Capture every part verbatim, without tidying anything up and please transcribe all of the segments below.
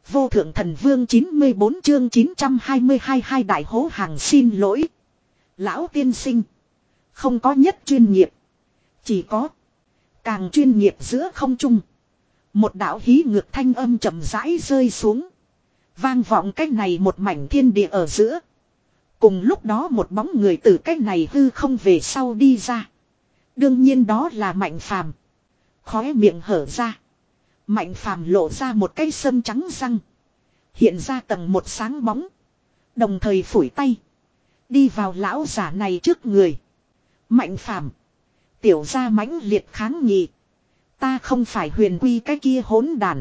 Vô thượng thần vương chín mươi bốn chương chín trăm hai mươi hai hai đại hố hàng xin lỗi. Lão tiên sinh. Không có nhất chuyên nghiệp. Chỉ có. Càng chuyên nghiệp giữa không trung. Một đạo hí ngược thanh âm chậm rãi rơi xuống. Vang vọng cách này một mảnh thiên địa ở giữa. Cùng lúc đó một bóng người từ cách này hư không về sau đi ra. Đương nhiên đó là Mạnh Phàm. Khóe miệng hở ra. Mạnh Phàm lộ ra một cái sâm trắng răng. Hiện ra tầng một sáng bóng. Đồng thời phủi tay. Đi vào lão giả này trước người. Mạnh Phàm, tiểu gia mãnh liệt kháng nghị. Ta không phải huyền quy cái kia hỗn đàn.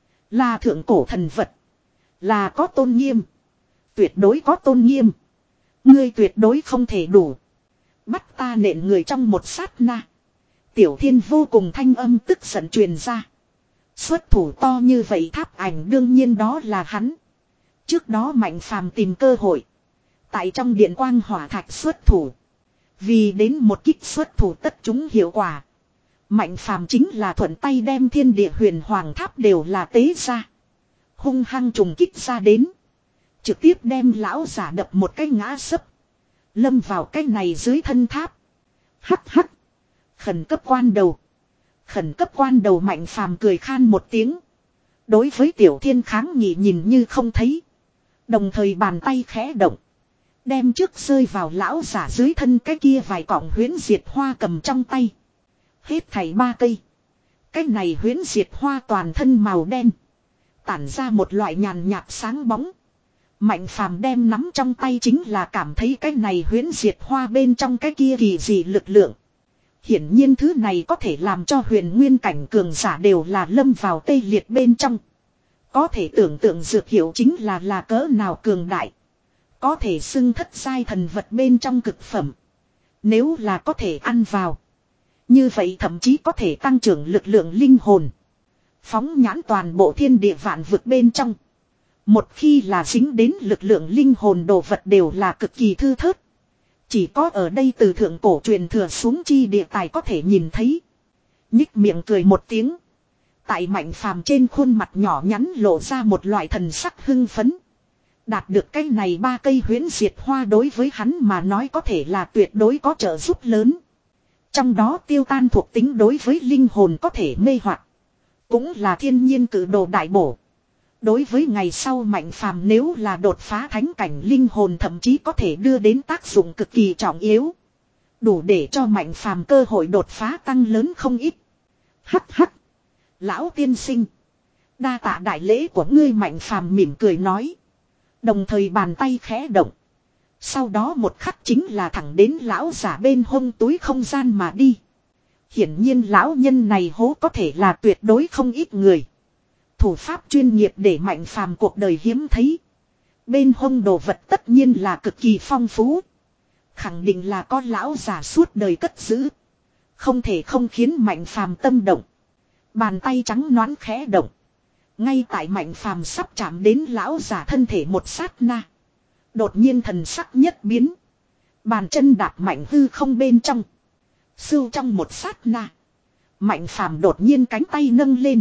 Là thượng cổ thần vật. Là có tôn nghiêm. Tuyệt đối có tôn nghiêm. Ngươi tuyệt đối không thể đủ. Bắt ta nện người trong một sát na. Tiểu Thiên vô cùng thanh âm tức giận truyền ra. Xuất thủ to như vậy tháp ảnh đương nhiên đó là hắn. Trước đó Mạnh Phàm tìm cơ hội. Tại trong điện quang hỏa thạch xuất thủ. Vì đến một kích xuất thủ tất chúng hiệu quả. Mạnh Phàm chính là thuận tay đem thiên địa huyền hoàng tháp đều là tế ra. Hung hăng trùng kích ra đến. Trực tiếp đem lão giả đập một cái ngã sấp. Lâm vào cái này dưới thân tháp. Hắc hắc. Khẩn cấp quan đầu. Khẩn cấp quan đầu Mạnh Phàm cười khan một tiếng. Đối với Tiểu Thiên kháng nghị nhìn như không thấy. Đồng thời bàn tay khẽ động. Đem trước rơi vào lão giả dưới thân cái kia vài cọng huyễn diệt hoa cầm trong tay. Hết thảy ba cây. Cái này huyễn diệt hoa toàn thân màu đen. Tản ra một loại nhàn nhạt sáng bóng. Mạnh Phàm đem nắm trong tay chính là cảm thấy cái này huyễn diệt hoa bên trong cái kia kỳ dị lực lượng. Hiển nhiên thứ này có thể làm cho huyền nguyên cảnh cường giả đều là lâm vào tê liệt bên trong. Có thể tưởng tượng dược hiệu chính là là cỡ nào cường đại. Có thể xưng thất giai thần vật bên trong cực phẩm. Nếu là có thể ăn vào. Như vậy thậm chí có thể tăng trưởng lực lượng linh hồn. Phóng nhãn toàn bộ thiên địa vạn vực bên trong. Một khi là dính đến lực lượng linh hồn đồ vật đều là cực kỳ thư thớt. Chỉ có ở đây từ thượng cổ truyền thừa xuống chi địa tài có thể nhìn thấy. Nhích miệng cười một tiếng. Tại Mạnh Phàm trên khuôn mặt nhỏ nhắn lộ ra một loại thần sắc hưng phấn. Đạt được cái này ba cây huyễn diệt hoa đối với hắn mà nói có thể là tuyệt đối có trợ giúp lớn. Trong đó tiêu tan thuộc tính đối với linh hồn có thể mê hoặc. Cũng là thiên nhiên cử đồ đại bổ. Đối với ngày sau Mạnh Phàm nếu là đột phá thánh cảnh linh hồn thậm chí có thể đưa đến tác dụng cực kỳ trọng yếu. Đủ để cho Mạnh Phàm cơ hội đột phá tăng lớn không ít. Hắc hắc. Lão tiên sinh. Đa tạ đại lễ của ngươi Mạnh Phàm mỉm cười nói. Đồng thời bàn tay khẽ động. Sau đó một khắc chính là thẳng đến lão giả bên hông túi không gian mà đi. Hiển nhiên lão nhân này hố có thể là tuyệt đối không ít người. Thủ pháp chuyên nghiệp để Mạnh Phàm cuộc đời hiếm thấy. Bên hông đồ vật tất nhiên là cực kỳ phong phú. Khẳng định là có lão giả suốt đời cất giữ. Không thể không khiến Mạnh Phàm tâm động. Bàn tay trắng nõn khẽ động. Ngay tại Mạnh Phàm sắp chạm đến lão giả thân thể một sát na. Đột nhiên thần sắc nhất biến. Bàn chân đạp mạnh hư không bên trong. Sưu trong một sát na. Mạnh Phàm đột nhiên cánh tay nâng lên.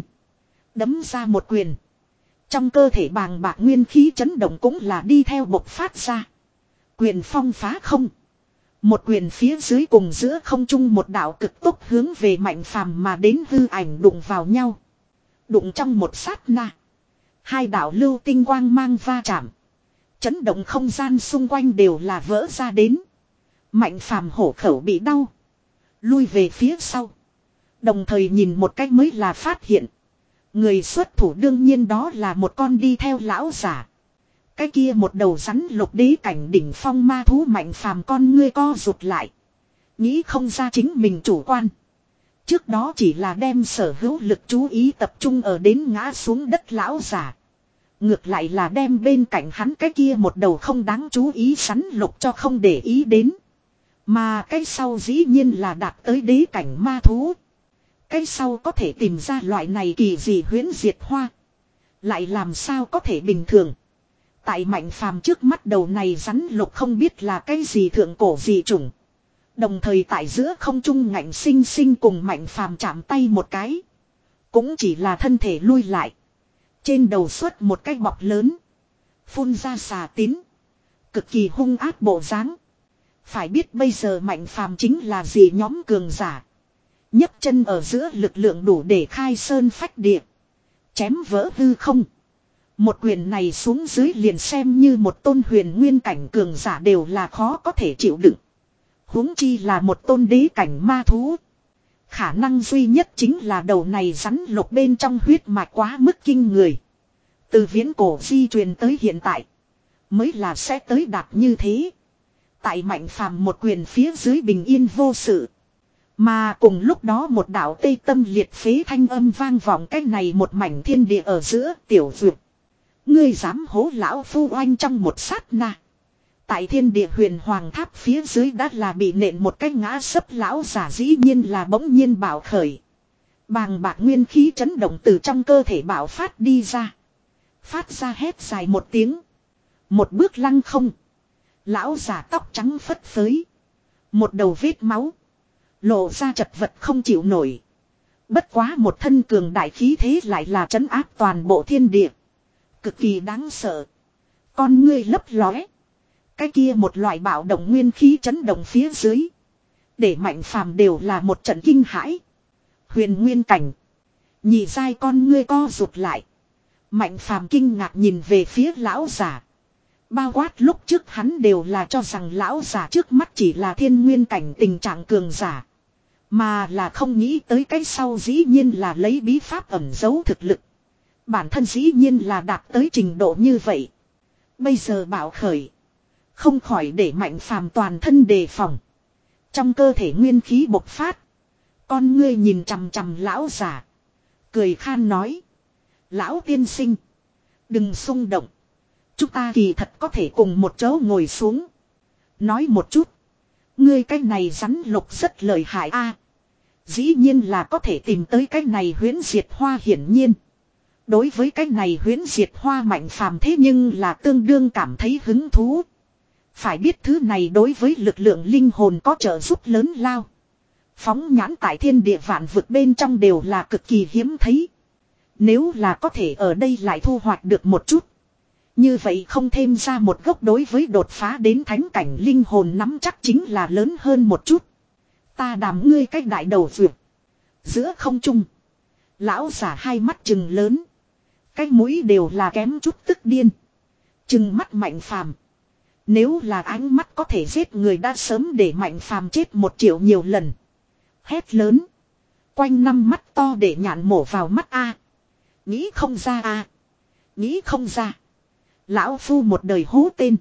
Đấm ra một quyền. Trong cơ thể bàng bạc nguyên khí chấn động cũng là đi theo bộc phát ra. Quyền phong phá không. Một quyền phía dưới cùng giữa không trung một đạo cực tốc hướng về Mạnh Phàm mà đến hư ảnh đụng vào nhau. Đụng trong một sát na. Hai đạo lưu tinh quang mang va chạm. Chấn động không gian xung quanh đều là vỡ ra đến. Mạnh Phàm hổ khẩu bị đau. Lui về phía sau. Đồng thời nhìn một cách mới là phát hiện. Người xuất thủ đương nhiên đó là một con đi theo lão giả. Cái kia một đầu rắn lục đế cảnh đỉnh phong ma thú Mạnh Phàm con ngươi co rụt lại. Nghĩ không ra chính mình chủ quan. Trước đó chỉ là đem sở hữu lực chú ý tập trung ở đến ngã xuống đất lão giả. Ngược lại là đem bên cạnh hắn cái kia một đầu không đáng chú ý rắn lục cho không để ý đến. Mà cái sau dĩ nhiên là đạt tới đế cảnh ma thú. Cái sau có thể tìm ra loại này kỳ dị huyễn diệt hoa. Lại làm sao có thể bình thường. Tại Mạnh Phàm trước mắt đầu này rắn lục không biết là cái gì thượng cổ gì chủng. Đồng thời tại giữa không trung ngạnh sinh sinh cùng Mạnh Phàm chạm tay một cái. Cũng chỉ là thân thể lui lại. Trên đầu xuất một cái bọc lớn. Phun ra xà tín. Cực kỳ hung ác bộ dáng. Phải biết bây giờ Mạnh Phàm chính là gì nhóm cường giả. nhấc chân ở giữa lực lượng đủ để khai sơn phách địa. Chém vỡ hư không. Một quyền này xuống dưới liền xem như một tôn huyền nguyên cảnh cường giả đều là khó có thể chịu đựng. Huống chi là một tôn đế cảnh ma thú. Khả năng duy nhất chính là đầu này rắn lục bên trong huyết mạch quá mức kinh người. Từ viễn cổ di truyền tới hiện tại. Mới là sẽ tới đạt như thế. Tại Mạnh Phàm một quyền phía dưới bình yên vô sự. Mà cùng lúc đó một đạo tê tâm liệt phế thanh âm vang vọng cách này một mảnh thiên địa ở giữa tiểu dược. Ngươi dám hố lão phu oanh trong một sát na. Tại thiên địa huyền hoàng tháp phía dưới đã là bị nện một cái ngã sấp lão giả dĩ nhiên là bỗng nhiên bạo khởi. Bàng bạc nguyên khí chấn động từ trong cơ thể bạo phát đi ra. Phát ra hét dài một tiếng. Một bước lăng không. Lão giả tóc trắng phất phới. Một đầu vết máu. Lộ ra chật vật không chịu nổi. Bất quá một thân cường đại khí thế lại là trấn áp toàn bộ thiên địa. Cực kỳ đáng sợ. Con ngươi lấp lóe. Cái kia một loại bạo động nguyên khí chấn động phía dưới. Để Mạnh Phàm đều là một trận kinh hãi. Huyền nguyên cảnh. Nhị dai con ngươi co rụt lại. Mạnh Phàm kinh ngạc nhìn về phía lão giả. Bao quát lúc trước hắn đều là cho rằng lão giả trước mắt chỉ là thiên nguyên cảnh tình trạng cường giả. Mà là không nghĩ tới cái sau dĩ nhiên là lấy bí pháp ẩn giấu thực lực. Bản thân dĩ nhiên là đạt tới trình độ như vậy. Bây giờ bạo khởi. Không khỏi để Mạnh Phàm toàn thân đề phòng. Trong cơ thể nguyên khí bộc phát. Con ngươi nhìn chằm chằm lão giả. Cười khan nói. Lão tiên sinh. Đừng xung động. Chúng ta kỳ thật có thể cùng một chỗ ngồi xuống. Nói một chút. Ngươi cái này rắn lục rất lợi hại a. Dĩ nhiên là có thể tìm tới cái này huyễn diệt hoa hiển nhiên. Đối với cái này huyễn diệt hoa Mạnh Phàm thế nhưng là tương đương cảm thấy hứng thú. Phải biết thứ này đối với lực lượng linh hồn có trợ giúp lớn lao. Phóng nhãn tại thiên địa vạn vực bên trong đều là cực kỳ hiếm thấy. Nếu là có thể ở đây lại thu hoạch được một chút. Như vậy không thêm ra một gốc đối với đột phá đến thánh cảnh linh hồn nắm chắc chính là lớn hơn một chút. Ta đảm ngươi cách đại đầu vượt. Giữa không trung. Lão giả hai mắt trừng lớn. Cái mũi đều là kém chút tức điên. Trừng mắt Mạnh Phàm. Nếu là ánh mắt có thể giết người đã sớm để Mạnh Phàm chết một triệu nhiều lần. Hét lớn. Quanh năm mắt to để nhạn mổ vào mắt a. Nghĩ không ra a. Nghĩ không ra. Lão phu một đời hú tên.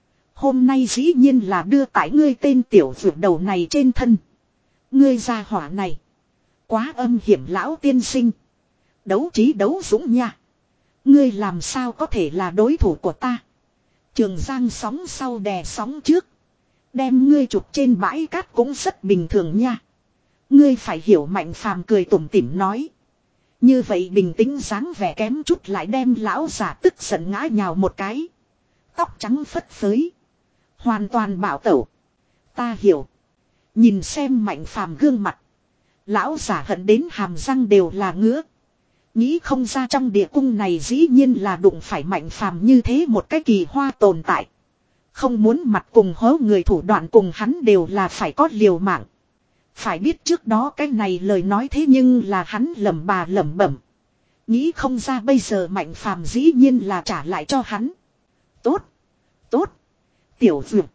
Hôm nay dĩ nhiên là đưa tại ngươi tên tiểu vượt đầu này trên thân. Ngươi ra hỏa này. Quá âm hiểm lão tiên sinh. Đấu trí đấu dũng nha. Ngươi làm sao có thể là đối thủ của ta. Trường Giang sóng sau đè sóng trước. Đem ngươi chụp trên bãi cát cũng rất bình thường nha. Ngươi phải hiểu Mạnh Phàm cười tủm tỉm nói. Như vậy bình tĩnh dáng vẻ kém chút lại đem lão giả tức giận ngã nhào một cái. Tóc trắng phất phới. Hoàn toàn bảo tẩu. Ta hiểu. Nhìn xem Mạnh Phàm gương mặt. Lão giả hận đến hàm răng đều là ngứa. Nghĩ không ra trong địa cung này dĩ nhiên là đụng phải Mạnh Phàm như thế một cái kỳ hoa tồn tại. Không muốn mặt cùng hố người thủ đoạn cùng hắn đều là phải có liều mạng. Phải biết trước đó cái này lời nói thế nhưng là hắn lẩm bà lẩm bẩm. Nghĩ không ra bây giờ Mạnh Phàm dĩ nhiên là trả lại cho hắn. Tốt. Tốt. Tiểu dược.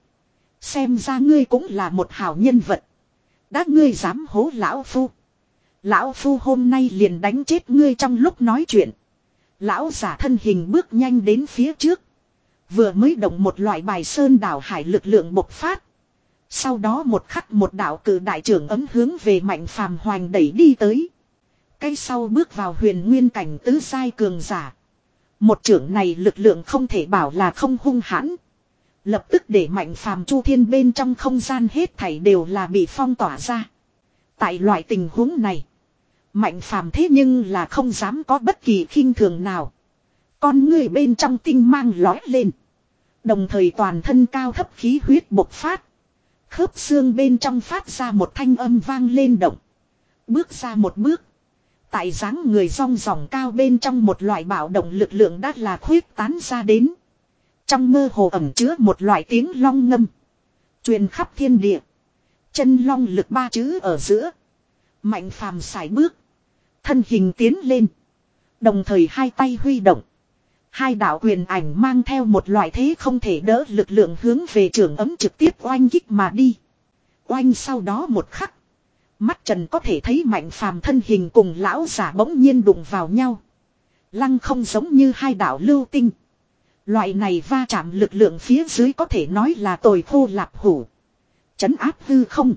Xem ra ngươi cũng là một hảo nhân vật. Đã ngươi dám hố lão phu. Lão phu hôm nay liền đánh chết ngươi trong lúc nói chuyện. Lão giả thân hình bước nhanh đến phía trước. Vừa mới động một loại bài sơn đảo hải lực lượng bộc phát. Sau đó một khắc một đạo cử đại trưởng ấm hướng về Mạnh Phàm hoành đẩy đi tới. Cái sau bước vào huyền nguyên cảnh tứ giai cường giả. Một trưởng này lực lượng không thể bảo là không hung hãn. Lập tức để Mạnh Phàm chu thiên bên trong không gian hết thảy đều là bị phong tỏa ra. Tại loại tình huống này. Mạnh Phàm thế nhưng là không dám có bất kỳ khinh thường nào. Con người bên trong tinh mang lói lên. Đồng thời toàn thân cao thấp khí huyết bộc phát. Khớp xương bên trong phát ra một thanh âm vang lên động. Bước ra một bước. Tại dáng người rong ròng cao bên trong một loại bạo động lực lượng đã là khuyết tán ra đến. Trong mơ hồ ẩn chứa một loại tiếng long ngâm. Truyền khắp thiên địa. Chân long lực ba chữ ở giữa. Mạnh phàm sải bước. Thân hình tiến lên. Đồng thời hai tay huy động. Hai đạo quyền ảnh mang theo một loại thế không thể đỡ lực lượng hướng về trường ấm trực tiếp oanh kích mà đi. Oanh sau đó một khắc. Mắt trần có thể thấy mạnh phàm thân hình cùng lão giả bỗng nhiên đụng vào nhau. Lăng không giống như hai đạo lưu tinh. Loại này va chạm lực lượng phía dưới có thể nói là tồi khô lạp hủ. Chấn áp hư không.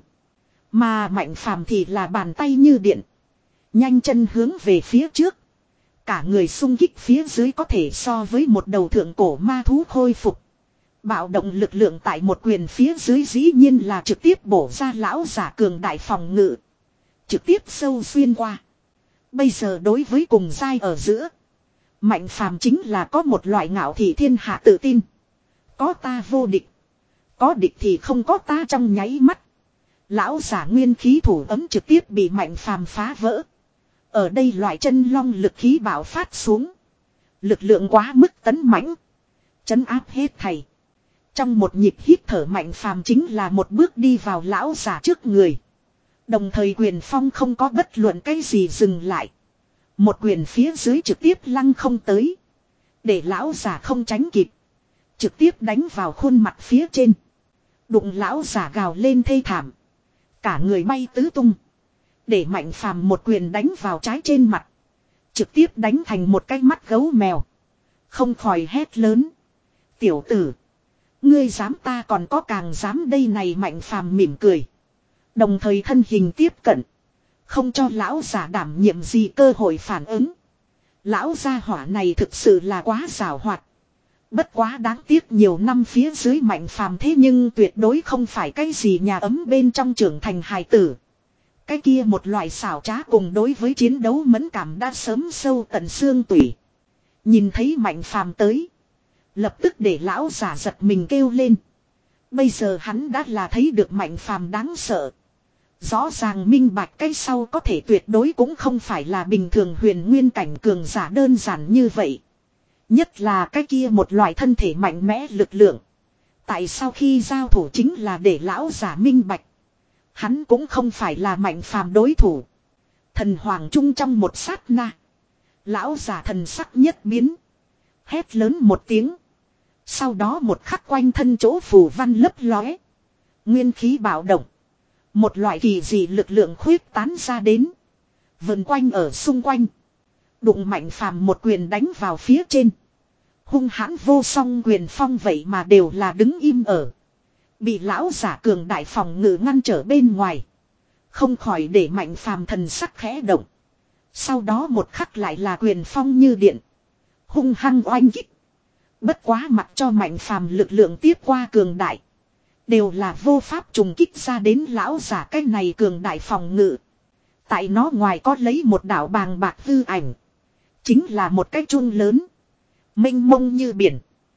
Mà mạnh phàm thì là bàn tay như điện. Nhanh chân hướng về phía trước. Cả người xung kích phía dưới có thể so với một đầu thượng cổ ma thú khôi phục. Bạo động lực lượng tại một quyền phía dưới dĩ nhiên là trực tiếp bổ ra lão giả cường đại phòng ngự. Trực tiếp sâu xuyên qua. Bây giờ đối với cùng giai ở giữa. Mạnh phàm chính là có một loại ngạo thị thiên hạ tự tin. Có ta vô địch. Có địch thì không có ta trong nháy mắt. Lão giả nguyên khí thủ ấm trực tiếp bị mạnh phàm phá vỡ. Ở đây loại chân long lực khí bạo phát xuống. Lực lượng quá mức tấn mãnh. Chấn áp hết thầy. Trong một nhịp hít thở mạnh phàm chính là một bước đi vào lão giả trước người. Đồng thời quyền phong không có bất luận cái gì dừng lại. Một quyền phía dưới trực tiếp lăng không tới. Để lão giả không tránh kịp. Trực tiếp đánh vào khuôn mặt phía trên. Đụng lão giả gào lên thê thảm. Cả người bay tứ tung. Để mạnh phàm một quyền đánh vào trái trên mặt. Trực tiếp đánh thành một cái mắt gấu mèo. Không khỏi hét lớn. Tiểu tử. Ngươi dám ta còn có càng dám đây này mạnh phàm mỉm cười. Đồng thời thân hình tiếp cận. Không cho lão giả đảm nhiệm gì cơ hội phản ứng. Lão gia hỏa này thực sự là quá giàu hoạt. Bất quá đáng tiếc nhiều năm phía dưới mạnh phàm thế nhưng tuyệt đối không phải cái gì nhà ấm bên trong trưởng thành hài tử. Cái kia một loại xảo trá cùng đối với chiến đấu mẫn cảm đã sớm sâu tận xương tủy. Nhìn thấy mạnh phàm tới. Lập tức để lão giả giật mình kêu lên. Bây giờ hắn đã là thấy được mạnh phàm đáng sợ. Rõ ràng minh bạch cái sau có thể tuyệt đối cũng không phải là bình thường huyền nguyên cảnh cường giả đơn giản như vậy. Nhất là cái kia một loại thân thể mạnh mẽ lực lượng. Tại sao khi giao thủ chính là để lão giả minh bạch. Hắn cũng không phải là mạnh phàm đối thủ. Thần hoàng trung trong một sát na. Lão giả thần sắc nhất biến. Hét lớn một tiếng. Sau đó một khắc quanh thân chỗ phù văn lấp lóe. Nguyên khí bạo động. Một loại kỳ dị lực lượng khuyết tán ra đến. Vần quanh ở xung quanh. Đụng mạnh phàm một quyền đánh vào phía trên. Hung hãn vô song quyền phong vậy mà đều là đứng im ở. Bị lão giả cường đại phòng ngự ngăn trở bên ngoài. Không khỏi để mạnh phàm thần sắc khẽ động. Sau đó một khắc lại là quyền phong như điện. Hung hăng oanh kích. Bất quá mặc cho mạnh phàm lực lượng tiếp qua cường đại. Đều là vô pháp trùng kích ra đến lão giả cái này cường đại phòng ngự. Tại nó ngoài có lấy một đảo bàng bạc hư ảnh. Chính là một cái chun lớn. Mênh mông như biển.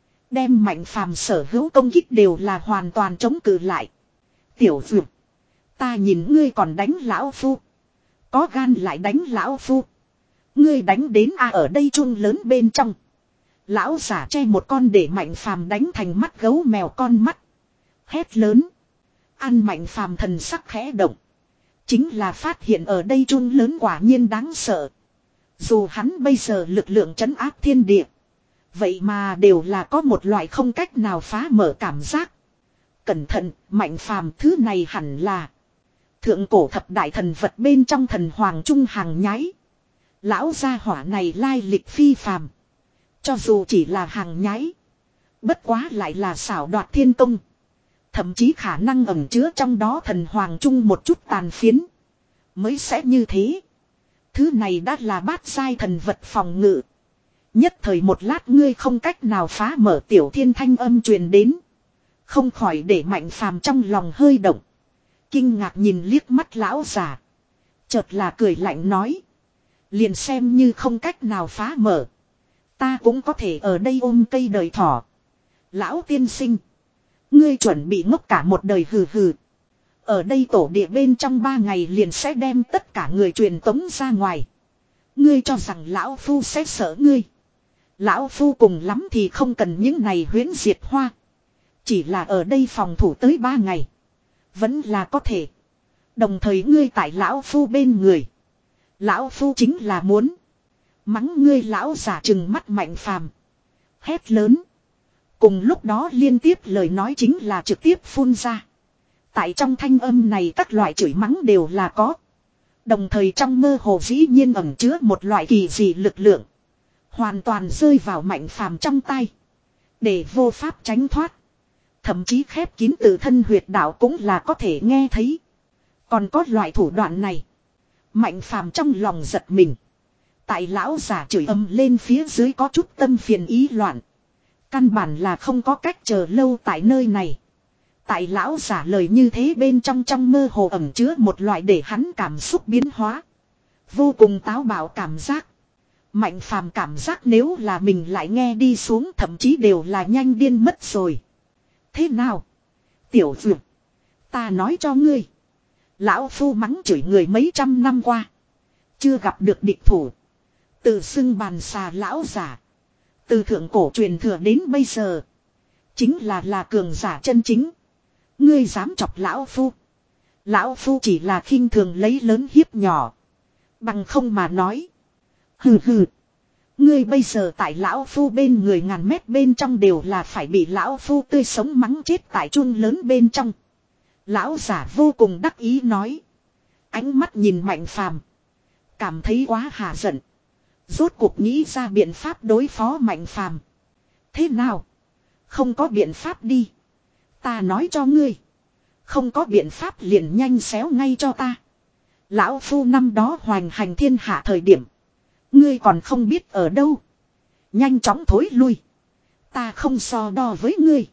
Đem mạnh phàm sở hữu công kích đều là hoàn toàn chống cự lại. Tiểu dược. Ta nhìn ngươi còn đánh lão phu. Có gan lại đánh lão phu. Ngươi đánh đến a ở đây chun lớn bên trong. Lão giả che một con để mạnh phàm đánh thành mắt gấu mèo con mắt. Hét lớn. Ăn mạnh phàm thần sắc khẽ động. Chính là phát hiện ở đây chun lớn quả nhiên đáng sợ. Dù hắn bây giờ lực lượng trấn áp thiên địa. Vậy mà đều là có một loại không cách nào phá mở cảm giác. Cẩn thận, mạnh phàm thứ này hẳn là thượng cổ thập đại thần vật bên trong thần hoàng trung hàng nhái. Lão gia hỏa này lai lịch phi phàm. Cho dù chỉ là hàng nhái. Bất quá lại là xảo đoạt thiên công. Thậm chí khả năng ẩn chứa trong đó thần hoàng trung một chút tàn phiến. Mới sẽ như thế. Thứ này đã là bát giai thần vật phòng ngự. Nhất thời một lát ngươi không cách nào phá mở tiểu thiên thanh âm truyền đến. Không khỏi để mạnh phàm trong lòng hơi động. Kinh ngạc nhìn liếc mắt lão già. Chợt là cười lạnh nói. Liền xem như không cách nào phá mở. Ta cũng có thể ở đây ôm cây đời thỏ. Lão tiên sinh. Ngươi chuẩn bị ngốc cả một đời hừ hừ. Ở đây tổ địa bên trong ba ngày liền sẽ đem tất cả người truyền tống ra ngoài. Ngươi cho rằng lão phu sẽ sợ ngươi. Lão phu cùng lắm thì không cần những này huyễn diệt hoa. Chỉ là ở đây phòng thủ tới ba ngày. Vẫn là có thể. Đồng thời ngươi tại lão phu bên người. Lão phu chính là muốn. Mắng ngươi lão giả trừng mắt Mạnh Phàm, hét lớn. Cùng lúc đó liên tiếp lời nói chính là trực tiếp phun ra. Tại trong thanh âm này các loại chửi mắng đều là có. Đồng thời trong mơ hồ dĩ nhiên ẩn chứa một loại kỳ dị lực lượng. Hoàn toàn rơi vào Mạnh Phàm trong tay. Để vô pháp tránh thoát. Thậm chí khép kín tự thân huyệt đạo cũng là có thể nghe thấy. Còn có loại thủ đoạn này. Mạnh Phàm trong lòng giật mình. Tại lão giả chửi ầm lên phía dưới có chút tâm phiền ý loạn. Căn bản là không có cách chờ lâu tại nơi này. Tại lão giả lời như thế bên trong trong mơ hồ ẩn chứa một loại để hắn cảm xúc biến hóa. Vô cùng táo bạo cảm giác. Mạnh Phàm cảm giác nếu là mình lại nghe đi xuống thậm chí đều là nhanh điên mất rồi. Thế nào? Tiểu Dược. Ta nói cho ngươi. Lão phu mắng chửi người mấy trăm năm qua. Chưa gặp được địch thủ. Từ xưng bàn xà lão giả. Từ thượng cổ truyền thừa đến bây giờ. Chính là là cường giả chân chính. Ngươi dám chọc lão phu. Lão phu chỉ là khinh thường lấy lớn hiếp nhỏ. Bằng không mà nói. Hừ hừ. Ngươi bây giờ tại lão phu bên người ngàn mét bên trong đều là phải bị lão phu tươi sống mắng chết tại chun lớn bên trong. Lão giả vô cùng đắc ý nói. Ánh mắt nhìn Mạnh Phàm, cảm thấy quá hà giận. Rốt cuộc nghĩ ra biện pháp đối phó Mạnh Phàm. Thế nào? Không có biện pháp đi. Ta nói cho ngươi. Không có biện pháp liền nhanh xéo ngay cho ta. Lão phu năm đó hoành hành thiên hạ thời điểm. Ngươi còn không biết ở đâu. Nhanh chóng thối lui. Ta không so đo với ngươi.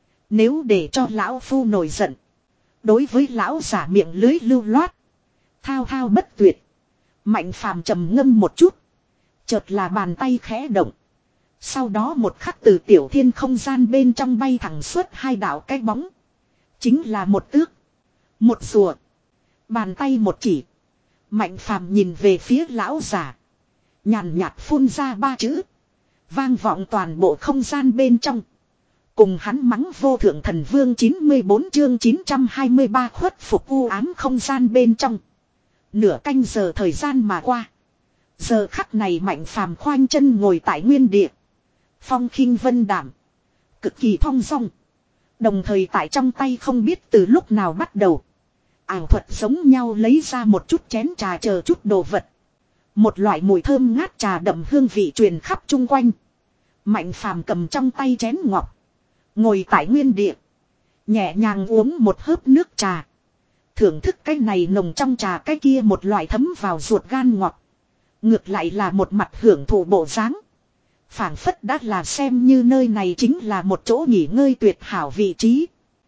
Nếu để cho lão phu nổi giận. Đối với lão giả miệng lưới lưu loát. Thao thao bất tuyệt. Mạnh Phàm trầm ngâm một chút. Chợt là bàn tay khẽ động. Sau đó một khắc từ tiểu thiên không gian bên trong bay thẳng suốt hai đạo cái bóng. Chính là một tước. Một rùa. Bàn tay một chỉ. Mạnh Phàm nhìn về phía lão giả. Nhàn nhạt phun ra ba chữ. Vang vọng toàn bộ không gian bên trong. Cùng hắn mắng vô thượng thần vương chín mươi bốn chương chín trăm hai mươi ba khuất phục u ám không gian bên trong. Nửa canh giờ thời gian mà qua. Giờ khắc này Mạnh Phàm khoanh chân ngồi tại nguyên địa. Phong khinh vân đảm. Cực kỳ thong dong. Đồng thời tại trong tay không biết từ lúc nào bắt đầu. Ảo thuật giống nhau lấy ra một chút chén trà chờ chút đồ vật. Một loại mùi thơm ngát trà đậm hương vị truyền khắp chung quanh. Mạnh Phàm cầm trong tay chén ngọc. Ngồi tại nguyên địa. Nhẹ nhàng uống một hớp nước trà. Thưởng thức cái này nồng trong trà cái kia một loại thấm vào ruột gan ngọt. Ngược lại là một mặt hưởng thụ bộ dáng. Phảng phất đã là xem như nơi này chính là một chỗ nghỉ ngơi tuyệt hảo vị trí.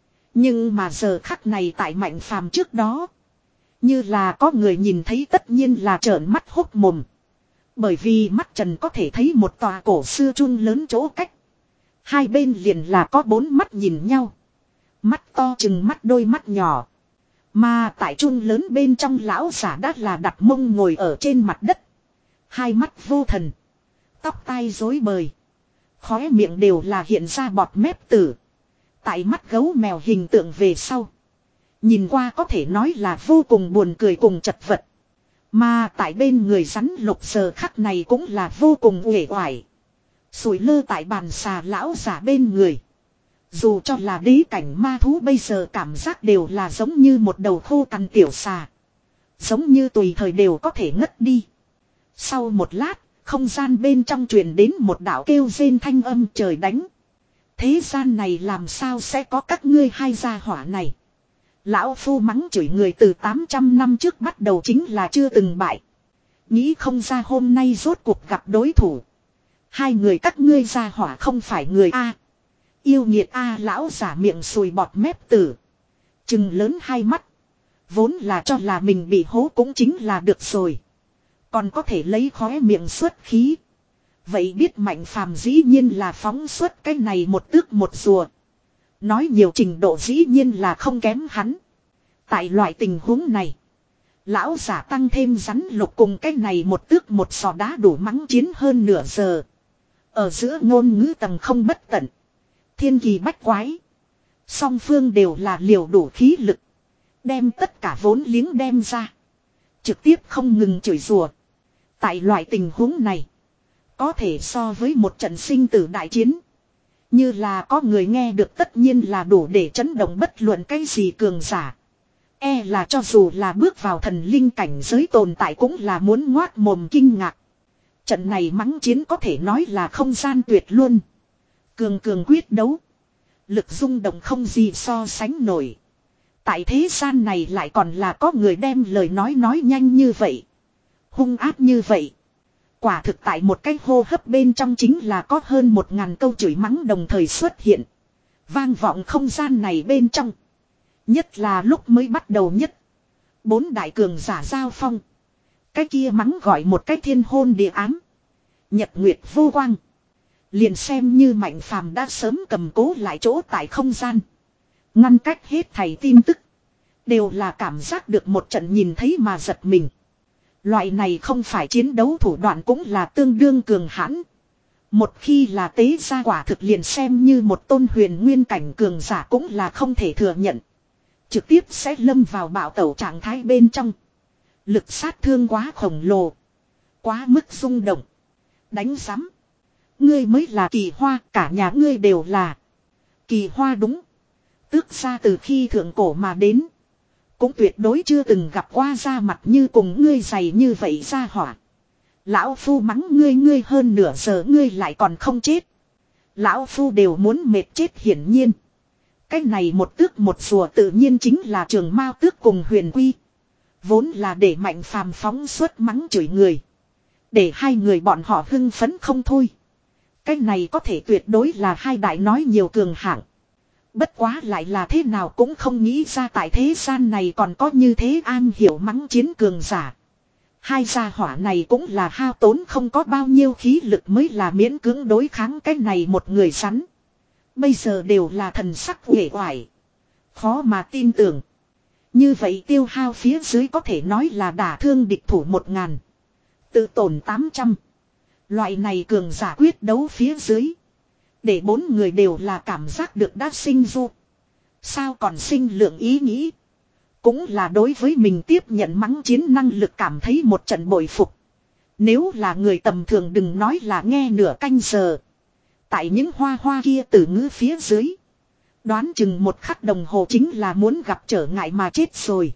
Nhưng mà giờ khắc này tại Mạnh Phàm trước đó. Như là có người nhìn thấy tất nhiên là trợn mắt hốc mồm. Bởi vì mắt trần có thể thấy một tòa cổ xưa chun lớn chỗ cách. Hai bên liền là có bốn mắt nhìn nhau. Mắt to chừng mắt đôi mắt nhỏ. Mà tại chun lớn bên trong lão giả đã là đặt mông ngồi ở trên mặt đất. Hai mắt vô thần. Tóc tai rối bời. Khóe miệng đều là hiện ra bọt mép tử. Tại mắt gấu mèo hình tượng về sau. Nhìn qua có thể nói là vô cùng buồn cười cùng chật vật. Mà tại bên người rắn lục giờ khắc này cũng là vô cùng uể oải. Sủi lơ tại bàn xà lão giả bên người. Dù cho là đế cảnh ma thú bây giờ cảm giác đều là giống như một đầu khô cằn tiểu xà. Giống như tùy thời đều có thể ngất đi. Sau một lát, không gian bên trong truyền đến một đạo kêu rên thanh âm trời đánh. Thế gian này làm sao sẽ có các ngươi hai gia hỏa này. Lão phu mắng chửi người từ tám trăm năm trước bắt đầu chính là chưa từng bại. Nghĩ không ra hôm nay rốt cuộc gặp đối thủ. Hai người các ngươi gia hỏa không phải người A. Yêu nghiệt A lão giả miệng sùi bọt mép tử. Chừng lớn hai mắt. Vốn là cho là mình bị hố cũng chính là được rồi. Còn có thể lấy khóe miệng xuất khí. Vậy biết Mạnh Phàm dĩ nhiên là phóng xuất cái này một tước một rùa. Nói nhiều trình độ dĩ nhiên là không kém hắn. Tại loại tình huống này. Lão giả tăng thêm rắn lục cùng cái này một tước một sò đá đủ mắng chiến hơn nửa giờ. Ở giữa ngôn ngữ tầng không bất tận. Thiên kỳ bách quái. Song phương đều là liều đủ khí lực. Đem tất cả vốn liếng đem ra. Trực tiếp không ngừng chửi rủa. Tại loại tình huống này. Có thể so với một trận sinh tử đại chiến. Như là có người nghe được tất nhiên là đủ để chấn động bất luận cái gì cường giả. E là cho dù là bước vào thần linh cảnh giới tồn tại cũng là muốn ngoác mồm kinh ngạc. Trận này mắng chiến có thể nói là không gian tuyệt luôn. Cường cường quyết đấu. Lực rung động không gì so sánh nổi. Tại thế gian này lại còn là có người đem lời nói nói nhanh như vậy. Hung ác như vậy. Quả thực tại một cái hô hấp bên trong chính là có hơn một ngàn câu chửi mắng đồng thời xuất hiện. Vang vọng không gian này bên trong. Nhất là lúc mới bắt đầu nhất. Bốn đại cường giả giao phong. Cái kia mắng gọi một cái thiên hôn địa ám. Nhật nguyệt vô quang. Liền xem như Mạnh Phàm đã sớm cầm cố lại chỗ tại không gian. Ngăn cách hết thảy tin tức. Đều là cảm giác được một trận nhìn thấy mà giật mình. Loại này không phải chiến đấu thủ đoạn cũng là tương đương cường hãn. Một khi là tế ra quả thực liền xem như một tôn huyền nguyên cảnh cường giả cũng là không thể thừa nhận. Trực tiếp sẽ lâm vào bạo tẩu trạng thái bên trong. Lực sát thương quá khổng lồ. Quá mức rung động. Đánh giám. Ngươi mới là Kỳ Hoa, cả nhà ngươi đều là. Kỳ Hoa đúng. Tước ra từ khi thượng cổ mà đến. Cũng tuyệt đối chưa từng gặp qua da mặt như cùng ngươi dày như vậy ra hỏa. Lão Phu mắng ngươi ngươi hơn nửa giờ ngươi lại còn không chết. Lão Phu đều muốn mệt chết hiển nhiên. Cái này một tước một rùa tự nhiên chính là Trường Mao Tước cùng Huyền Quy. Vốn là để Mạnh Phàm phóng suốt mắng chửi người. Để hai người bọn họ hưng phấn không thôi. Cái này có thể tuyệt đối là hai đại nói nhiều cường hạng. Bất quá lại là thế nào cũng không nghĩ ra tại thế gian này còn có như thế an hiểu mắng chiến cường giả. Hai gia hỏa này cũng là hao tốn không có bao nhiêu khí lực mới là miễn cưỡng đối kháng cái này một người rắn. Bây giờ đều là thần sắc uể oải. Khó mà tin tưởng. Như vậy tiêu hao phía dưới có thể nói là đả thương địch thủ một ngàn. Tự tổn tám trăm. Loại này cường giả quyết đấu phía dưới. Để bốn người đều là cảm giác được đã sinh du. Sao còn sinh lượng ý nghĩ. Cũng là đối với mình tiếp nhận mắng chiến năng lực cảm thấy một trận bội phục. Nếu là người tầm thường đừng nói là nghe nửa canh giờ. Tại những hoa hoa kia từ ngữ phía dưới. Đoán chừng một khắc đồng hồ chính là muốn gặp trở ngại mà chết rồi.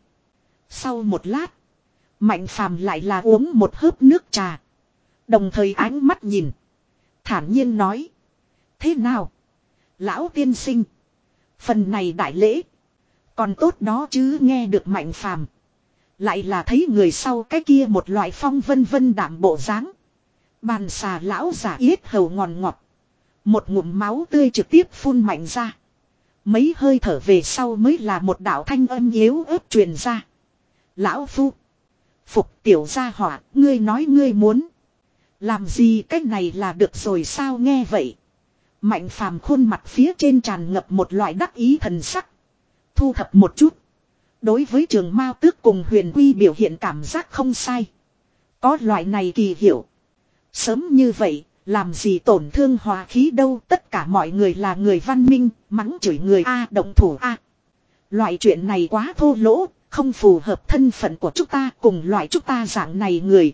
Sau một lát. Mạnh Phàm lại là uống một hớp nước trà. Đồng thời ánh mắt nhìn. Thản nhiên nói. Thế nào? Lão tiên sinh. Phần này đại lễ. Còn tốt đó chứ nghe được Mạnh Phàm. Lại là thấy người sau cái kia một loại phong vân vân đảm bộ dáng. Bàn xà lão giả yết hầu ngọt ngọt. Một ngụm máu tươi trực tiếp phun mạnh ra. Mấy hơi thở về sau mới là một đạo thanh âm yếu ớt truyền ra. Lão Phu. Phục tiểu gia hỏa, ngươi nói ngươi muốn. Làm gì cách này là được rồi sao nghe vậy. Mạnh Phàm khuôn mặt phía trên tràn ngập một loại đắc ý thần sắc. Thu thập một chút. Đối với Trường Mao Tước cùng Huyền Quy biểu hiện cảm giác không sai. Có loại này kỳ hiệu. Sớm như vậy, làm gì tổn thương hòa khí đâu. Tất cả mọi người là người văn minh, mắng chửi người A động thủ A. Loại chuyện này quá thô lỗ, không phù hợp thân phận của chúng ta cùng loại chúng ta dạng này người.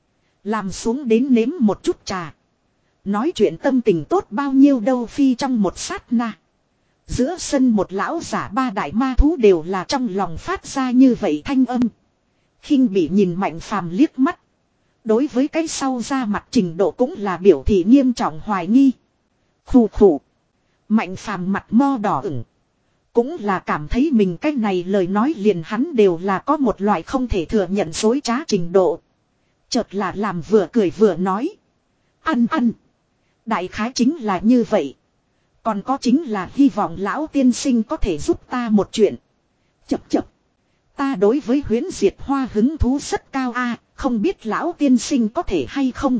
Làm xuống đến nếm một chút trà. Nói chuyện tâm tình tốt bao nhiêu đâu phi trong một sát na. Giữa sân một lão giả ba đại ma thú đều là trong lòng phát ra như vậy thanh âm. Khinh bị nhìn Mạnh Phàm liếc mắt. Đối với cái sau ra mặt trình độ cũng là biểu thị nghiêm trọng hoài nghi. Khủ khủ. Mạnh Phàm mặt mo đỏ ửng. Cũng là cảm thấy mình cái này lời nói liền hắn đều là có một loại không thể thừa nhận dối trá trình độ. Chợt là làm vừa cười vừa nói. Ăn ăn. Đại khái chính là như vậy. Còn có chính là hy vọng lão tiên sinh có thể giúp ta một chuyện. Chập chập. Ta đối với huyễn diệt hoa hứng thú rất cao a, không biết lão tiên sinh có thể hay không.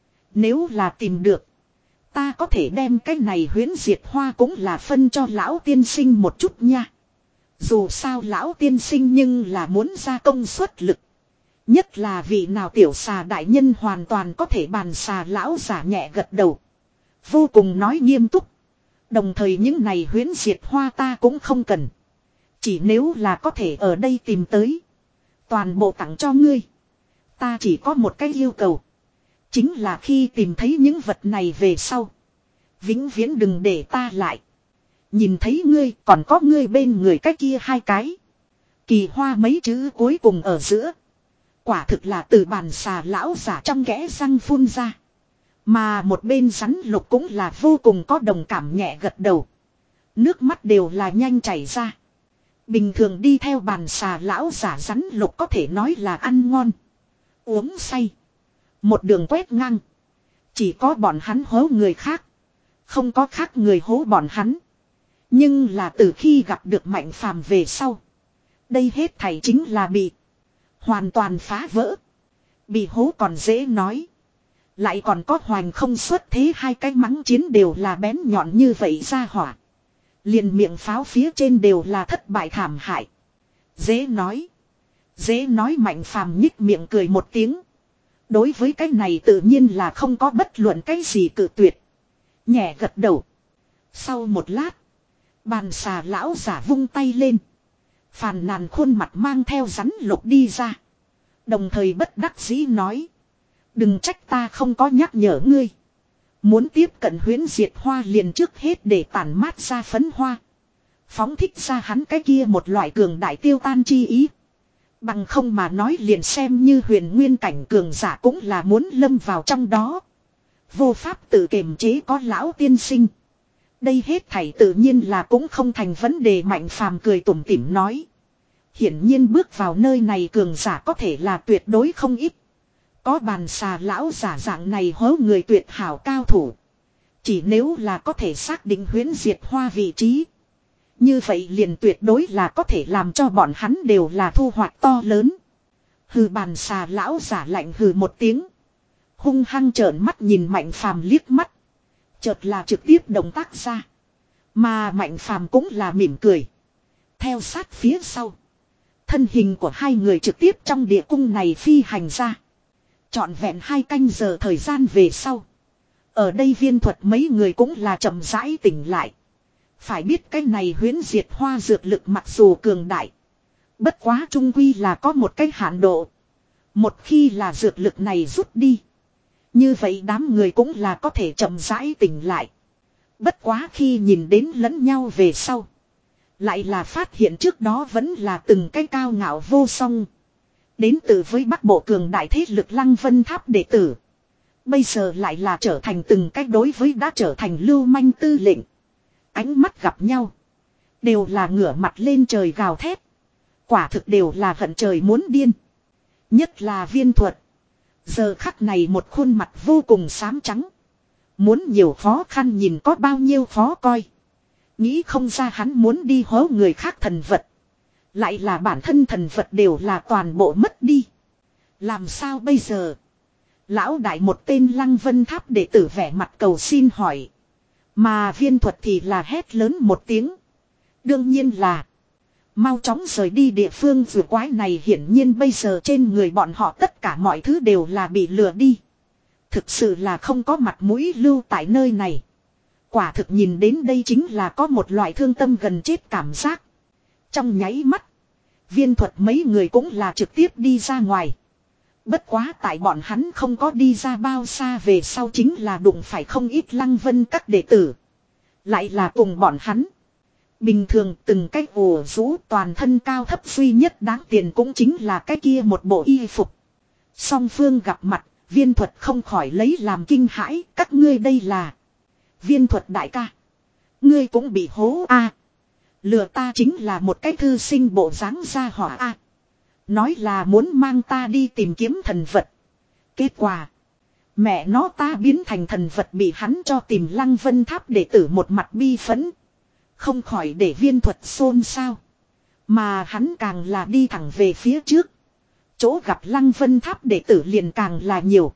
Nếu là tìm được. Ta có thể đem cái này huyễn diệt hoa cũng là phân cho lão tiên sinh một chút nha. Dù sao lão tiên sinh nhưng là muốn ra công suất lực. Nhất là vị nào tiểu xà đại nhân hoàn toàn có thể bàn xà lão giả nhẹ gật đầu. Vô cùng nói nghiêm túc. Đồng thời những này huyễn diệt hoa ta cũng không cần. Chỉ nếu là có thể ở đây tìm tới. Toàn bộ tặng cho ngươi. Ta chỉ có một cái yêu cầu. Chính là khi tìm thấy những vật này về sau. Vĩnh viễn đừng để ta lại. Nhìn thấy ngươi còn có ngươi bên người cái kia hai cái. Kỳ hoa mấy chữ cuối cùng ở giữa. Quả thực là từ bàn xà lão giả trong kẽ răng phun ra. Mà một bên rắn lục cũng là vô cùng có đồng cảm nhẹ gật đầu. Nước mắt đều là nhanh chảy ra. Bình thường đi theo bàn xà lão giả rắn lục có thể nói là ăn ngon. Uống say. Một đường quét ngang. Chỉ có bọn hắn hố người khác. Không có khác người hố bọn hắn. Nhưng là từ khi gặp được Mạnh Phàm về sau. Đây hết thảy chính là bị. Hoàn toàn phá vỡ. Bị hố còn dễ nói. Lại còn có hoành không xuất thế hai cái mắng chiến đều là bén nhọn như vậy ra hỏa. Liền miệng pháo phía trên đều là thất bại thảm hại. Dễ nói. Dễ nói Mạnh Phàm nhích miệng cười một tiếng. Đối với cái này tự nhiên là không có bất luận cái gì cự tuyệt. Nhẹ gật đầu. Sau một lát. Bàn xà lão giả vung tay lên. Phàn nàn khuôn mặt mang theo rắn lục đi ra. Đồng thời bất đắc dĩ nói. Đừng trách ta không có nhắc nhở ngươi. Muốn tiếp cận huyễn diệt hoa liền trước hết để tản mát ra phấn hoa. Phóng thích ra hắn cái kia một loại cường đại tiêu tan chi ý. Bằng không mà nói liền xem như huyền nguyên cảnh cường giả cũng là muốn lâm vào trong đó. Vô pháp tự kiềm chế có lão tiên sinh. Đây hết thảy tự nhiên là cũng không thành vấn đề. Mạnh Phàm cười tủm tỉm nói. Hiển nhiên bước vào nơi này cường giả có thể là tuyệt đối không ít. Có bàn xà lão giả dạng này hố người tuyệt hảo cao thủ. Chỉ nếu là có thể xác định huyễn diệt hoa vị trí. Như vậy liền tuyệt đối là có thể làm cho bọn hắn đều là thu hoạch to lớn. Hừ, bàn xà lão giả lạnh hừ một tiếng. Hung hăng trợn mắt nhìn Mạnh Phàm liếc mắt. Chợt là trực tiếp động tác ra. Mà Mạnh Phàm cũng là mỉm cười. Theo sát phía sau. Thân hình của hai người trực tiếp trong địa cung này phi hành ra. Trọn vẹn hai canh giờ thời gian về sau. Ở đây Viên Thuật mấy người cũng là chậm rãi tỉnh lại. Phải biết cái này huyễn diệt hoa dược lực mặc dù cường đại. Bất quá trung quy là có một cái hạn độ. Một khi là dược lực này rút đi. Như vậy đám người cũng là có thể chậm rãi tỉnh lại. Bất quá khi nhìn đến lẫn nhau về sau. Lại là phát hiện trước đó vẫn là từng cái cao ngạo vô song. Đến từ với Bắc Bộ cường đại thế lực Lăng Vân Tháp đệ tử. Bây giờ lại là trở thành từng cái đối với đã trở thành lưu manh tư lệnh. Ánh mắt gặp nhau. Đều là ngửa mặt lên trời gào thét. Quả thực đều là hận trời muốn điên. Nhất là Viên Thuật. Giờ khắc này một khuôn mặt vô cùng xám trắng. Muốn nhiều khó khăn nhìn có bao nhiêu khó coi. Nghĩ không ra hắn muốn đi hố người khác thần vật. Lại là bản thân thần vật đều là toàn bộ mất đi. Làm sao bây giờ? Lão đại một tên Lăng Vân Tháp đệ tử vẻ mặt cầu xin hỏi. Mà Viên Thuật thì là hét lớn một tiếng. Đương nhiên là. Mau chóng rời đi địa phương vừa quái này, hiển nhiên bây giờ trên người bọn họ tất cả mọi thứ đều là bị lừa đi. Thực sự là không có mặt mũi lưu tại nơi này. Quả thực nhìn đến đây chính là có một loại thương tâm gần chết cảm giác. Trong nháy mắt. Viên Thuật mấy người cũng là trực tiếp đi ra ngoài. Bất quá tại bọn hắn không có đi ra bao xa về sau chính là đụng phải không ít Lăng Vân các đệ tử. Lại là cùng bọn hắn. Bình thường từng cái ồ rũ toàn thân cao thấp duy nhất đáng tiền cũng chính là cái kia một bộ y phục. Song phương gặp mặt, Viên Thuật không khỏi lấy làm kinh hãi, các ngươi đây là. Viên Thuật đại ca. Ngươi cũng bị hố a à. Lừa ta chính là một cái thư sinh bộ dáng ra hỏa a à. Nói là muốn mang ta đi tìm kiếm thần vật. Kết quả. Mẹ nó ta biến thành thần vật bị hắn cho tìm. Lăng Vân Tháp đệ tử một mặt bi phẫn. Không khỏi để Viên Thuật xôn xao. Mà hắn càng là đi thẳng về phía trước. Chỗ gặp Lăng Vân Tháp đệ tử liền càng là nhiều.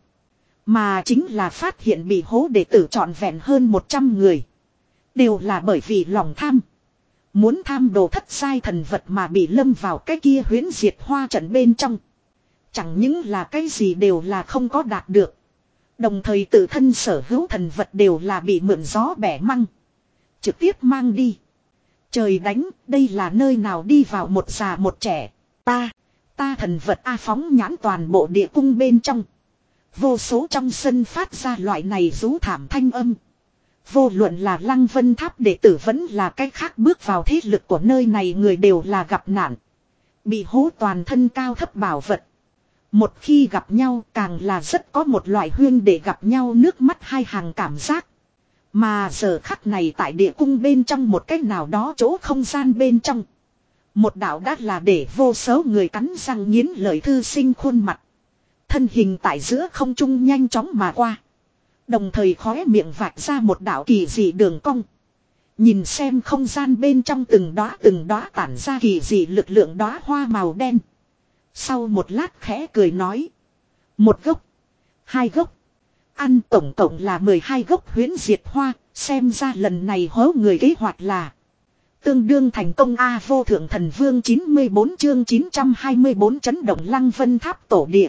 Mà chính là phát hiện bị hố đệ tử trọn vẹn hơn một trăm người. Đều là bởi vì lòng tham. Muốn tham đồ thất giai thần vật mà bị lâm vào cái kia huyễn diệt hoa trận bên trong. Chẳng những là cái gì đều là không có đạt được. Đồng thời tự thân sở hữu thần vật đều là bị mượn gió bẻ măng. Trực tiếp mang đi. Trời đánh, đây là nơi nào đi vào một già một trẻ. Ta, ta thần vật A phóng nhãn toàn bộ địa cung bên trong. Vô số trong sân phát ra loại này rú thảm thanh âm. Vô luận là Lăng Vân Tháp đệ tử vẫn là cách khác bước vào thế lực của nơi này người đều là gặp nạn. Bị hố toàn thân cao thấp bảo vật. Một khi gặp nhau càng là rất có một loại huyên để gặp nhau nước mắt hai hàng cảm giác. Mà giờ khắc này tại địa cung bên trong một cách nào đó chỗ không gian bên trong. Một đạo đã là để vô số người cắn răng nghiến lợi thư sinh khuôn mặt. Thân hình tại giữa không trung nhanh chóng mà qua. Đồng thời khóe miệng vạch ra một đạo kỳ dị đường cong. Nhìn xem không gian bên trong từng đóa từng đóa tản ra kỳ dị lực lượng đóa hoa màu đen. Sau một lát khẽ cười nói. Một gốc. Hai gốc. Ăn tổng cộng là mười hai gốc huyễn diệt hoa. Xem ra lần này hố người kế hoạch là. Tương đương thành công A vô thượng thần vương chín mươi bốn chương chín trăm hai mươi bốn chấn động Lăng Vân Tháp tổ địa.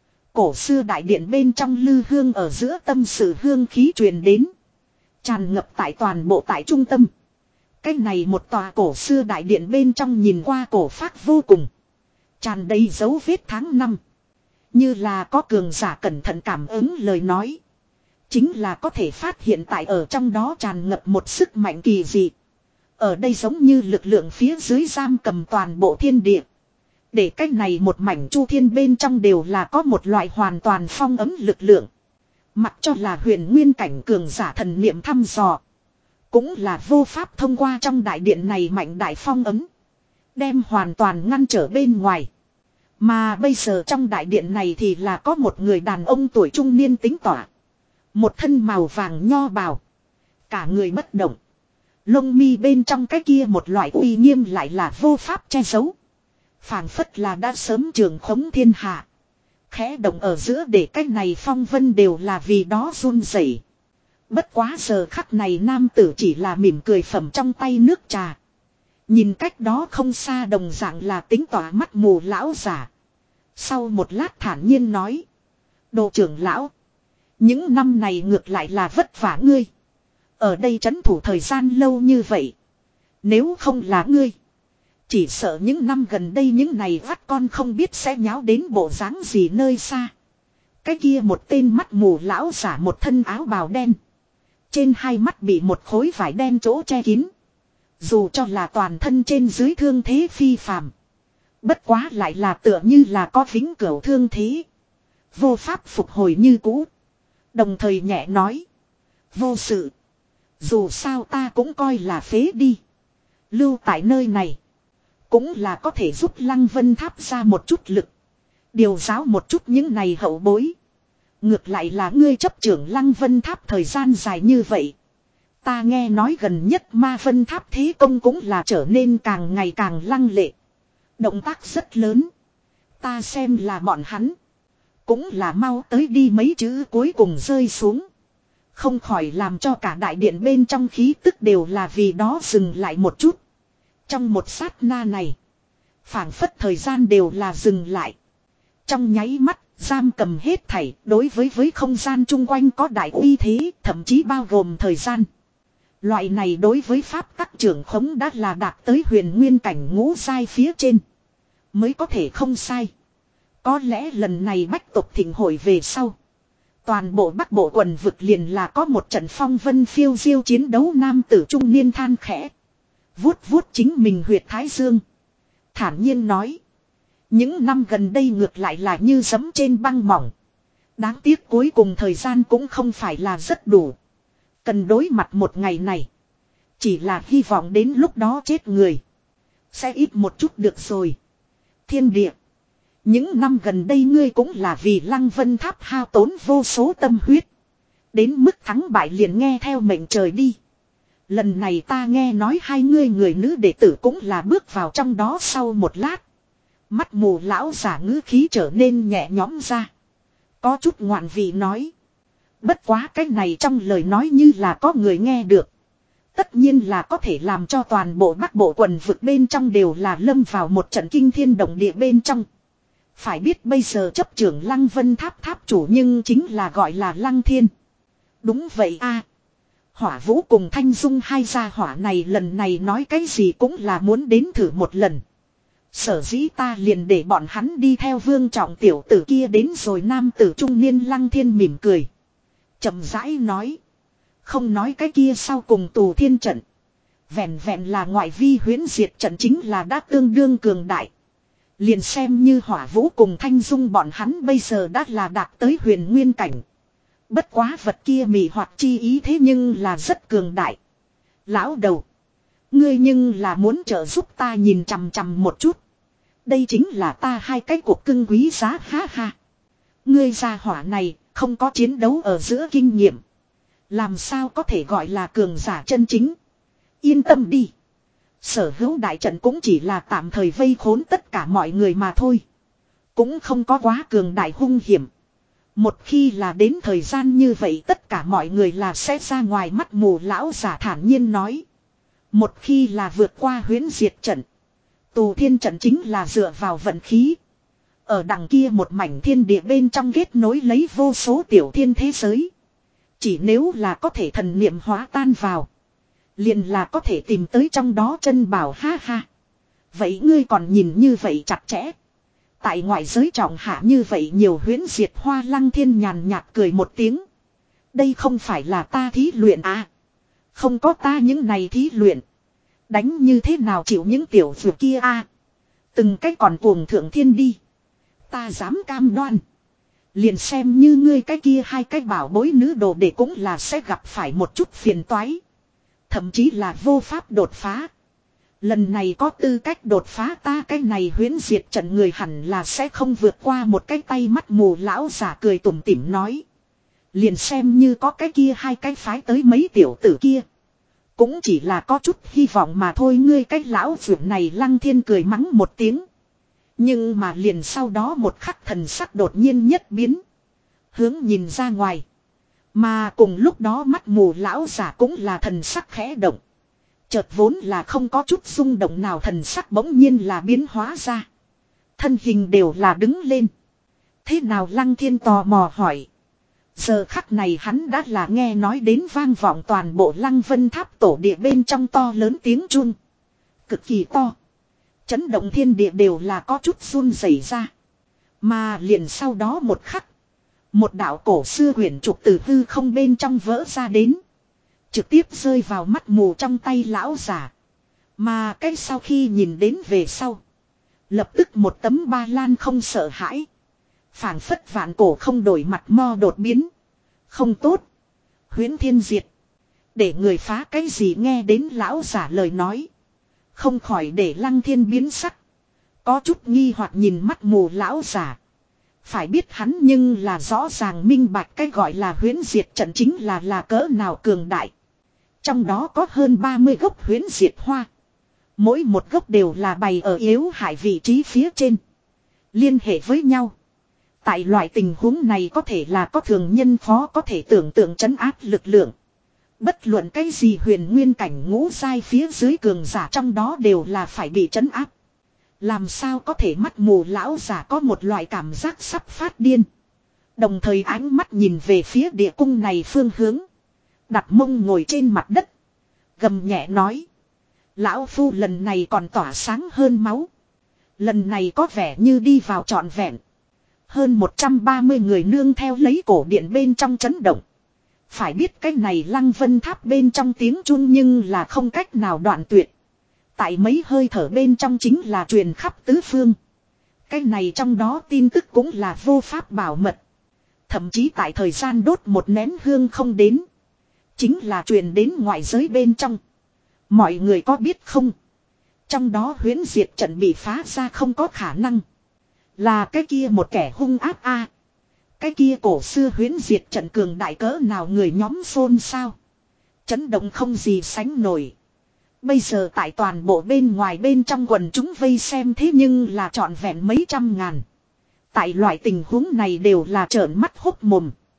Cổ xưa đại điện bên trong lư hương ở giữa tâm sự hương khí truyền đến. Tràn ngập tại toàn bộ tại trung tâm. Cái này một tòa cổ xưa đại điện bên trong nhìn qua cổ phác vô cùng. Tràn đầy dấu vết tháng năm. Như là có cường giả cẩn thận cảm ứng lời nói. Chính là có thể phát hiện tại ở trong đó tràn ngập một sức mạnh kỳ dị. Ở đây giống như lực lượng phía dưới giam cầm toàn bộ thiên địa. Để cách này một mảnh chu thiên bên trong đều là có một loại hoàn toàn phong ấm lực lượng. Mặc cho là huyền nguyên cảnh cường giả thần niệm thăm dò. Cũng là vô pháp thông qua trong đại điện này mạnh đại phong ấm. Đem hoàn toàn ngăn trở bên ngoài. Mà bây giờ trong đại điện này thì là có một người đàn ông tuổi trung niên tính tỏa. Một thân màu vàng nho bào. Cả người bất động. Lông mi bên trong cái kia một loại uy nghiêm lại là vô pháp che giấu. Phảng phất là đã sớm trường khống thiên hạ. Khẽ động ở giữa để cách này phong vân đều là vì đó run rẩy. Bất quá giờ khắc này nam tử chỉ là mỉm cười phẩm trong tay nước trà. Nhìn cách đó không xa đồng dạng là tính tỏa mắt mù lão giả. Sau một lát thản nhiên nói. Đồ trưởng lão. Những năm này ngược lại là vất vả ngươi. Ở đây trấn thủ thời gian lâu như vậy. Nếu không là ngươi. Chỉ sợ những năm gần đây những này vắt con không biết sẽ nháo đến bộ dáng gì nơi xa. Cái kia một tên mắt mù lão giả một thân áo bào đen. Trên hai mắt bị một khối vải đen chỗ che kín. Dù cho là toàn thân trên dưới thương thế phi phàm. Bất quá lại là tựa như là có vĩnh cửu thương thế. Vô pháp phục hồi như cũ. Đồng thời nhẹ nói. Vô sự. Dù sao ta cũng coi là phế đi. Lưu tại nơi này. Cũng là có thể giúp Lăng Vân Tháp ra một chút lực. Điều giáo một chút những này hậu bối. Ngược lại là ngươi chấp trưởng Lăng Vân Tháp thời gian dài như vậy. Ta nghe nói gần nhất Ma Vân Tháp thế công cũng là trở nên càng ngày càng lăng lệ. Động tác rất lớn. Ta xem là bọn hắn. Cũng là mau tới đi mấy chữ cuối cùng rơi xuống. Không khỏi làm cho cả đại điện bên trong khí tức đều là vì đó dừng lại một chút. Trong một sát na này. Phảng phất thời gian đều là dừng lại. Trong nháy mắt, giam cầm hết thảy đối với với không gian chung quanh có đại uy thế, thậm chí bao gồm thời gian. Loại này đối với pháp tắc trưởng khống đã là đạt tới huyền nguyên cảnh ngũ giai phía trên. Mới có thể không sai. Có lẽ lần này bách tộc thịnh hội về sau. Toàn bộ bắc bộ quần vực liền là có một trận phong vân phiêu diêu chiến đấu nam tử trung niên than khẽ. Vuốt vuốt chính mình huyệt thái dương. Thản nhiên nói. Những năm gần đây ngược lại là như giấm trên băng mỏng. Đáng tiếc cuối cùng thời gian cũng không phải là rất đủ. Cần đối mặt một ngày này. Chỉ là hy vọng đến lúc đó chết người. Sẽ ít một chút được rồi. Thiên địa. Những năm gần đây ngươi cũng là vì Lăng Vân Tháp hao tốn vô số tâm huyết. Đến mức thắng bại liền nghe theo mệnh trời đi. Lần này ta nghe nói hai ngươi người nữ đệ tử cũng là bước vào trong đó sau một lát. Mắt mù lão giả ngữ khí trở nên nhẹ nhõm ra. Có chút ngoạn vị nói. Bất quá cái này trong lời nói như là có người nghe được. Tất nhiên là có thể làm cho toàn bộ Bắc Bộ quần vực bên trong đều là lâm vào một trận kinh thiên động địa bên trong. Phải biết bây giờ chấp trưởng Lăng Vân Tháp tháp chủ nhưng chính là gọi là Lăng Thiên. Đúng vậy a. Hỏa Vũ cùng Thanh Dung hai gia hỏa này lần này nói cái gì cũng là muốn đến thử một lần. Sở dĩ ta liền để bọn hắn đi theo Vương Trọng tiểu tử kia đến rồi. Nam tử trung niên Lăng Thiên mỉm cười. Chậm rãi nói. Không nói cái kia sau cùng tù thiên trận. Vẹn vẹn là ngoại vi huyễn diệt trận chính là đã tương đương cường đại. Liền xem như Hỏa Vũ cùng Thanh Dung bọn hắn bây giờ đã là đạt tới huyền nguyên cảnh. Bất quá vật kia mị hoặc chi ý thế nhưng là rất cường đại. Lão đầu. Ngươi nhưng là muốn trợ giúp ta nhìn chằm chằm một chút. Đây chính là ta hai cái cuộc cưng quý giá ha ha. Ngươi gia hỏa này không có chiến đấu ở giữa kinh nghiệm. Làm sao có thể gọi là cường giả chân chính. Yên tâm đi. Sở hữu đại trận cũng chỉ là tạm thời vây khốn tất cả mọi người mà thôi. Cũng không có quá cường đại hung hiểm. Một khi là đến thời gian như vậy tất cả mọi người là sẽ ra ngoài mắt mù. Lão giả thản nhiên nói. Một khi là vượt qua huyễn diệt trận. Tù thiên trận chính là dựa vào vận khí. Ở đằng kia một mảnh thiên địa bên trong kết nối lấy vô số tiểu thiên thế giới. Chỉ nếu là có thể thần niệm hóa tan vào. Liền là có thể tìm tới trong đó chân bảo ha ha. Vậy ngươi còn nhìn như vậy chặt chẽ. Tại ngoại giới trọng hạ như vậy nhiều huyễn diệt hoa. Lăng Thiên nhàn nhạt cười một tiếng. Đây không phải là ta thí luyện à. Không có ta những này thí luyện. Đánh như thế nào chịu những tiểu vượt kia à. Từng cách còn cuồng thượng thiên đi. Ta dám cam đoan. Liền xem như ngươi cái kia hai cái bảo bối nữ đồ để cũng là sẽ gặp phải một chút phiền toái. Thậm chí là vô pháp đột phá. Lần này có tư cách đột phá ta cái này huyễn diệt trận người hẳn là sẽ không vượt qua một cái tay mắt mù. Lão giả cười tủm tỉm nói. Liền xem như có cái kia hai cái phái tới mấy tiểu tử kia. Cũng chỉ là có chút hy vọng mà thôi. Ngươi cái lão vượt này. Lăng Thiên cười mắng một tiếng. Nhưng mà liền sau đó một khắc thần sắc đột nhiên nhất biến. Hướng nhìn ra ngoài. Mà cùng lúc đó mắt mù lão giả cũng là thần sắc khẽ động. Chợt vốn là không có chút rung động nào thần sắc bỗng nhiên là biến hóa ra. Thân hình đều là đứng lên. Thế nào Lăng Thiên tò mò hỏi. Giờ khắc này hắn đã là nghe nói đến vang vọng toàn bộ Lăng Vân Tháp tổ địa bên trong to lớn tiếng chuông. Cực kỳ to. Chấn động thiên địa đều là có chút run rẩy ra. Mà liền sau đó một khắc. Một đạo cổ xưa quyển trục từ hư không bên trong vỡ ra đến. Trực tiếp rơi vào mắt mù trong tay lão giả. Mà cái sau khi nhìn đến về sau. Lập tức một tấm ba lan không sợ hãi. Phảng phất vạn cổ không đổi mặt mo đột biến. Không tốt. Huyễn thiên diệt. Để người phá cái gì nghe đến lão giả lời nói. Không khỏi để Lăng Thiên biến sắc. Có chút nghi hoặc nhìn mắt mù lão giả. Phải biết hắn nhưng là rõ ràng minh bạch cái gọi là huyễn diệt trận chính là là cỡ nào cường đại. Trong đó có hơn ba mươi gốc huyễn diệt hoa. Mỗi một gốc đều là bày ở yếu hại vị trí phía trên. Liên hệ với nhau. Tại loại tình huống này có thể là có thường nhân khó có thể tưởng tượng trấn áp lực lượng. Bất luận cái gì huyền nguyên cảnh ngũ giai phía dưới cường giả trong đó đều là phải bị trấn áp. Làm sao có thể mắt mù lão giả có một loại cảm giác sắp phát điên. Đồng thời ánh mắt nhìn về phía địa cung này phương hướng. Đặt mông ngồi trên mặt đất. Gầm nhẹ nói. Lão phu lần này còn tỏa sáng hơn máu. Lần này có vẻ như đi vào trọn vẹn. Hơn một trăm ba mươi người nương theo lấy cổ điện bên trong chấn động. Phải biết cái này Lăng Vân Tháp bên trong tiếng chuông nhưng là không cách nào đoạn tuyệt. Tại mấy hơi thở bên trong chính là truyền khắp tứ phương. Cái này trong đó tin tức cũng là vô pháp bảo mật. Thậm chí tại thời gian đốt một nén hương không đến. Chính là truyền đến ngoại giới bên trong. Mọi người có biết không? Trong đó huyễn diệt trận bị phá ra không có khả năng. Là cái kia một kẻ hung ác a. Cái kia cổ xưa huyễn diệt trận cường đại cỡ nào người nhóm xôn xao. Chấn động không gì sánh nổi. Bây giờ tại toàn bộ bên ngoài bên trong quần chúng vây xem thế nhưng là trọn vẹn mấy trăm ngàn. Tại loại tình huống này đều là trợn mắt hốt mồm.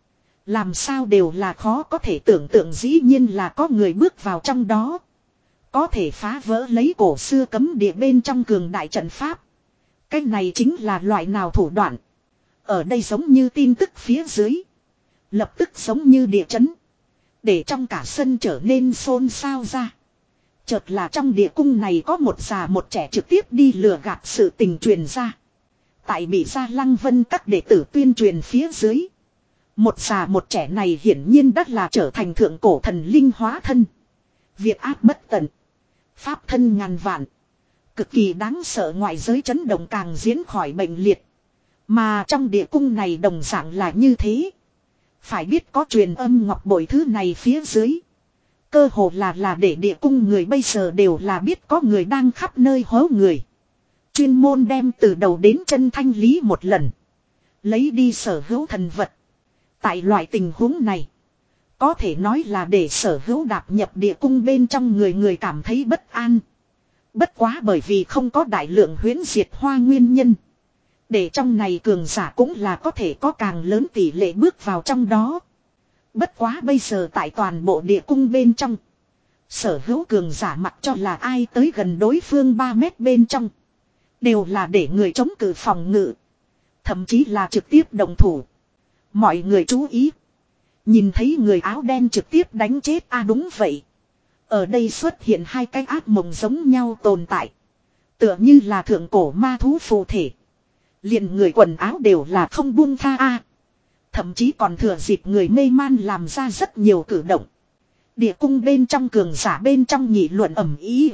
Làm sao đều là khó có thể tưởng tượng, dĩ nhiên là có người bước vào trong đó. Có thể phá vỡ lấy cổ xưa cấm địa bên trong cường đại trận pháp. Cái này chính là loại nào thủ đoạn. Ở đây giống như tin tức phía dưới. Lập tức giống như địa chấn. Để trong cả sân trở nên xôn xao ra. Chợt là trong địa cung này có một già một trẻ trực tiếp đi lừa gạt sự tình truyền ra. Tại bị Gia Lăng Vân các đệ tử tuyên truyền phía dưới. Một già một trẻ này hiển nhiên đắt là trở thành thượng cổ thần linh hóa thân. Việc ác bất tận. Pháp thân ngàn vạn. Cực kỳ đáng sợ, ngoại giới chấn động càng diễn khỏi bệnh liệt. Mà trong địa cung này đồng dạng là như thế. Phải biết có truyền âm ngọc bội thứ này phía dưới. Cơ hồ là là để địa cung người bây giờ đều là biết có người đang khắp nơi hố người. Chuyên môn đem từ đầu đến chân thanh lý một lần. Lấy đi sở hữu thần vật. Tại loại tình huống này. Có thể nói là để sở hữu đạp nhập địa cung bên trong người người cảm thấy bất an. Bất quá bởi vì không có đại lượng huyễn diệt hoa nguyên nhân. Để trong này cường giả cũng là có thể có càng lớn tỷ lệ bước vào trong đó. Bất quá bây giờ tại toàn bộ địa cung bên trong. Sở hữu cường giả mặc cho là ai tới gần đối phương ba mét bên trong. Đều là để người chống cự phòng ngự. Thậm chí là trực tiếp động thủ. Mọi người chú ý. Nhìn thấy người áo đen trực tiếp đánh chết a à, đúng vậy. Ở đây xuất hiện hai cái ác mộng giống nhau tồn tại. Tựa như là thượng cổ ma thú phù thể. Liền người quần áo đều là không buông tha a. À. Thậm chí còn thừa dịp người mê man làm ra rất nhiều cử động. Địa cung bên trong cường giả bên trong nghị luận ầm ĩ.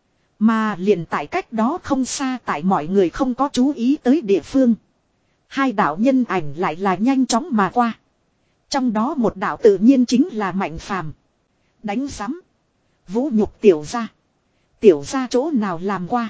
Mà liền tại cách đó không xa, tại mọi người không có chú ý tới địa phương. Hai đạo nhân ảnh lại là nhanh chóng mà qua. Trong đó một đạo tự nhiên chính là Mạnh Phàm. Đánh rắm. Vũ nhục tiểu gia. Tiểu gia chỗ nào làm qua.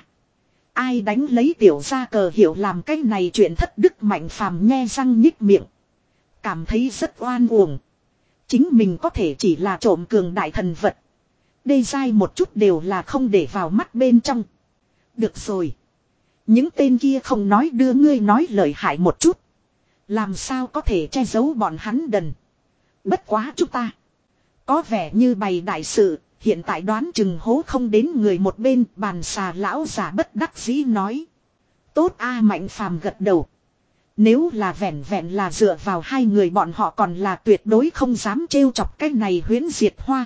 Ai đánh lấy tiểu gia cờ hiệu làm cái này chuyện thất đức. Mạnh Phàm nhe răng nhích miệng. Cảm thấy rất oan uổng. Chính mình có thể chỉ là trộm cường đại thần vật. Đê dai một chút đều là không để vào mắt bên trong. Được rồi. Những tên kia không nói đưa ngươi nói lời hại một chút. Làm sao có thể che giấu bọn hắn đần. Bất quá chúng ta. Có vẻ như bày đại sự. Hiện tại đoán chừng hố không đến người một bên. Bàn xà lão giả bất đắc dĩ nói. Tốt a. Mạnh Phàm gật đầu. Nếu là vẹn vẹn là dựa vào hai người bọn họ còn là tuyệt đối không dám trêu chọc cái này huyễn diệt hoa.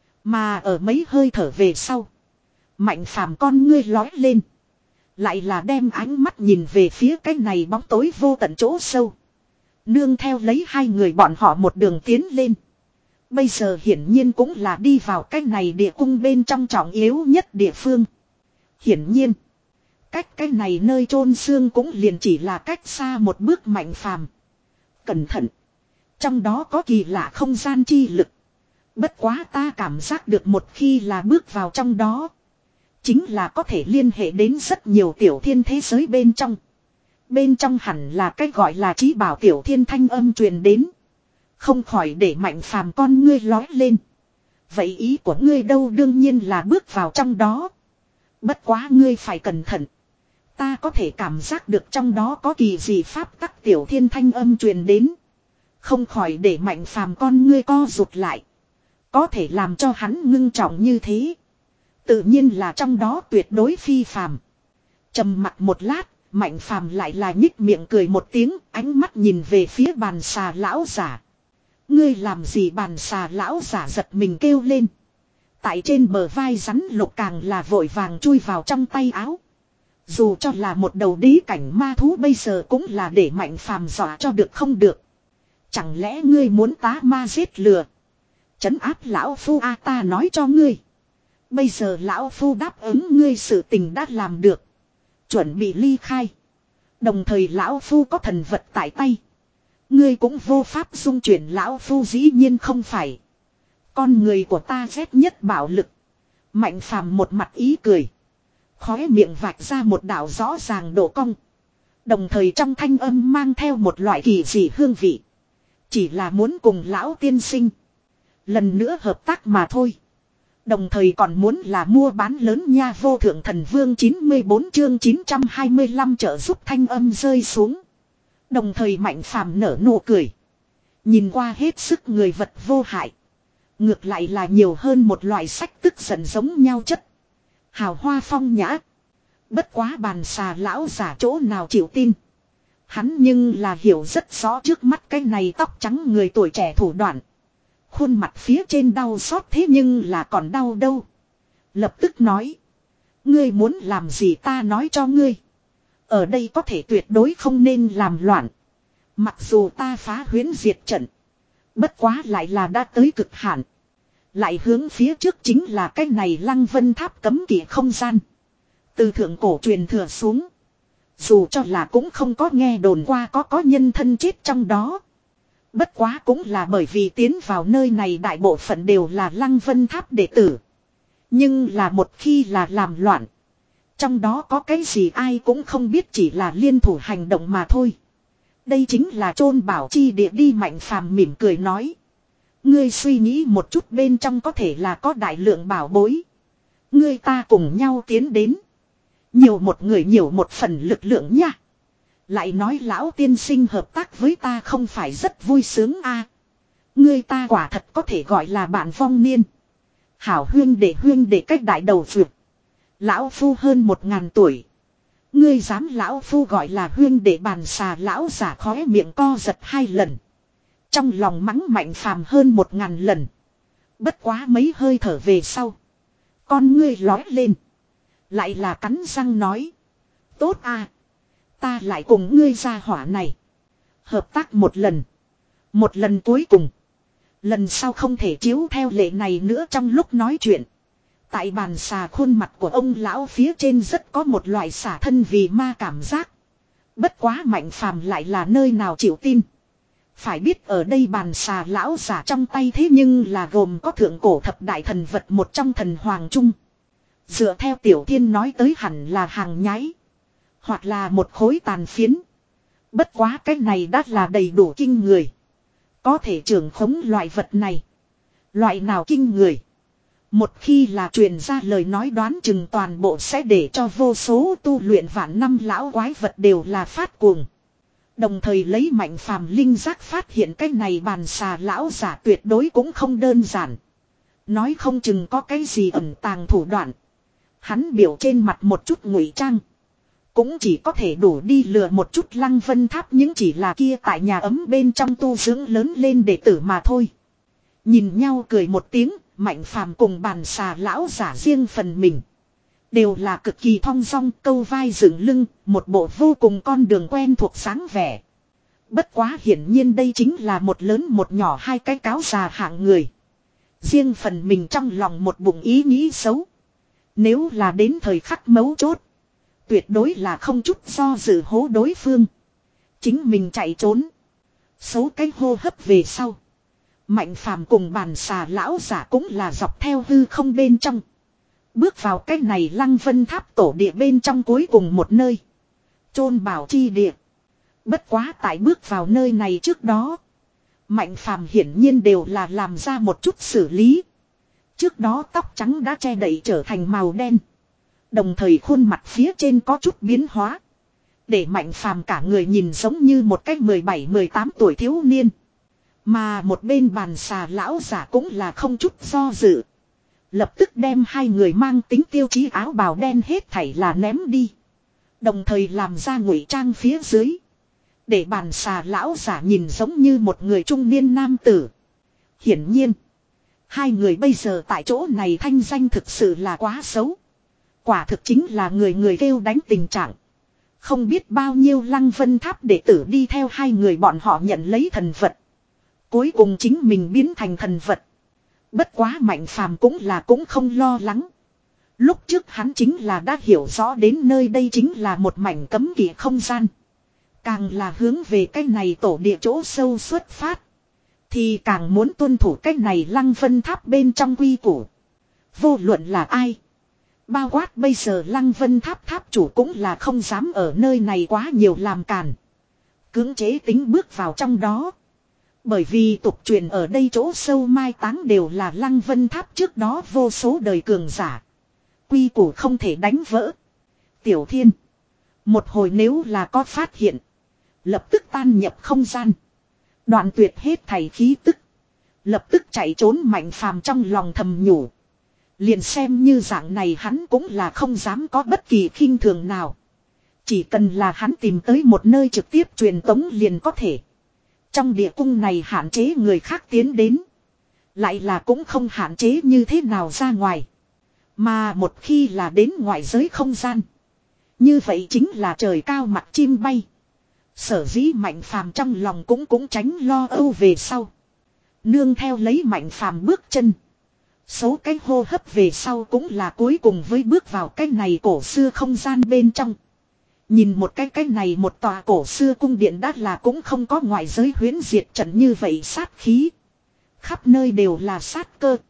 Mà ở mấy hơi thở về sau. Mạnh Phàm con ngươi lói lên. Lại là đem ánh mắt nhìn về phía cái này bóng tối vô tận chỗ sâu. Nương theo lấy hai người bọn họ một đường tiến lên. Bây giờ hiển nhiên cũng là đi vào cái này địa cung bên trong trọng yếu nhất địa phương. Hiển nhiên. Cách cái này nơi chôn xương cũng liền chỉ là cách xa một bước. Mạnh Phàm. Cẩn thận. Trong đó có kỳ lạ không gian chi lực. Bất quá ta cảm giác được một khi là bước vào trong đó. Chính là có thể liên hệ đến rất nhiều tiểu thiên thế giới bên trong. Bên trong hẳn là cái gọi là trí bảo tiểu thiên thanh âm truyền đến. Không khỏi để Mạnh Phàm con ngươi lói lên. Vậy ý của ngươi đâu? Đương nhiên là bước vào trong đó. Bất quá ngươi phải cẩn thận. Ta có thể cảm giác được trong đó có kỳ dị pháp tắc tiểu thiên thanh âm truyền đến. Không khỏi để Mạnh Phàm con ngươi co rụt lại. Có thể làm cho hắn ngưng trọng như thế. Tự nhiên là trong đó tuyệt đối phi phàm. Trầm mặc một lát, Mạnh Phàm lại là nhích miệng cười một tiếng, ánh mắt nhìn về phía bàn xà lão giả. Ngươi làm gì? Bàn xà lão giả giật mình kêu lên. Tại trên bờ vai rắn lục càng là vội vàng chui vào trong tay áo. Dù cho là một đầu đế cảnh ma thú bây giờ cũng là để Mạnh Phàm dọa cho được không được. Chẳng lẽ ngươi muốn tá ma giết lừa? Trấn áp lão phu a, ta nói cho ngươi. Bây giờ lão phu đáp ứng ngươi sự tình đã làm được. Chuẩn bị ly khai. Đồng thời lão phu có thần vật tại tay. Ngươi cũng vô pháp dung chuyển lão phu, dĩ nhiên không phải. Con người của ta ghét nhất bạo lực. Mạnh Phàm một mặt ý cười. Khóe miệng vạch ra một đạo rõ ràng độ cong. Đồng thời trong thanh âm mang theo một loại kỳ dị hương vị. Chỉ là muốn cùng lão tiên sinh lần nữa hợp tác mà thôi. Đồng thời còn muốn là mua bán lớn nha. Vô thượng thần vương chín mươi bốn chương chín trăm hai mươi lăm trợ giúp thanh âm rơi xuống. Đồng thời Mạnh Phàm nở nụ cười. Nhìn qua hết sức người vật vô hại. Ngược lại là nhiều hơn một loại sách tức giận giống nhau chất. Hào hoa phong nhã. Bất quá bàn xà lão giả chỗ nào chịu tin. Hắn nhưng là hiểu rất rõ trước mắt cái này tóc trắng người tuổi trẻ thủ đoạn. Khuôn mặt phía trên đau xót thế nhưng là còn đau đâu. Lập tức nói. Ngươi muốn làm gì ta nói cho ngươi. Ở đây có thể tuyệt đối không nên làm loạn. Mặc dù ta phá huyễn diệt trận. Bất quá lại là đã tới cực hạn. Lại hướng phía trước chính là cái này Lăng Vân Tháp cấm kỵ không gian. Từ thượng cổ truyền thừa xuống. Dù cho là cũng không có nghe đồn qua có có nhân thân chết trong đó. Bất quá cũng là bởi vì tiến vào nơi này đại bộ phận đều là Lăng Vân Tháp đệ tử. Nhưng là một khi là làm loạn. Trong đó có cái gì ai cũng không biết, chỉ là liên thủ hành động mà thôi. Đây chính là chôn bảo chi địa đi. Mạnh Phàm mỉm cười nói. Ngươi suy nghĩ một chút, bên trong có thể là có đại lượng bảo bối. Ngươi ta cùng nhau tiến đến. Nhiều một người nhiều một phần lực lượng nha. Lại nói lão tiên sinh hợp tác với ta không phải rất vui sướng a? Ngươi ta quả thật có thể gọi là bạn vong niên. Hảo huyên để huyên để cách đại đầu vượt. Lão phu hơn một ngàn tuổi. Ngươi dám lão phu gọi là huyên để bàn xà lão giả khóe miệng co giật hai lần. Trong lòng mắng Mạnh Phàm hơn một ngàn lần. Bất quá mấy hơi thở về sau. Con ngươi lói lên. Lại là cắn răng nói. Tốt à. Ta lại cùng ngươi ra hỏa này. Hợp tác một lần. Một lần cuối cùng. Lần sau không thể chiếu theo lệ này nữa. Trong lúc nói chuyện. Tại bàn xà khuôn mặt của ông lão phía trên rất có một loại xả thân vì ma cảm giác. Bất quá Mạnh Phàm lại là nơi nào chịu tin. Phải biết ở đây bàn xà lão giả trong tay thế nhưng là gồm có thượng cổ thập đại thần vật một trong thần hoàng trung. Dựa theo Tiểu Thiên nói tới hẳn là hàng nhái. Hoặc là một khối tàn phiến. Bất quá cái này đã là đầy đủ kinh người. Có thể trưởng khống loại vật này. Loại nào kinh người. Một khi là truyền ra lời nói đoán chừng toàn bộ sẽ để cho vô số tu luyện vạn năm lão quái vật đều là phát cuồng. Đồng thời lấy Mạnh Phàm linh giác phát hiện cái này bàn xà lão giả tuyệt đối cũng không đơn giản. Nói không chừng có cái gì ẩn tàng thủ đoạn. Hắn biểu trên mặt một chút ngụy trang. Cũng chỉ có thể đủ đi lừa một chút Lăng Vân Tháp những chỉ là kia tại nhà ấm bên trong tu dưỡng lớn lên đệ tử mà thôi. Nhìn nhau cười một tiếng, Mạnh Phàm cùng bàn xà lão giả riêng phần mình. Đều là cực kỳ thong dong, câu vai dựng lưng, một bộ vô cùng con đường quen thuộc sáng vẻ. Bất quá hiển nhiên đây chính là một lớn một nhỏ hai cái cáo già hạng người. Riêng phần mình trong lòng một bụng ý nghĩ xấu. Nếu là đến thời khắc mấu chốt, tuyệt đối là không chút do dự hố đối phương. Chính mình chạy trốn. Xấu cái hô hấp về sau. Mạnh Phàm cùng bàn xà lão giả cũng là dọc theo hư không bên trong. Bước vào cái này Lăng Vân Tháp tổ địa bên trong cuối cùng một nơi. Chôn bảo chi địa. Bất quá tại bước vào nơi này trước đó. Mạnh Phàm hiển nhiên đều là làm ra một chút xử lý. Trước đó tóc trắng đã che đậy trở thành màu đen. Đồng thời khuôn mặt phía trên có chút biến hóa. Để Mạnh Phàm cả người nhìn giống như một cái mười bảy mười tám tuổi thiếu niên. Mà một bên bàn xà lão giả cũng là không chút do dự. Lập tức đem hai người mang tính tiêu chí áo bào đen hết thảy là ném đi. Đồng thời làm ra ngụy trang phía dưới. Để bàn xà lão giả nhìn giống như một người trung niên nam tử. Hiển nhiên. Hai người bây giờ tại chỗ này thanh danh thực sự là quá xấu. Quả thực chính là người người kêu đánh tình trạng. Không biết bao nhiêu Lăng Vân Tháp đệ tử đi theo hai người bọn họ nhận lấy thần vật. Cuối cùng chính mình biến thành thần vật. Bất quá Mạnh Phàm cũng là cũng không lo lắng. Lúc trước hắn chính là đã hiểu rõ đến nơi đây chính là một mảnh cấm kỵ không gian. Càng là hướng về cái này tổ địa chỗ sâu xuất phát. Thì càng muốn tuân thủ cái này Lăng Vân Tháp bên trong quy củ. Vô luận là ai. Bao quát bây giờ Lăng Vân Tháp tháp chủ cũng là không dám ở nơi này quá nhiều làm càn. Cưỡng chế tính bước vào trong đó. Bởi vì tục truyền ở đây chỗ sâu mai táng đều là Lăng Vân Tháp trước đó vô số đời cường giả. Quy củ không thể đánh vỡ. Tiểu Thiên. Một hồi nếu là có phát hiện. Lập tức tan nhập không gian. Đoạn tuyệt hết thảy khí tức. Lập tức chạy trốn Mạnh Phàm trong lòng thầm nhủ. Liền xem như dạng này hắn cũng là không dám có bất kỳ khinh thường nào. Chỉ cần là hắn tìm tới một nơi trực tiếp truyền tống liền có thể. Trong địa cung này hạn chế người khác tiến đến. Lại là cũng không hạn chế như thế nào ra ngoài. Mà một khi là đến ngoại giới không gian. Như vậy chính là trời cao mặt chim bay. Sở dĩ Mạnh Phàm trong lòng cũng cũng tránh lo âu về sau. Nương theo lấy Mạnh Phàm bước chân. Số cái hô hấp về sau cũng là cuối cùng với bước vào cái này cổ xưa không gian bên trong. Nhìn một cái cái này một tòa cổ xưa cung điện đã là cũng không có ngoại giới huyễn diệt trận như vậy sát khí. Khắp nơi đều là sát cơ.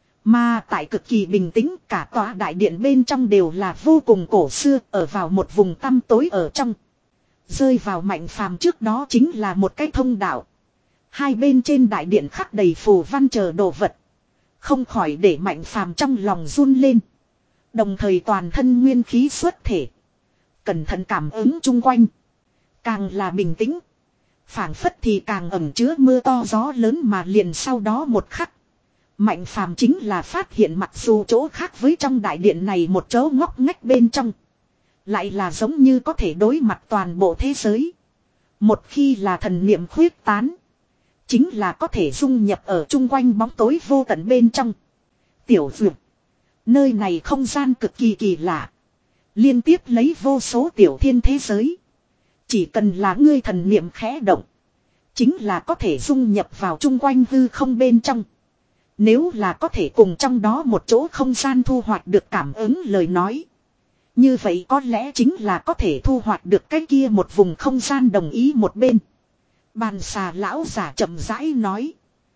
Mà tại cực kỳ bình tĩnh cả tòa đại điện bên trong đều là vô cùng cổ xưa ở vào một vùng tăm tối ở trong. Rơi vào Mạnh Phàm trước đó chính là một cái thông đạo. Hai bên trên đại điện khắc đầy phù văn chờ đồ vật. Không khỏi để Mạnh Phàm trong lòng run lên. Đồng thời toàn thân nguyên khí xuất thể. Cẩn thận cảm ứng chung quanh. Càng là bình tĩnh. Phảng phất thì càng ẩn chứa mưa to gió lớn mà liền sau đó một khắc. Mạnh Phàm chính là phát hiện mặc dù chỗ khác với trong đại điện này một chỗ ngóc ngách bên trong. Lại là giống như có thể đối mặt toàn bộ thế giới. Một khi là thần niệm khuyết tán. Chính là có thể dung nhập ở chung quanh bóng tối vô tận bên trong. Tiểu dược. Nơi này không gian cực kỳ kỳ lạ. Liên tiếp lấy vô số tiểu thiên thế giới. Chỉ cần là ngươi thần niệm khẽ động. Chính là có thể dung nhập vào chung quanh hư không bên trong. Nếu là có thể cùng trong đó một chỗ không gian thu hoạch được cảm ứng lời nói. Như vậy có lẽ chính là có thể thu hoạch được cái kia một vùng không gian đồng ý một bên. Bàn xà lão giả chậm rãi nói.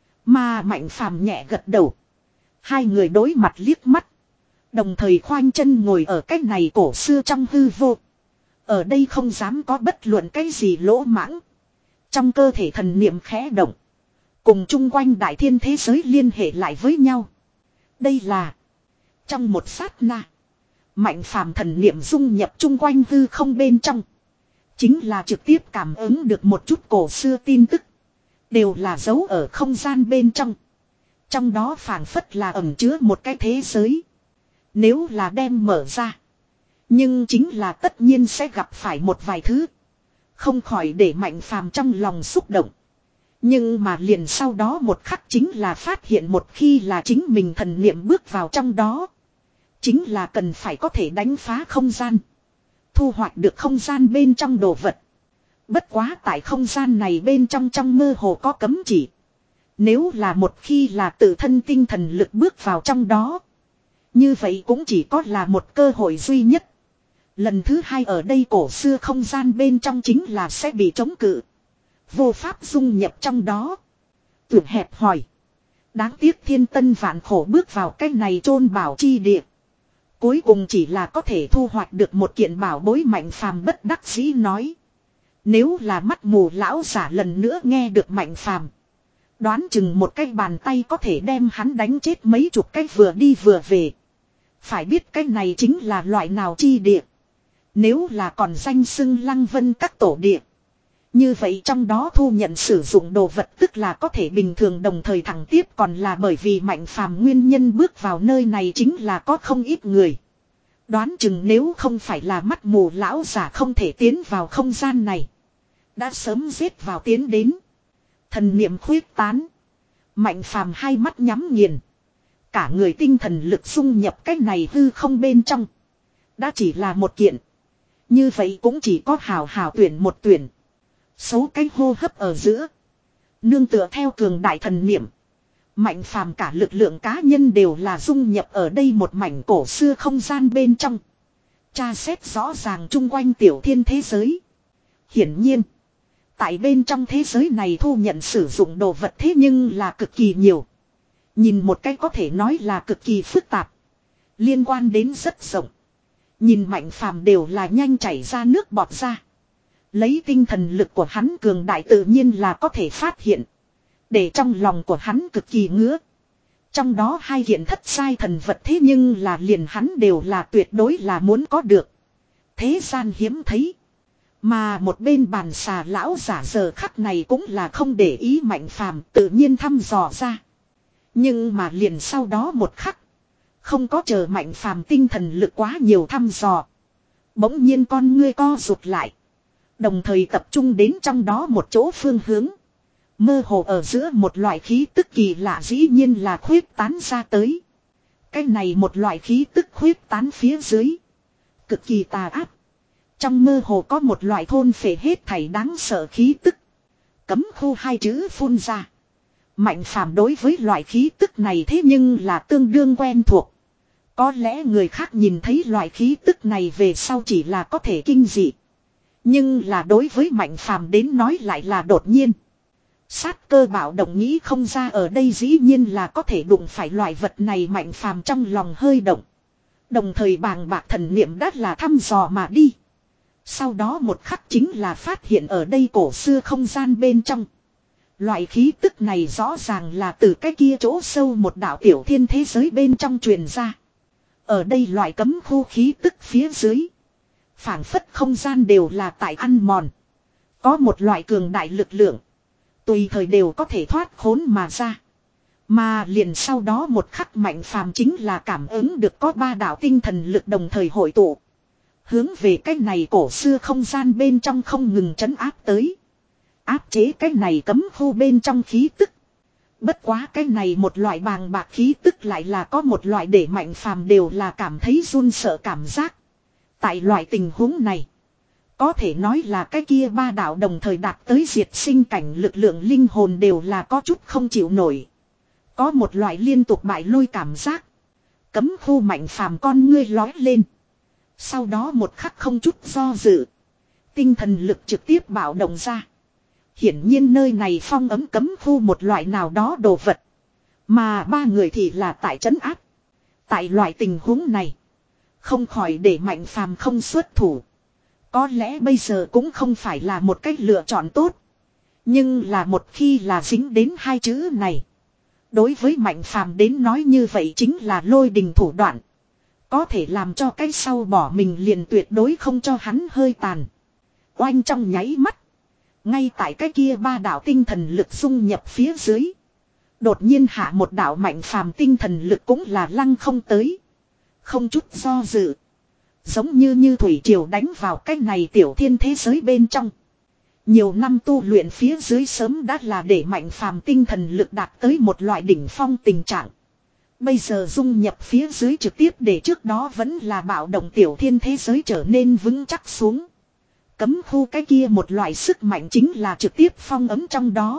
Mà Mạnh Phàm nhẹ gật đầu. Hai người đối mặt liếc mắt. Đồng thời khoanh chân ngồi ở cách này cổ xưa trong hư vô. Ở đây không dám có bất luận cái gì lỗ mãng. Trong cơ thể thần niệm khẽ động. Cùng chung quanh đại thiên thế giới liên hệ lại với nhau. Đây là. Trong một sát na. Mạnh Phàm thần niệm dung nhập chung quanh hư không bên trong. Chính là trực tiếp cảm ứng được một chút cổ xưa tin tức. Đều là dấu ở không gian bên trong. Trong đó phảng phất là ẩn chứa một cái thế giới. Nếu là đem mở ra. Nhưng chính là tất nhiên sẽ gặp phải một vài thứ. Không khỏi để Mạnh Phàm trong lòng xúc động. Nhưng mà liền sau đó một khắc chính là phát hiện một khi là chính mình thần niệm bước vào trong đó. Chính là cần phải có thể đánh phá không gian. Thu hoạch được không gian bên trong đồ vật. Bất quá tại không gian này bên trong trong mơ hồ có cấm chỉ. Nếu là một khi là tự thân tinh thần lực bước vào trong đó. Như vậy cũng chỉ có là một cơ hội duy nhất. Lần thứ hai ở đây cổ xưa không gian bên trong chính là sẽ bị chống cự. Vô pháp dung nhập trong đó. Tưởng hẹp hỏi. Đáng tiếc thiên tân vạn khổ bước vào cái này chôn bảo chi địa. Cuối cùng chỉ là có thể thu hoạch được một kiện bảo bối. Mạnh Phàm bất đắc dĩ nói. Nếu là mắt mù lão giả lần nữa nghe được Mạnh Phàm, đoán chừng một cái bàn tay có thể đem hắn đánh chết mấy chục cái vừa đi vừa về. Phải biết cái này chính là loại nào chi địa. Nếu là còn danh xưng Lăng Vân các tổ địa. Như vậy trong đó thu nhận sử dụng đồ vật tức là có thể bình thường đồng thời thẳng tiếp, còn là bởi vì Mạnh Phàm nguyên nhân bước vào nơi này chính là có không ít người. Đoán chừng nếu không phải là mắt mù lão giả không thể tiến vào không gian này. Đã sớm giết vào tiến đến. Thần niệm khuyết tán. Mạnh Phàm hai mắt nhắm nghiền. Cả người tinh thần lực dung nhập cái này hư không bên trong. Đã chỉ là một kiện. Như vậy cũng chỉ có hào hào tuyển một tuyển. Số cái hô hấp ở giữa. Nương tựa theo cường đại thần niệm. Mạnh Phàm cả lực lượng cá nhân đều là dung nhập ở đây một mảnh cổ xưa không gian bên trong. Tra xét rõ ràng chung quanh tiểu thiên thế giới. Hiển nhiên. Tại bên trong thế giới này thu nhận sử dụng đồ vật thế nhưng là cực kỳ nhiều. Nhìn một cái có thể nói là cực kỳ phức tạp. Liên quan đến rất rộng. Nhìn Mạnh Phàm đều là nhanh chảy ra nước bọt ra. Lấy tinh thần lực của hắn cường đại tự nhiên là có thể phát hiện. Để trong lòng của hắn cực kỳ ngứa. Trong đó hai hiện thất sai thần vật thế nhưng là liền hắn đều là tuyệt đối là muốn có được. Thế gian hiếm thấy. Mà một bên bàn xà lão giả giờ khắc này cũng là không để ý Mạnh Phàm, tự nhiên thăm dò ra. Nhưng mà liền sau đó một khắc, không có chờ Mạnh Phàm tinh thần lực quá nhiều thăm dò, bỗng nhiên con ngươi co rụt lại, đồng thời tập trung đến trong đó một chỗ phương hướng. Mơ hồ ở giữa một loại khí tức kỳ lạ dĩ nhiên là khuyết tán ra tới. Cái này một loại khí tức khuyết tán phía dưới, cực kỳ tà ác. Trong mơ hồ có một loại thôn phệ hết thảy đáng sợ khí tức. Cấm khu hai chữ phun ra. Mạnh Phàm đối với loại khí tức này thế nhưng là tương đương quen thuộc. Có lẽ người khác nhìn thấy loại khí tức này về sau chỉ là có thể kinh dị. Nhưng là đối với Mạnh Phàm đến nói lại là đột nhiên. Sát cơ bạo động nghĩ không ra ở đây dĩ nhiên là có thể đụng phải loại vật này. Mạnh Phàm trong lòng hơi động. Đồng thời bàng bạc thần niệm đắt là thăm dò mà đi. Sau đó một khắc chính là phát hiện ở đây cổ xưa không gian bên trong. Loại khí tức này rõ ràng là từ cái kia chỗ sâu một đạo tiểu thiên thế giới bên trong truyền ra. Ở đây loại cấm khu khí tức phía dưới, phảng phất không gian đều là tại ăn mòn. Có một loại cường đại lực lượng, tùy thời đều có thể thoát khốn mà ra. Mà liền sau đó một khắc Mạnh Phàm chính là cảm ứng được có ba đạo tinh thần lực đồng thời hội tụ. Hướng về cái này cổ xưa không gian bên trong không ngừng trấn áp tới. Áp chế cái này cấm khu bên trong khí tức. Bất quá cái này một loại bàng bạc khí tức lại là có một loại để Mạnh Phàm đều là cảm thấy run sợ cảm giác. Tại loại tình huống này, có thể nói là cái kia ba đạo đồng thời đạt tới diệt sinh cảnh lực lượng linh hồn đều là có chút không chịu nổi. Có một loại liên tục bại lui cảm giác. Cấm khu Mạnh Phàm con ngươi lói lên. Sau đó một khắc không chút do dự, tinh thần lực trực tiếp bạo động ra. Hiển nhiên nơi này phong ấm cấm khu một loại nào đó đồ vật. Mà ba người thì là tại trấn áp. Tại loại tình huống này, không khỏi để Mạnh Phàm không xuất thủ. Có lẽ bây giờ cũng không phải là một cách lựa chọn tốt. Nhưng là một khi là dính đến hai chữ này, đối với Mạnh Phàm đến nói như vậy chính là lôi đình thủ đoạn. Có thể làm cho cái sau bỏ mình liền tuyệt đối không cho hắn hơi tàn. Oanh trong nháy mắt, ngay tại cái kia ba đạo tinh thần lực dung nhập phía dưới, đột nhiên hạ một đạo Mạnh Phàm tinh thần lực cũng là lăng không tới. Không chút do dự, giống như như thủy triều đánh vào cái này tiểu thiên thế giới bên trong. Nhiều năm tu luyện phía dưới sớm đã là để Mạnh Phàm tinh thần lực đạt tới một loại đỉnh phong tình trạng. Bây giờ dung nhập phía dưới trực tiếp để trước đó vẫn là bạo động tiểu thiên thế giới trở nên vững chắc xuống. Cấm khu cái kia một loại sức mạnh chính là trực tiếp phong ấm trong đó.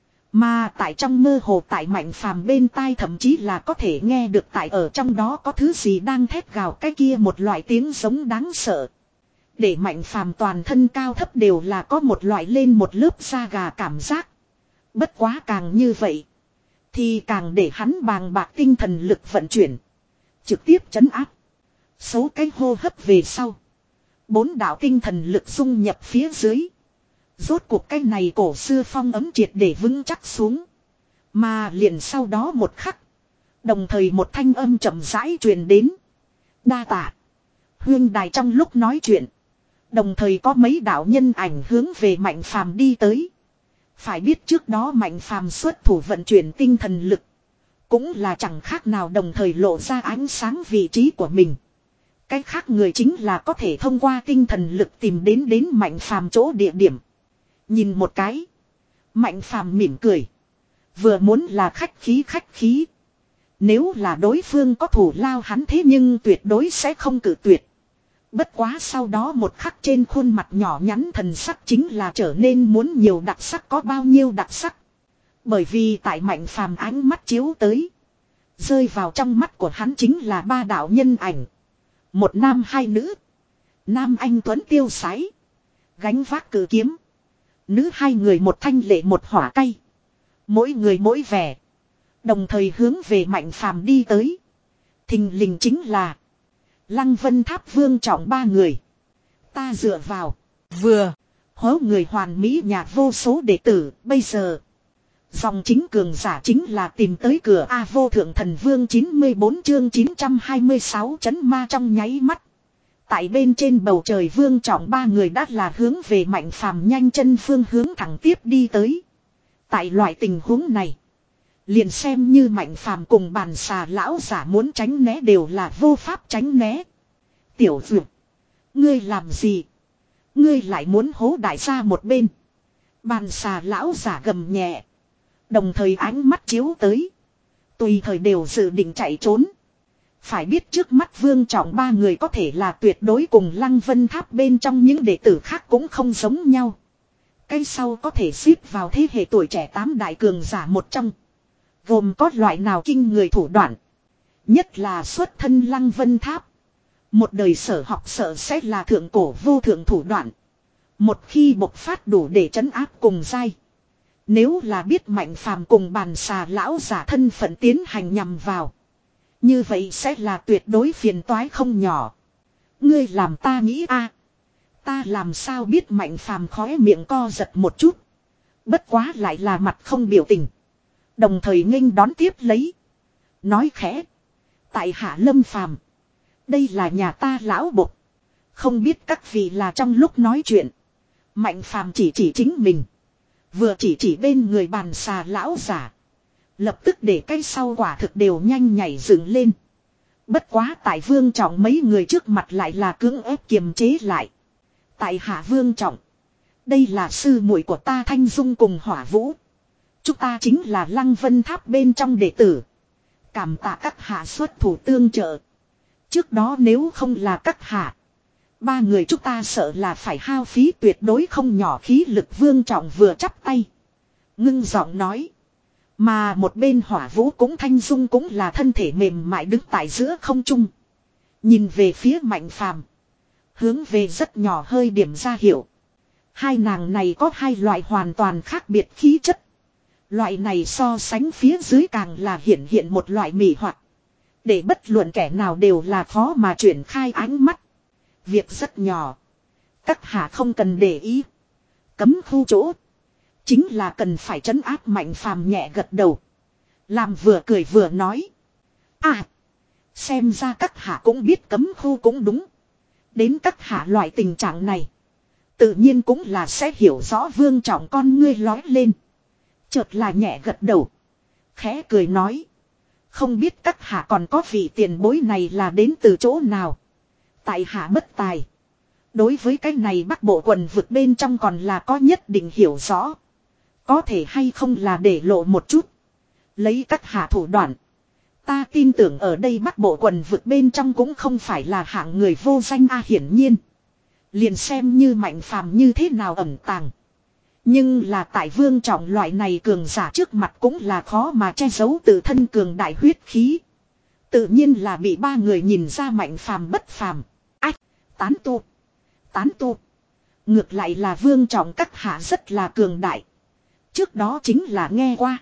Mà tại trong mơ hồ tại Mạnh Phàm bên tai thậm chí là có thể nghe được tại ở trong đó có thứ gì đang thét gào cái kia một loại tiếng giống đáng sợ. Để Mạnh Phàm toàn thân cao thấp đều là có một loại lên một lớp da gà cảm giác. Bất quá càng như vậy, thì càng để hắn bàng bạc tinh thần lực vận chuyển, trực tiếp trấn áp. Số cái hô hấp về sau, bốn đạo tinh thần lực dung nhập phía dưới. Rốt cuộc cái này cổ xưa phong ấm triệt để vững chắc xuống. Mà liền sau đó một khắc, đồng thời một thanh âm chậm rãi truyền đến. Đa tạ. Huyên đài trong lúc nói chuyện, đồng thời có mấy đạo nhân ảnh hướng về Mạnh Phàm đi tới. Phải biết trước đó Mạnh Phàm xuất thủ vận chuyển tinh thần lực, cũng là chẳng khác nào đồng thời lộ ra ánh sáng vị trí của mình. Cái khác người chính là có thể thông qua tinh thần lực tìm đến đến Mạnh Phàm chỗ địa điểm. Nhìn một cái, Mạnh Phàm mỉm cười. Vừa muốn là khách khí khách khí. Nếu là đối phương có thủ lao hắn thế nhưng tuyệt đối sẽ không cự tuyệt. Bất quá sau đó một khắc trên khuôn mặt nhỏ nhắn thần sắc chính là trở nên muốn nhiều đặc sắc có bao nhiêu đặc sắc. Bởi vì tại Mạnh Phàm ánh mắt chiếu tới, rơi vào trong mắt của hắn chính là ba đạo nhân ảnh. Một nam hai nữ. Nam anh tuấn tiêu sái, gánh vác cự kiếm. Nữ hai người một thanh lệ một hỏa cay. Mỗi người mỗi vẻ. Đồng thời hướng về Mạnh Phàm đi tới. Thình lình chính là Lăng Vân Tháp Vương Trọng ba người. Ta dựa vào. Vừa. Hố người hoàn mỹ nhà vô số đệ tử. Bây giờ dòng chính cường giả chính là tìm tới cửa A Vô Thượng Thần Vương chín mươi bốn chương chín trăm hai mươi sáu chấn ma trong nháy mắt. Tại bên trên bầu trời Vương Trọng ba người đã là hướng về Mạnh Phàm nhanh chân phương hướng thẳng tiếp đi tới. Tại loại tình huống này, liền xem như Mạnh Phàm cùng bàn xà lão giả muốn tránh né đều là vô pháp tránh né. Tiểu Dược, ngươi làm gì? Ngươi lại muốn hố đại gia một bên. Bàn xà lão giả gầm nhẹ. Đồng thời ánh mắt chiếu tới. Tùy thời đều dự định chạy trốn. Phải biết trước mắt Vương Trọng ba người có thể là tuyệt đối cùng Lăng Vân Tháp bên trong những đệ tử khác cũng không giống nhau. Cái sau có thể xếp vào thế hệ tuổi trẻ tám đại cường giả một trong. Gồm có loại nào kinh người thủ đoạn. Nhất là xuất thân Lăng Vân Tháp. Một đời sở học sở sẽ là thượng cổ vô thượng thủ đoạn. Một khi bộc phát đủ để trấn áp cùng giai. Nếu là biết Mạnh Phàm cùng bàn xà lão giả thân phận tiến hành nhằm vào. Như vậy sẽ là tuyệt đối phiền toái không nhỏ. Ngươi làm ta nghĩ a, ta làm sao biết Mạnh Phàm khóe miệng co giật một chút. Bất quá lại là mặt không biểu tình. Đồng thời nghênh đón tiếp lấy. Nói khẽ. Tại hạ Lâm Phàm. Đây là nhà ta lão bộc. Không biết các vị là trong lúc nói chuyện. Mạnh Phàm chỉ chỉ chính mình. Vừa chỉ chỉ bên người bàn xà lão giả. Lập tức để cái sau quả thực đều nhanh nhảy dựng lên. Bất quá tại Vương Trọng mấy người trước mặt lại là cưỡng ép kiềm chế lại. Tại hạ Vương Trọng. Đây là sư muội của ta Thanh Dung cùng Hỏa Vũ. Chúng ta chính là Lăng Vân Tháp bên trong đệ tử. Cảm tạ các hạ xuất thủ tương trợ. Trước đó nếu không là các hạ, ba người chúng ta sợ là phải hao phí tuyệt đối không nhỏ khí lực. Vương Trọng vừa chắp tay, ngưng giọng nói. Mà một bên Hỏa Vũ cũng Thanh Dung cũng là thân thể mềm mại đứng tại giữa không trung. Nhìn về phía Mạnh Phàm, hướng về rất nhỏ hơi điểm ra hiệu. Hai nàng này có hai loại hoàn toàn khác biệt khí chất. Loại này so sánh phía dưới càng là hiện hiện một loại mị hoặc. Để bất luận kẻ nào đều là khó mà chuyển khai ánh mắt. Việc rất nhỏ. Các hạ không cần để ý. Cấm khu chỗ. Chính là cần phải trấn áp. Mạnh Phàm nhẹ gật đầu. Làm vừa cười vừa nói. À. Xem ra các hạ cũng biết cấm khu cũng đúng. Đến các hạ loại tình trạng này. Tự nhiên cũng là sẽ hiểu rõ. Vương Trọng con ngươi lói lên. Chợt là nhẹ gật đầu. Khẽ cười nói. Không biết các hạ còn có vị tiền bối này là đến từ chỗ nào. Tại hạ bất tài. Đối với cái này Bắc Bộ quần vực bên trong còn là có nhất định hiểu rõ. Có thể hay không là để lộ một chút. Lấy các hạ thủ đoạn. Ta tin tưởng ở đây Bắc Bộ quần vực bên trong cũng không phải là hạng người vô danh a. Hiển nhiên. Liền xem như Mạnh Phàm như thế nào ẩn tàng. Nhưng là tại Vương Trọng loại này cường giả trước mặt cũng là khó mà che giấu tự thân cường đại huyết khí. Tự nhiên là bị ba người nhìn ra Mạnh Phàm bất phàm. Ách, tán tu. Tán tu. Ngược lại là Vương Trọng các hạ rất là cường đại. Trước đó chính là nghe qua.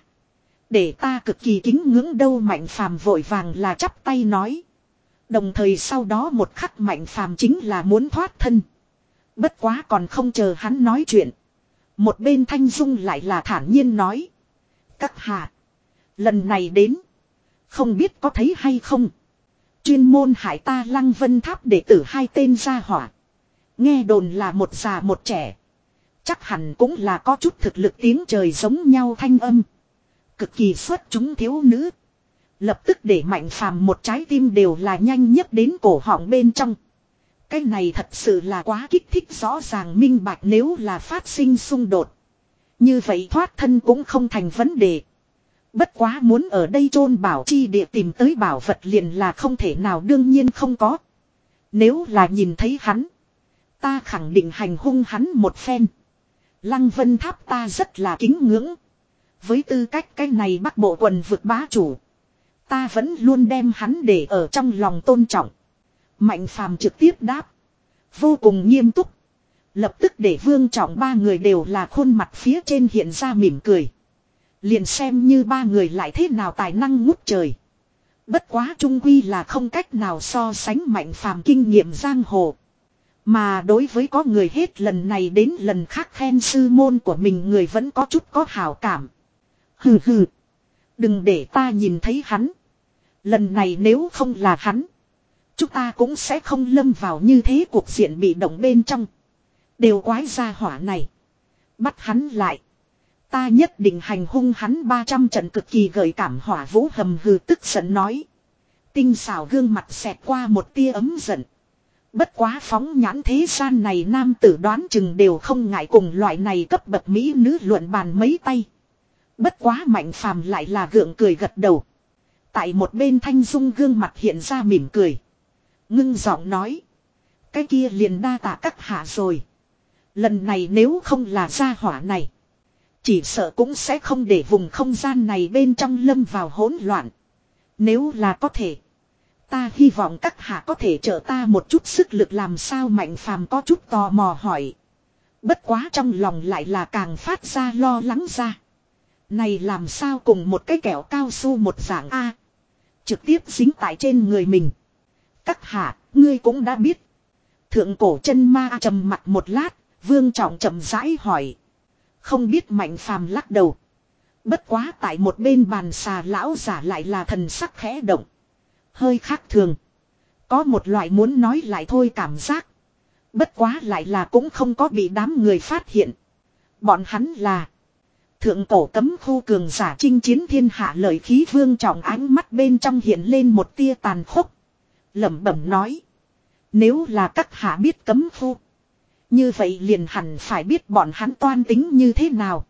Để ta cực kỳ kính ngưỡng đâu. Mạnh Phàm vội vàng là chắp tay nói. Đồng thời sau đó một khắc Mạnh Phàm chính là muốn thoát thân. Bất quá còn không chờ hắn nói chuyện. Một bên Thanh Dung lại là thản nhiên nói. Các hạ. Lần này đến. Không biết có thấy hay không. Chuyên môn hại ta Lăng Vân Tháp đệ tử hai tên gia hỏa. Nghe đồn là một già một trẻ. Chắc hẳn cũng là có chút thực lực tiếng trời giống nhau thanh âm. Cực kỳ xuất chúng thiếu nữ. Lập tức để Mạnh Phàm một trái tim đều là nhanh nhất đến cổ họng bên trong. Cái này thật sự là quá kích thích rõ ràng minh bạch nếu là phát sinh xung đột. Như vậy thoát thân cũng không thành vấn đề. Bất quá muốn ở đây chôn bảo chi địa tìm tới bảo vật liền là không thể nào đương nhiên không có. Nếu là nhìn thấy hắn. Ta khẳng định hành hung hắn một phen. Lăng Vân Tháp ta rất là kính ngưỡng. Với tư cách cái này Bắc Bộ quần vực bá chủ. Ta vẫn luôn đem hắn để ở trong lòng tôn trọng. Mạnh Phàm trực tiếp đáp. Vô cùng nghiêm túc. Lập tức để Vương Trọng ba người đều là khuôn mặt phía trên hiện ra mỉm cười. Liền xem như ba người lại thế nào tài năng ngút trời. Bất quá trung quy là không cách nào so sánh Mạnh Phàm kinh nghiệm giang hồ. Mà đối với có người hết lần này đến lần khác khen sư môn của mình người vẫn có chút có hảo cảm. Hừ hừ. Đừng để ta nhìn thấy hắn. Lần này nếu không là hắn. chúng ta cũng sẽ không lâm vào như thế cuộc diện bị động bên trong. Đều quái gia hỏa này. Bắt hắn lại. Ta nhất định hành hung hắn ba trăm trận cực kỳ gợi cảm. Hỏa Vũ hầm hừ tức giận nói. Tinh xảo gương mặt xẹt qua một tia ấm giận. Bất quá phóng nhãn thế gian này nam tử đoán chừng đều không ngại cùng loại này cấp bậc mỹ nữ luận bàn mấy tay. Bất quá Mạnh Phàm lại là gượng cười gật đầu. Tại một bên Thanh Dung gương mặt hiện ra mỉm cười. Ngưng giọng nói. Cái kia liền đa tạ các hạ rồi. Lần này nếu không là gia hỏa này. Chỉ sợ cũng sẽ không để vùng không gian này bên trong lâm vào hỗn loạn. Nếu là có thể. Ta hy vọng các hạ có thể trợ ta một chút sức lực làm sao Mạnh Phàm có chút tò mò hỏi. Bất quá trong lòng lại là càng phát ra lo lắng ra. Này làm sao cùng một cái kẹo cao su một dạng A. Trực tiếp dính tại trên người mình. Các hạ, ngươi cũng đã biết. Thượng cổ chân ma trầm mặt một lát, Vương Trọng chậm rãi hỏi. Không biết Mạnh Phàm lắc đầu. Bất quá tại một bên bàn xà lão giả lại là thần sắc khẽ động. Hơi khác thường. Có một loại muốn nói lại thôi cảm giác. Bất quá lại là cũng không có bị đám người phát hiện. Bọn hắn là. Thượng cổ cấm khu cường giả chinh chiến thiên hạ lợi khí Vương Trọng ánh mắt bên trong hiện lên một tia tàn khốc. Lẩm bẩm nói. Nếu là các hạ biết cấm khu. Như vậy liền hẳn phải biết bọn hắn toan tính như thế nào.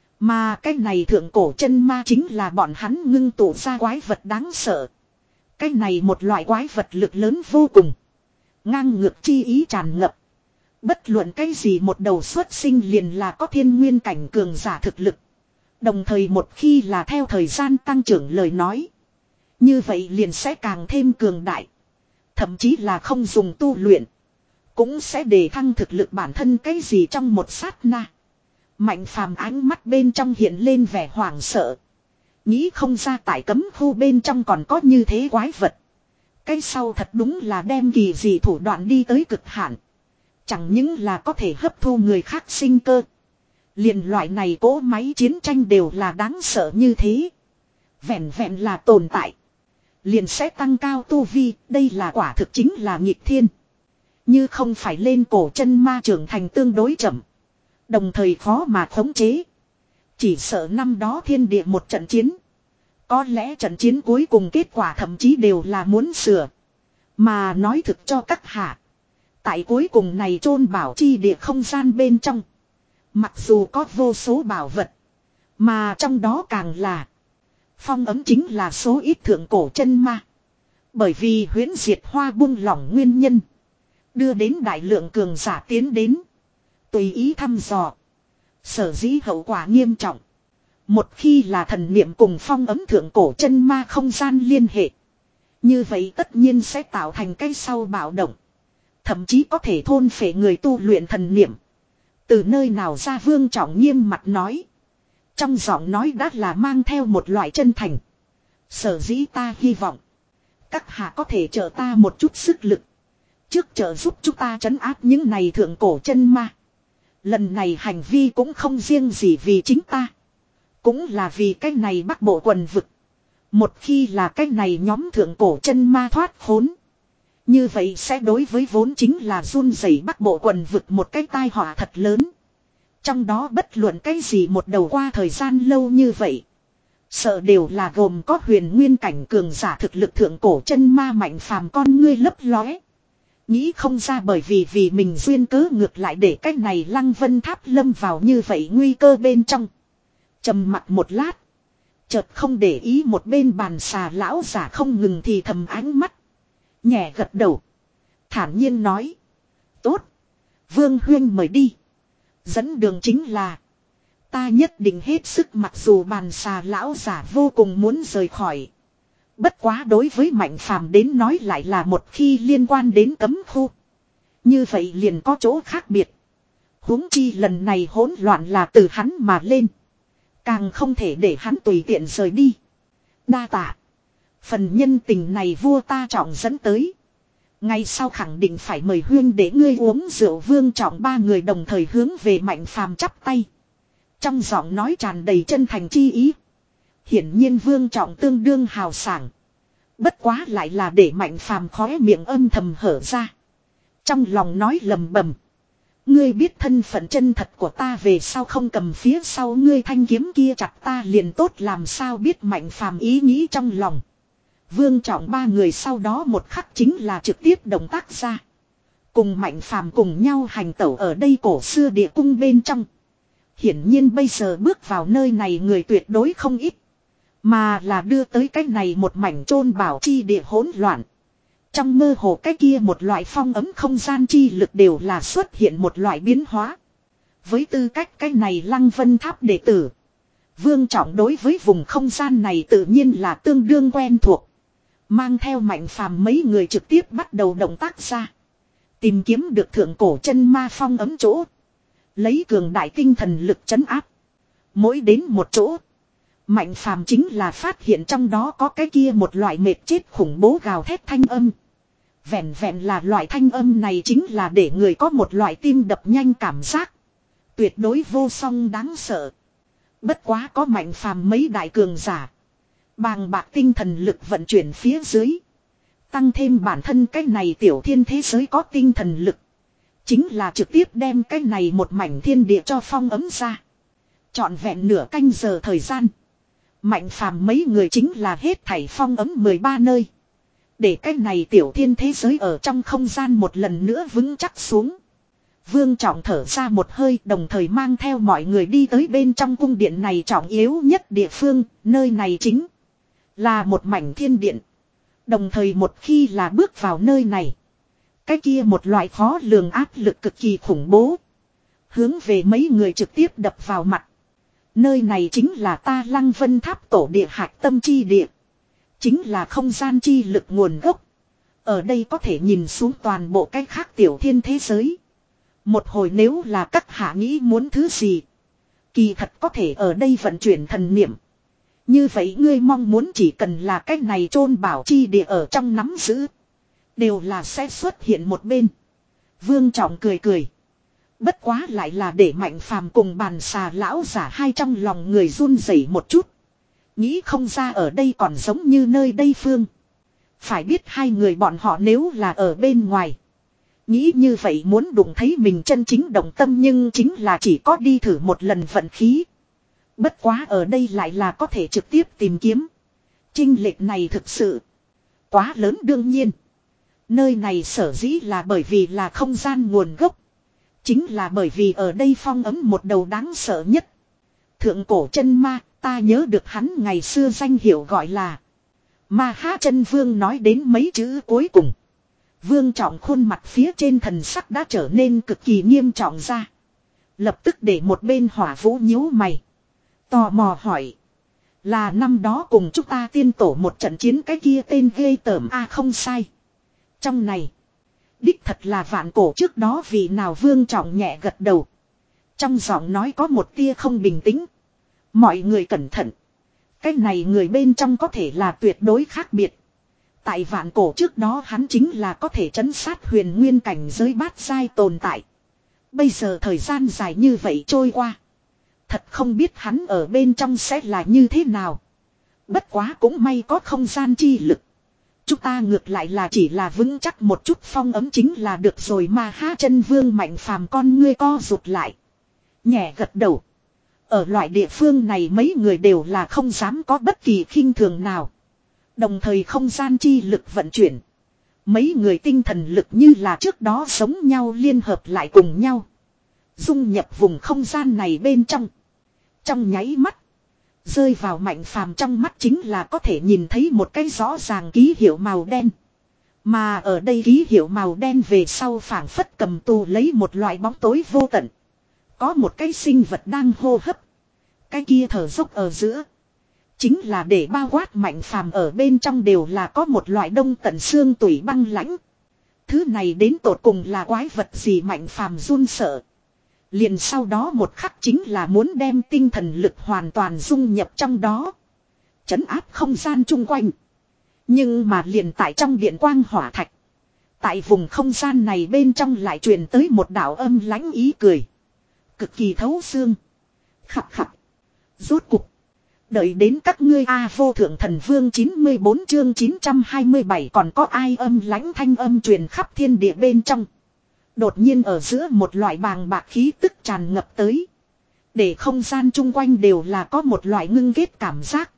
Mà cái này thượng cổ chân ma chính là bọn hắn ngưng tụ ra quái vật đáng sợ. Cái này một loại quái vật lực lớn vô cùng. Ngang ngược chi ý tràn ngập. Bất luận cái gì một đầu xuất sinh liền là có thiên nguyên cảnh cường giả thực lực. Đồng thời một khi là theo thời gian tăng trưởng lời nói. Như vậy liền sẽ càng thêm cường đại. Thậm chí là không dùng tu luyện. Cũng sẽ đề thăng thực lực bản thân cái gì trong một sát na. Mạnh Phàm ánh mắt bên trong hiện lên vẻ hoảng sợ. Nghĩ không ra tại cấm khu bên trong còn có như thế quái vật. Cái sau thật đúng là đem kỳ dị thủ đoạn đi tới cực hạn. Chẳng những là có thể hấp thu người khác sinh cơ. Liền loại này cỗ máy chiến tranh đều là đáng sợ như thế. Vẹn vẹn là tồn tại. Liền sẽ tăng cao tu vi, đây là quả thực chính là nghịch thiên. Như không phải lên cổ chân ma trưởng thành tương đối chậm. Đồng thời khó mà khống chế. Chỉ sợ năm đó thiên địa một trận chiến. Có lẽ trận chiến cuối cùng kết quả thậm chí đều là muốn sửa. Mà nói thực cho các hạ. Tại cuối cùng này chôn bảo chi địa không gian bên trong. Mặc dù có vô số bảo vật. Mà trong đó càng là. Phong ấm chính là số ít thượng cổ chân ma. Bởi vì huyễn diệt hoa buông lỏng nguyên nhân. Đưa đến đại lượng cường giả tiến đến. Tùy ý thăm dò. Sở dĩ hậu quả nghiêm trọng. Một khi là thần niệm cùng phong ấm thượng cổ chân ma không gian liên hệ. Như vậy tất nhiên sẽ tạo thành cái sau bạo động. Thậm chí có thể thôn phệ người tu luyện thần niệm. Từ nơi nào ra Vương Trọng nghiêm mặt nói. Trong giọng nói đã là mang theo một loại chân thành. Sở dĩ ta hy vọng. Các hạ có thể trợ ta một chút sức lực. Trước trợ giúp chúng ta trấn áp những này thượng cổ chân ma. Lần này hành vi cũng không riêng gì vì chính ta. Cũng là vì cái này bắc bộ quần vực. Một khi là cái này nhóm thượng cổ chân ma thoát khốn. Như vậy sẽ đối với vốn chính là run rẩy bắc bộ quần vực một cái tai họa thật lớn. Trong đó bất luận cái gì một đầu qua thời gian lâu như vậy. Sợ đều là gồm có huyền nguyên cảnh cường giả thực lực thượng cổ chân ma Mạnh Phàm con ngươi lấp lóe. Nghĩ không ra bởi vì vì mình duyên cớ ngược lại để cái này Lăng Vân Tháp lâm vào như vậy nguy cơ bên trong. Trầm mặt một lát. Chợt không để ý một bên bàn xà lão giả không ngừng thì thầm ánh mắt. Nhẹ gật đầu. Thản nhiên nói. Tốt. Vương Huyên mời đi. Dẫn đường chính là. Ta nhất định hết sức mặc dù bàn xà lão giả vô cùng muốn rời khỏi. Bất quá đối với Mạnh Phàm đến nói lại là một khi liên quan đến cấm khu. Như vậy liền có chỗ khác biệt. Huống chi lần này hỗn loạn là từ hắn mà lên. Càng không thể để hắn tùy tiện rời đi. Đa tạ. Phần nhân tình này vua ta trọng dẫn tới. Ngay sau khẳng định phải mời Huyên để ngươi uống rượu. Vương Trọng ba người đồng thời hướng về Mạnh Phàm chắp tay. Trong giọng nói tràn đầy chân thành chi ý. Hiển nhiên Vương Trọng tương đương hào sảng. Bất quá lại là để Mạnh Phàm khóe miệng âm thầm hở ra. Trong lòng nói lầm bầm. Ngươi biết thân phận chân thật của ta về sau không cầm phía sau ngươi thanh kiếm kia chặt ta liền tốt làm sao biết Mạnh Phàm ý nghĩ trong lòng. Vương Trọng ba người sau đó một khắc chính là trực tiếp động tác ra. Cùng Mạnh Phàm cùng nhau hành tẩu ở đây cổ xưa địa cung bên trong. Hiển nhiên bây giờ bước vào nơi này người tuyệt đối không ít. Mà là đưa tới cái này một mảnh chôn bảo chi địa hỗn loạn. Trong mơ hồ cái kia một loại phong ấm không gian chi lực đều là xuất hiện một loại biến hóa. Với tư cách cái này Lăng Vân Tháp đệ tử. Vương Trọng đối với vùng không gian này tự nhiên là tương đương quen thuộc. Mang theo Mạnh Phàm mấy người trực tiếp bắt đầu động tác ra. Tìm kiếm được thượng cổ chân ma phong ấm chỗ. Lấy cường đại tinh thần lực trấn áp. Mỗi đến một chỗ. Mạnh Phàm chính là phát hiện trong đó có cái kia một loại mệt chết khủng bố gào thét thanh âm. Vẹn vẹn là loại thanh âm này chính là để người có một loại tim đập nhanh cảm giác. Tuyệt đối vô song đáng sợ. Bất quá có Mạnh Phàm mấy đại cường giả. Bàng bạc tinh thần lực vận chuyển phía dưới. Tăng thêm bản thân cái này tiểu thiên thế giới có tinh thần lực. Chính là trực tiếp đem cái này một mảnh thiên địa cho phong ấm ra. Trọn vẹn nửa canh giờ thời gian. Mạnh Phàm mấy người chính là hết thảy phong ấm mười ba nơi. Để cái này tiểu thiên thế giới ở trong không gian một lần nữa vững chắc xuống. Vương Trọng thở ra một hơi đồng thời mang theo mọi người đi tới bên trong cung điện này trọng yếu nhất địa phương, nơi này chính là một mảnh thiên điện. Đồng thời một khi là bước vào nơi này, cái kia một loại khó lường áp lực cực kỳ khủng bố. Hướng về mấy người trực tiếp đập vào mặt. Nơi này chính là ta Lăng Vân Tháp tổ địa hạch tâm chi địa. Chính là không gian chi lực nguồn gốc. Ở đây có thể nhìn xuống toàn bộ cái khác tiểu thiên thế giới. Một hồi nếu là các hạ nghĩ muốn thứ gì. Kỳ thật có thể ở đây vận chuyển thần niệm. Như vậy ngươi mong muốn chỉ cần là cái này chôn bảo chi địa ở trong nắm giữ. Đều là sẽ xuất hiện một bên. Vương Trọng cười cười. Bất quá lại là để Mạnh Phàm cùng bàn xà lão giả hai trong lòng người run rẩy một chút. Nghĩ không ra ở đây còn giống như nơi đây phương. Phải biết hai người bọn họ nếu là ở bên ngoài. Nghĩ như vậy muốn đụng thấy mình chân chính động tâm nhưng chính là chỉ có đi thử một lần vận khí. Bất quá ở đây lại là có thể trực tiếp tìm kiếm. Chênh lệch này thực sự quá lớn đương nhiên. Nơi này sở dĩ là bởi vì là không gian nguồn gốc. Chính là bởi vì ở đây phong ấm một đầu đáng sợ nhất. Thượng cổ chân ma, ta nhớ được hắn ngày xưa danh hiệu gọi là Ma Ha Chân Vương nói đến mấy chữ cuối cùng. Vương Trọng khuôn mặt phía trên thần sắc đã trở nên cực kỳ nghiêm trọng ra. Lập tức để một bên Hỏa Vũ nhíu mày. Tò mò hỏi. Là năm đó cùng chúng ta tiên tổ một trận chiến cái kia tên ghê tởm a à, không sai. Trong này. Đích thật là vạn cổ trước đó vì nào Vương Trọng nhẹ gật đầu. Trong giọng nói có một tia không bình tĩnh. Mọi người cẩn thận. Cái này người bên trong có thể là tuyệt đối khác biệt. Tại vạn cổ trước đó hắn chính là có thể trấn sát huyền nguyên cảnh giới bát giai tồn tại. Bây giờ thời gian dài như vậy trôi qua. Thật không biết hắn ở bên trong sẽ là như thế nào. Bất quá cũng may có không gian chi lực. Chúng ta ngược lại là chỉ là vững chắc một chút phong ấm chính là được rồi mà Ha Chân Vương Mạnh Phàm con ngươi co rụt lại. Nhẹ gật đầu. Ở loại địa phương này mấy người đều là không dám có bất kỳ khinh thường nào. Đồng thời không gian chi lực vận chuyển. Mấy người tinh thần lực như là trước đó giống nhau liên hợp lại cùng nhau. Dung nhập vùng không gian này bên trong. Trong nháy mắt. Rơi vào Mạnh Phàm trong mắt chính là có thể nhìn thấy một cái rõ ràng ký hiệu màu đen. Mà ở đây ký hiệu màu đen về sau phảng phất cầm tù lấy một loại bóng tối vô tận. Có một cái sinh vật đang hô hấp. Cái kia thở dốc ở giữa. Chính là để bao quát Mạnh Phàm ở bên trong đều là có một loại đông tận xương tủy băng lãnh. Thứ này đến tột cùng là quái vật gì Mạnh Phàm run sợ. Liền sau đó một khắc chính là muốn đem tinh thần lực hoàn toàn dung nhập trong đó. Trấn áp không gian chung quanh. Nhưng mà liền tại trong điện quang hỏa thạch. Tại vùng không gian này bên trong lại truyền tới một đạo âm lãnh ý cười. Cực kỳ thấu xương. Khập khập. Rốt cục. Đợi đến các ngươi A vô thượng thần vương chín mươi bốn chương chín trăm hai mươi bảy còn có ai âm lãnh thanh âm truyền khắp thiên địa bên trong. Đột nhiên ở giữa một loại bàng bạc khí tức tràn ngập tới. Để không gian chung quanh đều là có một loại ngưng ghét cảm giác.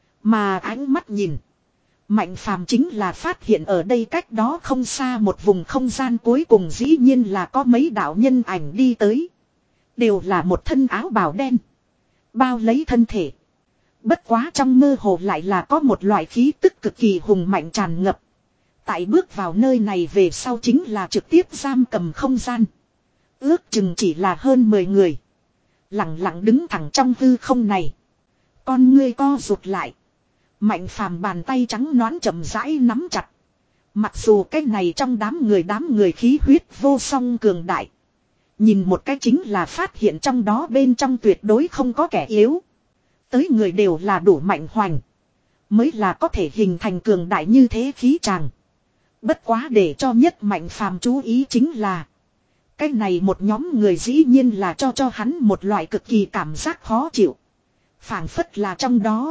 Mà ánh mắt nhìn. Mạnh phàm chính là phát hiện ở đây cách đó không xa một vùng không gian cuối cùng dĩ nhiên là có mấy đạo nhân ảnh đi tới. Đều là một thân áo bào đen. Bao lấy thân thể. Bất quá trong mơ hồ lại là có một loại khí tức cực kỳ hùng mạnh tràn ngập. Tại bước vào nơi này về sau chính là trực tiếp giam cầm không gian. Ước chừng chỉ là hơn mười người. Lặng lặng đứng thẳng trong hư không này. Con ngươi co rụt lại. Mạnh phàm bàn tay trắng nõn chậm rãi nắm chặt. Mặc dù cái này trong đám người đám người khí huyết vô song cường đại. Nhìn một cái chính là phát hiện trong đó bên trong tuyệt đối không có kẻ yếu. Tới người đều là đủ mạnh hoành. Mới là có thể hình thành cường đại như thế khí tràng. Bất quá để cho nhất mạnh phàm chú ý chính là. Cái này một nhóm người dĩ nhiên là cho cho hắn một loại cực kỳ cảm giác khó chịu. Phảng phất là trong đó.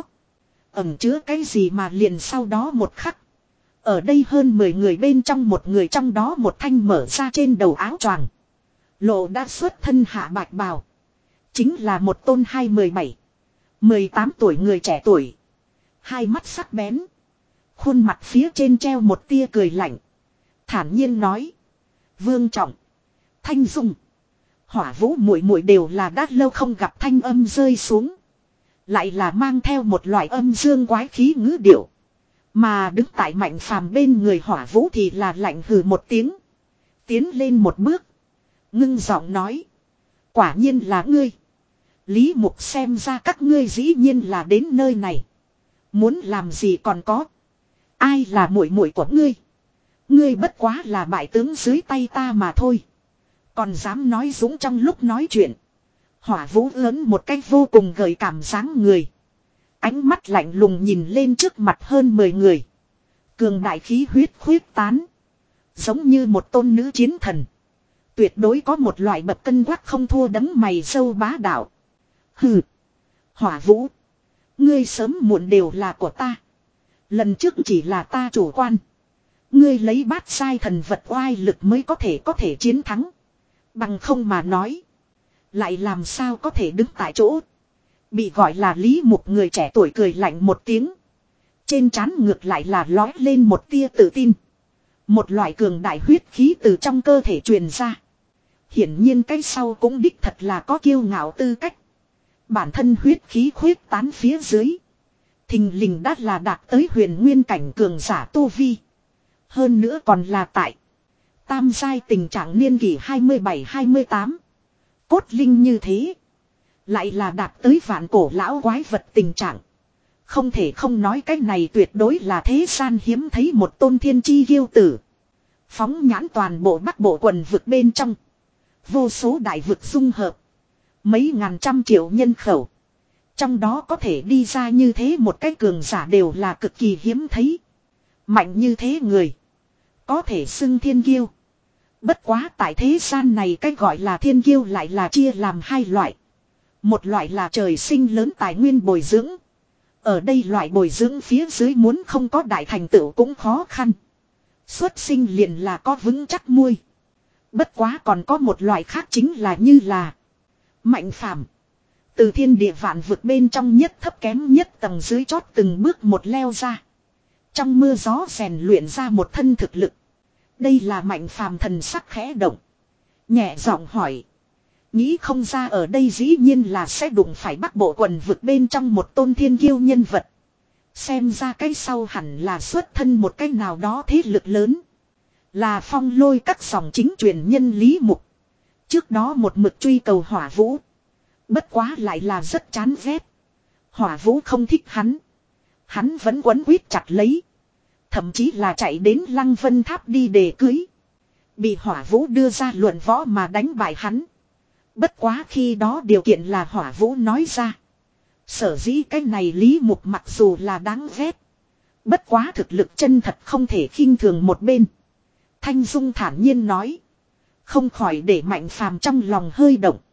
Ẩn chứa cái gì mà liền sau đó một khắc. Ở đây hơn mười người bên trong một người trong đó một thanh mở ra trên đầu áo choàng. Lộ đã xuất thân hạ bạch bào. Chính là một tôn hai mười bảy, mười tám tuổi người trẻ tuổi. Hai mắt sắc bén. Khuôn mặt phía trên treo một tia cười lạnh. Thản nhiên nói. Vương Trọng. Thanh Dung. Hỏa Vũ muội muội đều là đã lâu không gặp thanh âm rơi xuống. Lại là mang theo một loại âm dương quái khí ngữ điệu. Mà đứng tại Mạnh Phàm bên người Hỏa Vũ thì là lạnh hừ một tiếng. Tiến lên một bước. Ngưng giọng nói. Quả nhiên là ngươi. Lý Mục xem ra các ngươi dĩ nhiên là đến nơi này. Muốn làm gì còn có. Ai là muội muội của ngươi. Ngươi bất quá là bại tướng dưới tay ta mà thôi. Còn dám nói dũng trong lúc nói chuyện. Hỏa Vũ lớn một cách vô cùng gợi cảm dáng người. Ánh mắt lạnh lùng nhìn lên trước mặt hơn mười người. Cường đại khí huyết khuyết tán. Giống như một tôn nữ chiến thần. Tuyệt đối có một loại bậc cân quắc không thua đấng mày sâu bá đạo. Hừ. Hỏa Vũ. Ngươi sớm muộn đều là của ta. Lần trước chỉ là ta chủ quan. Ngươi lấy bát sai thần vật oai lực mới có thể có thể chiến thắng. Bằng không mà nói. Lại làm sao có thể đứng tại chỗ. Bị gọi là Lý Mục người trẻ tuổi cười lạnh một tiếng. Trên trán ngược lại là lói lên một tia tự tin. Một loại cường đại huyết khí từ trong cơ thể truyền ra. Hiển nhiên cái sau cũng đích thật là có kiêu ngạo tư cách. Bản thân huyết khí khuyết tán phía dưới. Thình lình đã là đạt tới huyền nguyên cảnh cường giả tu vi. Hơn nữa còn là tại tam giai tình trạng niên kỷ hai mươi bảy hai mươi tám. Cốt linh như thế. Lại là đạt tới vạn cổ lão quái vật tình trạng. Không thể không nói cái này tuyệt đối là thế gian hiếm thấy một tôn thiên chi kiêu tử. Phóng nhãn toàn bộ bắc bộ quần vực bên trong. Vô số đại vực dung hợp. Mấy ngàn trăm triệu nhân khẩu. Trong đó có thể đi ra như thế một cái cường giả đều là cực kỳ hiếm thấy. Mạnh như thế người. Có thể xưng thiên kiêu. Bất quá tại thế gian này cái gọi là thiên kiêu lại là chia làm hai loại. Một loại là trời sinh lớn tài nguyên bồi dưỡng. Ở đây loại bồi dưỡng phía dưới muốn không có đại thành tựu cũng khó khăn. Xuất sinh liền là có vững chắc muôi. Bất quá còn có một loại khác chính là như là Mạnh Phàm. Từ thiên địa vạn vực bên trong nhất thấp kém nhất tầng dưới chót từng bước một leo ra. Trong mưa gió rèn luyện ra một thân thực lực. Đây là Mạnh Phàm thần sắc khẽ động. Nhẹ giọng hỏi. Nghĩ không ra ở đây dĩ nhiên là sẽ đụng phải bắc bộ quần vực bên trong một tôn thiên kiêu nhân vật. Xem ra cái sau hẳn là xuất thân một cái nào đó thế lực lớn. Là Phong Lôi các dòng chính truyền nhân Lý Mục. Trước đó một mực truy cầu Hỏa Vũ. Bất quá lại là rất chán ghét. Hỏa Vũ không thích hắn. Hắn vẫn quấn quýt chặt lấy. Thậm chí là chạy đến Lăng Vân Tháp đi để cưới. Bị Hỏa Vũ đưa ra luận võ mà đánh bại hắn. Bất quá khi đó điều kiện là Hỏa Vũ nói ra. Sở dĩ cái này Lý Mục mặc dù là đáng ghét. Bất quá thực lực chân thật không thể khinh thường một bên. Thanh Dung thản nhiên nói. Không khỏi để Mạnh Phàm trong lòng hơi động.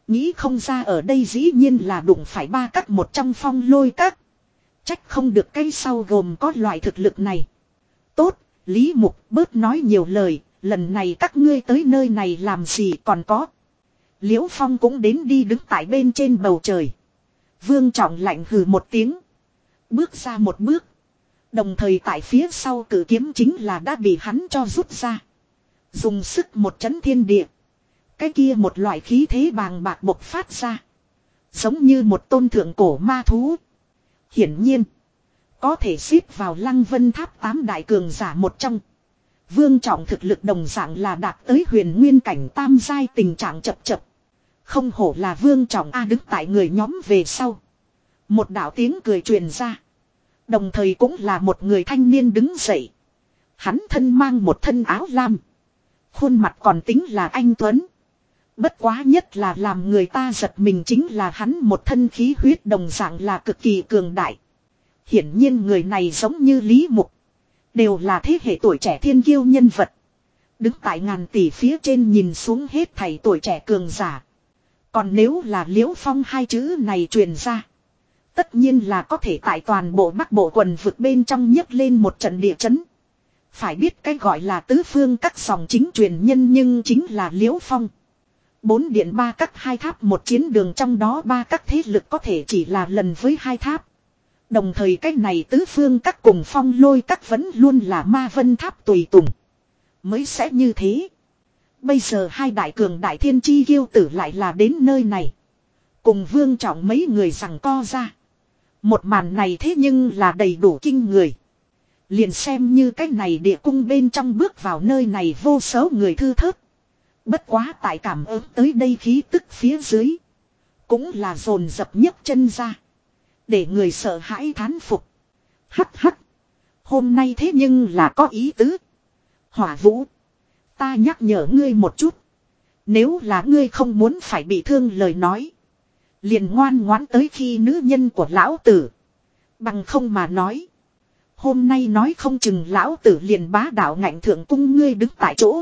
Nghĩ không ra ở đây dĩ nhiên là đụng phải ba các một trong phong lôi các. Trách không được cái sau gồm có loại thực lực này. Tốt, Lý Mục bớt nói nhiều lời, lần này các ngươi tới nơi này làm gì còn có. Liễu Phong cũng đến đi đứng tại bên trên bầu trời. Vương Trọng lạnh hừ một tiếng. Bước ra một bước. Đồng thời tại phía sau cử kiếm chính là đã bị hắn cho rút ra. Dùng sức một chấn thiên địa. Cái kia một loại khí thế bàng bạc bộc phát ra. Giống như một tôn thượng cổ ma thú. Hiển nhiên. Có thể xếp vào Lăng Vân Tháp tám đại cường giả một trong. Vương Trọng thực lực đồng dạng là đạt tới huyền nguyên cảnh tam giai tình trạng chập chập. Không hổ là Vương Trọng A đứng tại người nhóm về sau. Một đạo tiếng cười truyền ra. Đồng thời cũng là một người thanh niên đứng dậy. Hắn thân mang một thân áo lam. Khuôn mặt còn tính là anh tuấn. Bất quá nhất là làm người ta giật mình chính là hắn một thân khí huyết đồng dạng là cực kỳ cường đại. Hiển nhiên người này giống như Lý Mục. Đều là thế hệ tuổi trẻ thiên kiêu nhân vật. Đứng tại ngàn tỷ phía trên nhìn xuống hết thảy tuổi trẻ cường giả. Còn nếu là Liễu Phong hai chữ này truyền ra. Tất nhiên là có thể tại toàn bộ Bắc Bộ quần vực bên trong nhấc lên một trận địa chấn. Phải biết cái gọi là tứ phương các dòng chính truyền nhân nhưng chính là Liễu Phong. Bốn điện ba các hai tháp một chiến đường trong đó ba các thế lực có thể chỉ là lần với hai tháp. Đồng thời cái này tứ phương các cùng phong lôi các vẫn luôn là ma vân tháp tùy tùng. Mới sẽ như thế. Bây giờ hai đại cường đại thiên chi kiêu tử lại là đến nơi này. Cùng Vương Trọng mấy người rằng co ra. Một màn này thế nhưng là đầy đủ kinh người. Liền xem như cái này địa cung bên trong bước vào nơi này vô số người thư thớt. Bất quá tại cảm ứng tới đây khí tức phía dưới. Cũng là dồn dập nhấc chân ra. Để người sợ hãi thán phục. Hắc hắc. Hôm nay thế nhưng là có ý tứ. Hỏa Vũ. Ta nhắc nhở ngươi một chút. Nếu là ngươi không muốn phải bị thương lời nói. Liền ngoan ngoãn tới khi nữ nhân của lão tử. Bằng không mà nói. Hôm nay nói không chừng lão tử liền bá đạo ngạnh thượng cung ngươi đứng tại chỗ.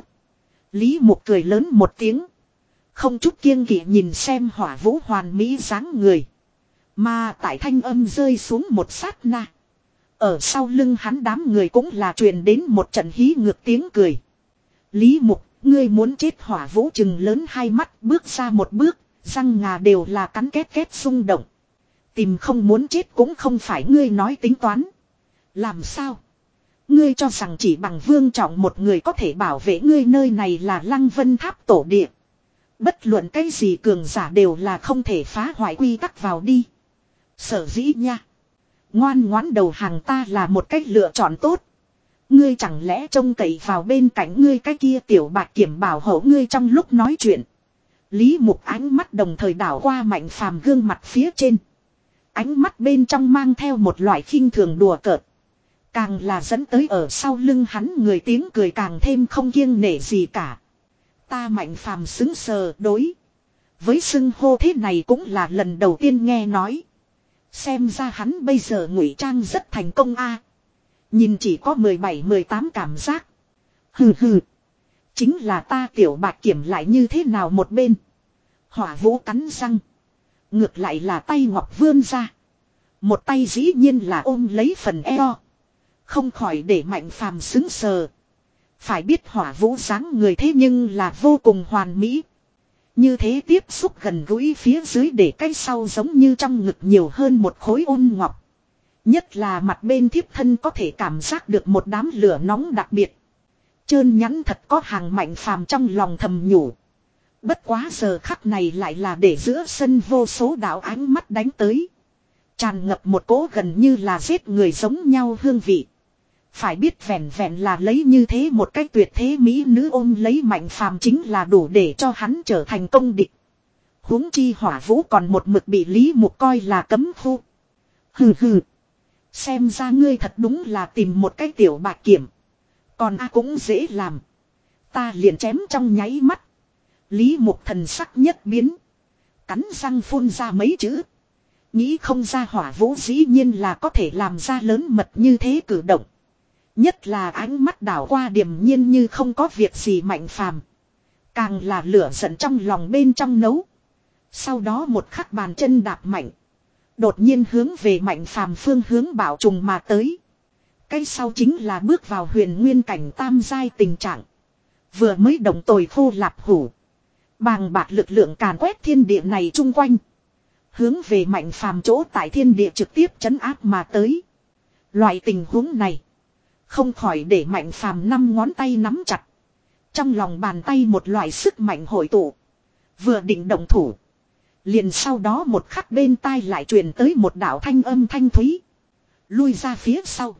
Lý Mục cười lớn một tiếng. Không chút kiêng kỵ nhìn xem Hỏa Vũ hoàn mỹ dáng người. Mà tại thanh âm rơi xuống một sát na. Ở sau lưng hắn đám người cũng là truyền đến một trận hí ngược tiếng cười. Lý Mục, ngươi muốn chết. Hỏa Vũ chừng lớn hai mắt bước ra một bước, răng ngà đều là cắn két két rung động. Tìm không muốn chết cũng không phải ngươi nói tính toán. Làm sao? Ngươi cho rằng chỉ bằng Vương Trọng một người có thể bảo vệ ngươi nơi này là Lăng Vân Tháp tổ địa. Bất luận cái gì cường giả đều là không thể phá hoại quy tắc vào đi. Sở dĩ nha. Ngoan ngoãn đầu hàng ta là một cách lựa chọn tốt. Ngươi chẳng lẽ trông cậy vào bên cạnh ngươi cái kia tiểu bạc kiểm bảo hộ ngươi trong lúc nói chuyện. Lý Mục ánh mắt đồng thời đảo qua Mạnh Phàm gương mặt phía trên. Ánh mắt bên trong mang theo một loại khinh thường đùa cợt. Càng là dẫn tới ở sau lưng hắn người tiếng cười càng thêm không kiêng nể gì cả. Ta Mạnh Phàm xứng sờ đối. Với xưng hô thế này cũng là lần đầu tiên nghe nói. Xem ra hắn bây giờ ngụy trang rất thành công a. Nhìn chỉ có mười bảy mười tám cảm giác. Hừ hừ. Chính là ta tiểu bạc kiểm lại như thế nào một bên. Hỏa Vũ cắn răng. Ngược lại là tay ngọc vươn ra. Một tay dĩ nhiên là ôm lấy phần eo. Không khỏi để Mạnh Phàm xứng sờ. Phải biết Hỏa Vũ dáng người thế nhưng là vô cùng hoàn mỹ. Như thế tiếp xúc gần gũi phía dưới để cái sau giống như trong ngực nhiều hơn một khối ôn ngọc. Nhất là mặt bên thiếp thân có thể cảm giác được một đám lửa nóng đặc biệt. Trơn nhắn thật có hàng Mạnh Phàm trong lòng thầm nhủ. Bất quá giờ khắc này lại là để giữa sân vô số đạo ánh mắt đánh tới. Tràn ngập một cỗ gần như là giết người giống nhau hương vị. Phải biết vẹn vẹn là lấy như thế một cách tuyệt thế mỹ nữ ôm lấy Mạnh Phàm chính là đủ để cho hắn trở thành công địch. Huống chi Hỏa Vũ còn một mực bị Lý Mục coi là cấm khu. Hừ hừ. Xem ra ngươi thật đúng là tìm một cái tiểu bạc kiểm. Còn a cũng dễ làm. Ta liền chém trong nháy mắt. Lý Mục thần sắc nhất biến. Cắn răng phun ra mấy chữ. Nghĩ không ra Hỏa Vũ dĩ nhiên là có thể làm ra lớn mật như thế cử động. Nhất là ánh mắt đảo qua điềm nhiên như không có việc gì Mạnh Phàm. Càng là lửa giận trong lòng bên trong nấu. Sau đó một khắc bàn chân đạp mạnh. Đột nhiên hướng về Mạnh Phàm phương hướng bảo trùng mà tới. Cái sau chính là bước vào huyền nguyên cảnh tam giai tình trạng. Vừa mới động tồi khô lạp hủ. Bàng bạc lực lượng càn quét thiên địa này chung quanh. Hướng về Mạnh Phàm chỗ tại thiên địa trực tiếp trấn áp mà tới. Loại tình huống này. Không khỏi để Mạnh Phàm năm ngón tay nắm chặt. Trong lòng bàn tay một loại sức mạnh hội tụ. Vừa định động thủ. Liền sau đó một khắc bên tai lại truyền tới một đạo thanh âm thanh thúy. Lui ra phía sau.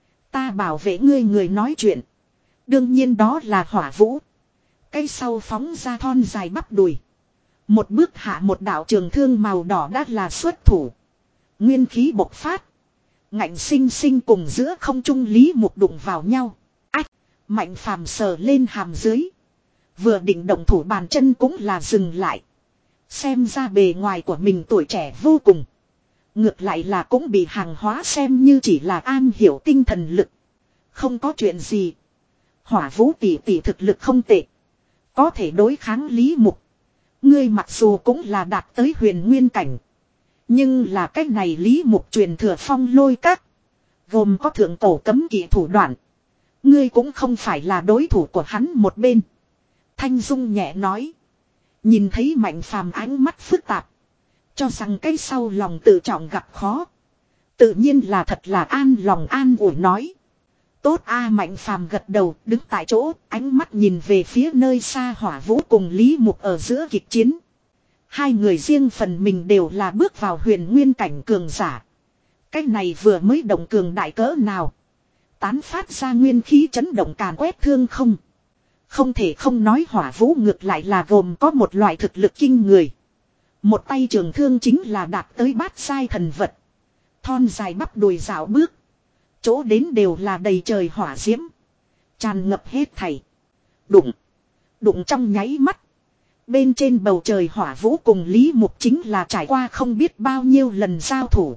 Ta bảo vệ ngươi người nói chuyện. Đương nhiên đó là Hỏa Vũ. Cây sau phóng ra thon dài bắp đùi. Một bước hạ một đạo trường thương màu đỏ đã là xuất thủ. Nguyên khí bộc phát. Ngạnh sinh sinh cùng giữa không trung Lý Mục đụng vào nhau. Ách! Mạnh Phàm sờ lên hàm dưới. Vừa định động thủ bàn chân cũng là dừng lại. Xem ra bề ngoài của mình tuổi trẻ vô cùng. Ngược lại là cũng bị hàng hóa xem như chỉ là an hiểu tinh thần lực. Không có chuyện gì. Hỏa Vũ tỷ tỷ thực lực không tệ. Có thể đối kháng Lý Mục. Ngươi mặc dù cũng là đạt tới huyền nguyên cảnh. Nhưng là cách này Lý Mục truyền thừa phong lôi các. Gồm có thượng cổ cấm kỵ thủ đoạn. Ngươi cũng không phải là đối thủ của hắn một bên. Thanh Dung nhẹ nói. Nhìn thấy Mạnh Phàm ánh mắt phức tạp. Cho rằng cái sau lòng tự trọng gặp khó. Tự nhiên là thật là an lòng an ủi nói. Tốt a Mạnh Phàm gật đầu đứng tại chỗ. Ánh mắt nhìn về phía nơi xa Hỏa Vũ cùng Lý Mục ở giữa kịch chiến. Hai người riêng phần mình đều là bước vào huyền nguyên cảnh cường giả. Cái này vừa mới động cường đại cỡ nào. Tán phát ra nguyên khí chấn động càn quét thương không. Không thể không nói Hỏa Vũ ngược lại là gồm có một loại thực lực kinh người. Một tay trường thương chính là đạt tới bát giai thần vật. Thon dài bắp đùi dạo bước. Chỗ đến đều là đầy trời hỏa diễm. Tràn ngập hết thảy. Đụng. Đụng trong nháy mắt. Bên trên bầu trời Hỏa Vũ cùng Lý Mục chính là trải qua không biết bao nhiêu lần giao thủ.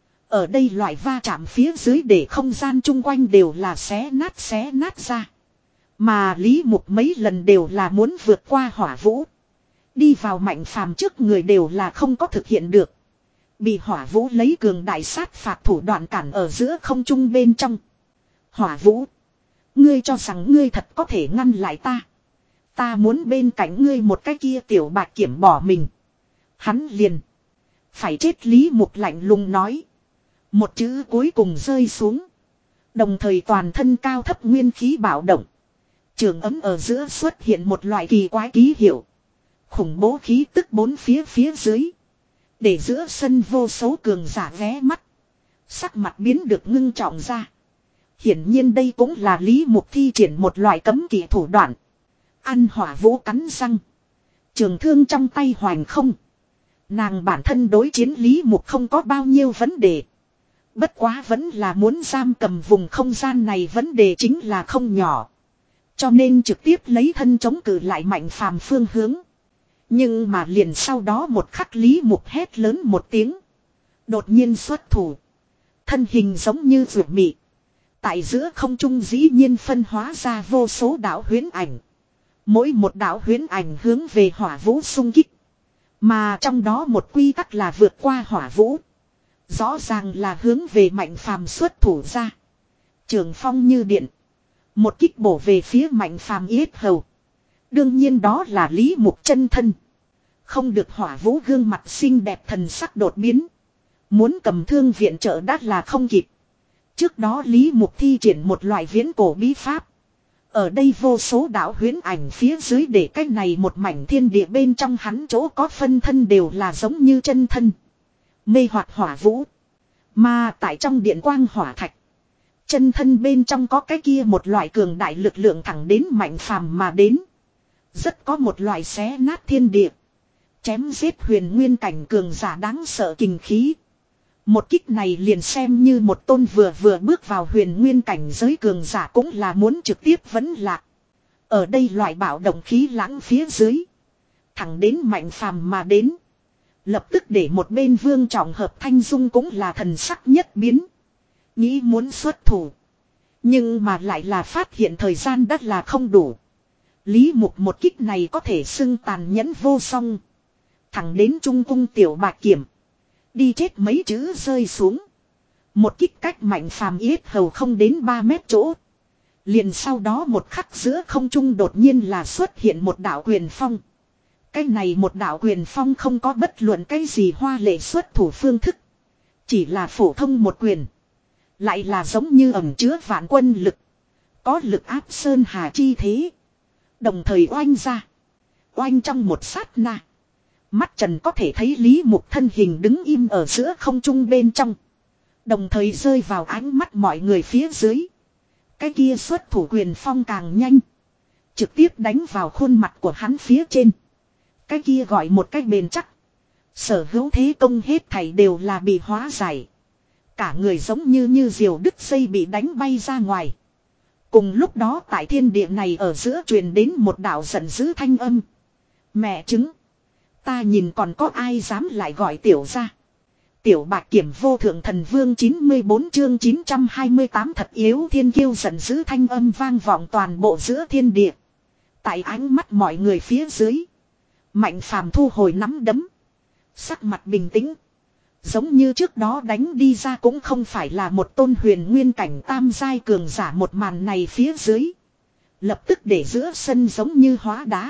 Ở đây loại va chạm phía dưới để không gian chung quanh đều là xé nát xé nát ra. Mà Lý Mục mấy lần đều là muốn vượt qua Hỏa Vũ. Đi vào Mạnh Phàm trước người đều là không có thực hiện được. Bị Hỏa Vũ lấy cường đại sát phạt thủ đoạn cản ở giữa không trung bên trong. Hỏa Vũ. Ngươi cho rằng ngươi thật có thể ngăn lại ta. Ta muốn bên cạnh ngươi một cái kia tiểu bạch kiểm bỏ mình. Hắn liền. Phải chết Lý Mục lạnh lùng nói. Một chữ cuối cùng rơi xuống. Đồng thời toàn thân cao thấp nguyên khí bạo động. Trường ấm ở giữa xuất hiện một loại kỳ quái ký hiệu. Khủng bố khí tức bốn phía phía dưới. Để giữa sân vô số cường giả ghé mắt. Sắc mặt biến được ngưng trọng ra. Hiển nhiên đây cũng là Lý Mục thi triển một loại cấm kỵ thủ đoạn. Ăn Hỏa Vũ cắn răng. Trường thương trong tay hoành không. Nàng bản thân đối chiến Lý Mục không có bao nhiêu vấn đề. Bất quá vẫn là muốn giam cầm vùng không gian này vấn đề chính là không nhỏ. Cho nên trực tiếp lấy thân chống cự lại Mạnh Phàm phương hướng. Nhưng mà liền sau đó một khắc Lý Mục hét lớn một tiếng. Đột nhiên xuất thủ. Thân hình giống như vượt mị. Tại giữa không trung dĩ nhiên phân hóa ra vô số đạo huyễn ảnh. Mỗi một đạo huyễn ảnh hướng về Hỏa Vũ xung kích. Mà trong đó một quy tắc là vượt qua Hỏa Vũ. Rõ ràng là hướng về Mạnh Phàm xuất thủ ra. Trường phong như điện. Một kích bổ về phía Mạnh Phàm yết hầu. Đương nhiên đó là Lý Mục chân thân. Không được Hỏa Vũ gương mặt xinh đẹp thần sắc đột biến. Muốn cầm thương viện trợ đắt là không kịp. Trước đó Lý Mục thi triển một loại viễn cổ bí pháp. Ở đây vô số đạo huyễn ảnh phía dưới để cách này một mảnh thiên địa bên trong hắn chỗ có phân thân đều là giống như chân thân. Mê hoặc Hỏa Vũ. Mà tại trong điện quang hỏa thạch. Chân thân bên trong có cái kia một loại cường đại lực lượng thẳng đến Mạnh Phàm mà đến. Rất có một loại xé nát thiên địa. Chém giết huyền nguyên cảnh cường giả đáng sợ kinh khí. Một kích này liền xem như một tôn vừa vừa bước vào huyền nguyên cảnh giới cường giả cũng là muốn trực tiếp vấn lạc. Ở đây loại bạo động khí lãng phía dưới. Thẳng đến Mạnh Phàm mà đến. Lập tức để một bên Vương Trọng Hợp Thanh Dung cũng là thần sắc nhất biến. Nghĩ muốn xuất thủ. Nhưng mà lại là phát hiện thời gian đất là không đủ. Lý Mục một kích này có thể xưng tàn nhẫn vô song. thẳng đến trung cung tiểu bạc kiểm. Đi chết mấy chữ rơi xuống. Một kích cách Mạnh Phàm yết hầu không đến ba mét chỗ. Liền sau đó một khắc giữa không trung đột nhiên là xuất hiện một đạo quyền phong. Cái này một đạo quyền phong không có bất luận cái gì hoa lệ xuất thủ phương thức. Chỉ là phổ thông một quyền. Lại là giống như ẩn chứa vạn quân lực. Có lực áp sơn hà chi thế. Đồng thời oanh ra. Oanh trong một sát na. Mắt Trần có thể thấy Lý Mục thân hình đứng im ở giữa không trung bên trong. Đồng thời rơi vào ánh mắt mọi người phía dưới. Cái kia xuất thủ quyền phong càng nhanh. Trực tiếp đánh vào khuôn mặt của hắn phía trên. Cái kia gọi một cách bền chắc. Sở hữu thế công hết thảy đều là bị hóa giải. Cả người giống như như diều đứt dây bị đánh bay ra ngoài. Cùng lúc đó tại thiên địa này ở giữa truyền đến một đạo giận dữ thanh âm. Mẹ chứng. Ta nhìn còn có ai dám lại gọi tiểu ra. Tiểu bạc kiểm vô thượng thần vương chín mươi bốn chương chín trăm hai mươi tám thật yếu thiên kiêu giận dữ thanh âm vang vọng toàn bộ giữa thiên địa. Tại ánh mắt mọi người phía dưới. Mạnh Phàm thu hồi nắm đấm. Sắc mặt bình tĩnh. Giống như trước đó đánh đi ra cũng không phải là một tôn huyền nguyên cảnh tam giai cường giả một màn này phía dưới. Lập tức để giữa sân giống như hóa đá.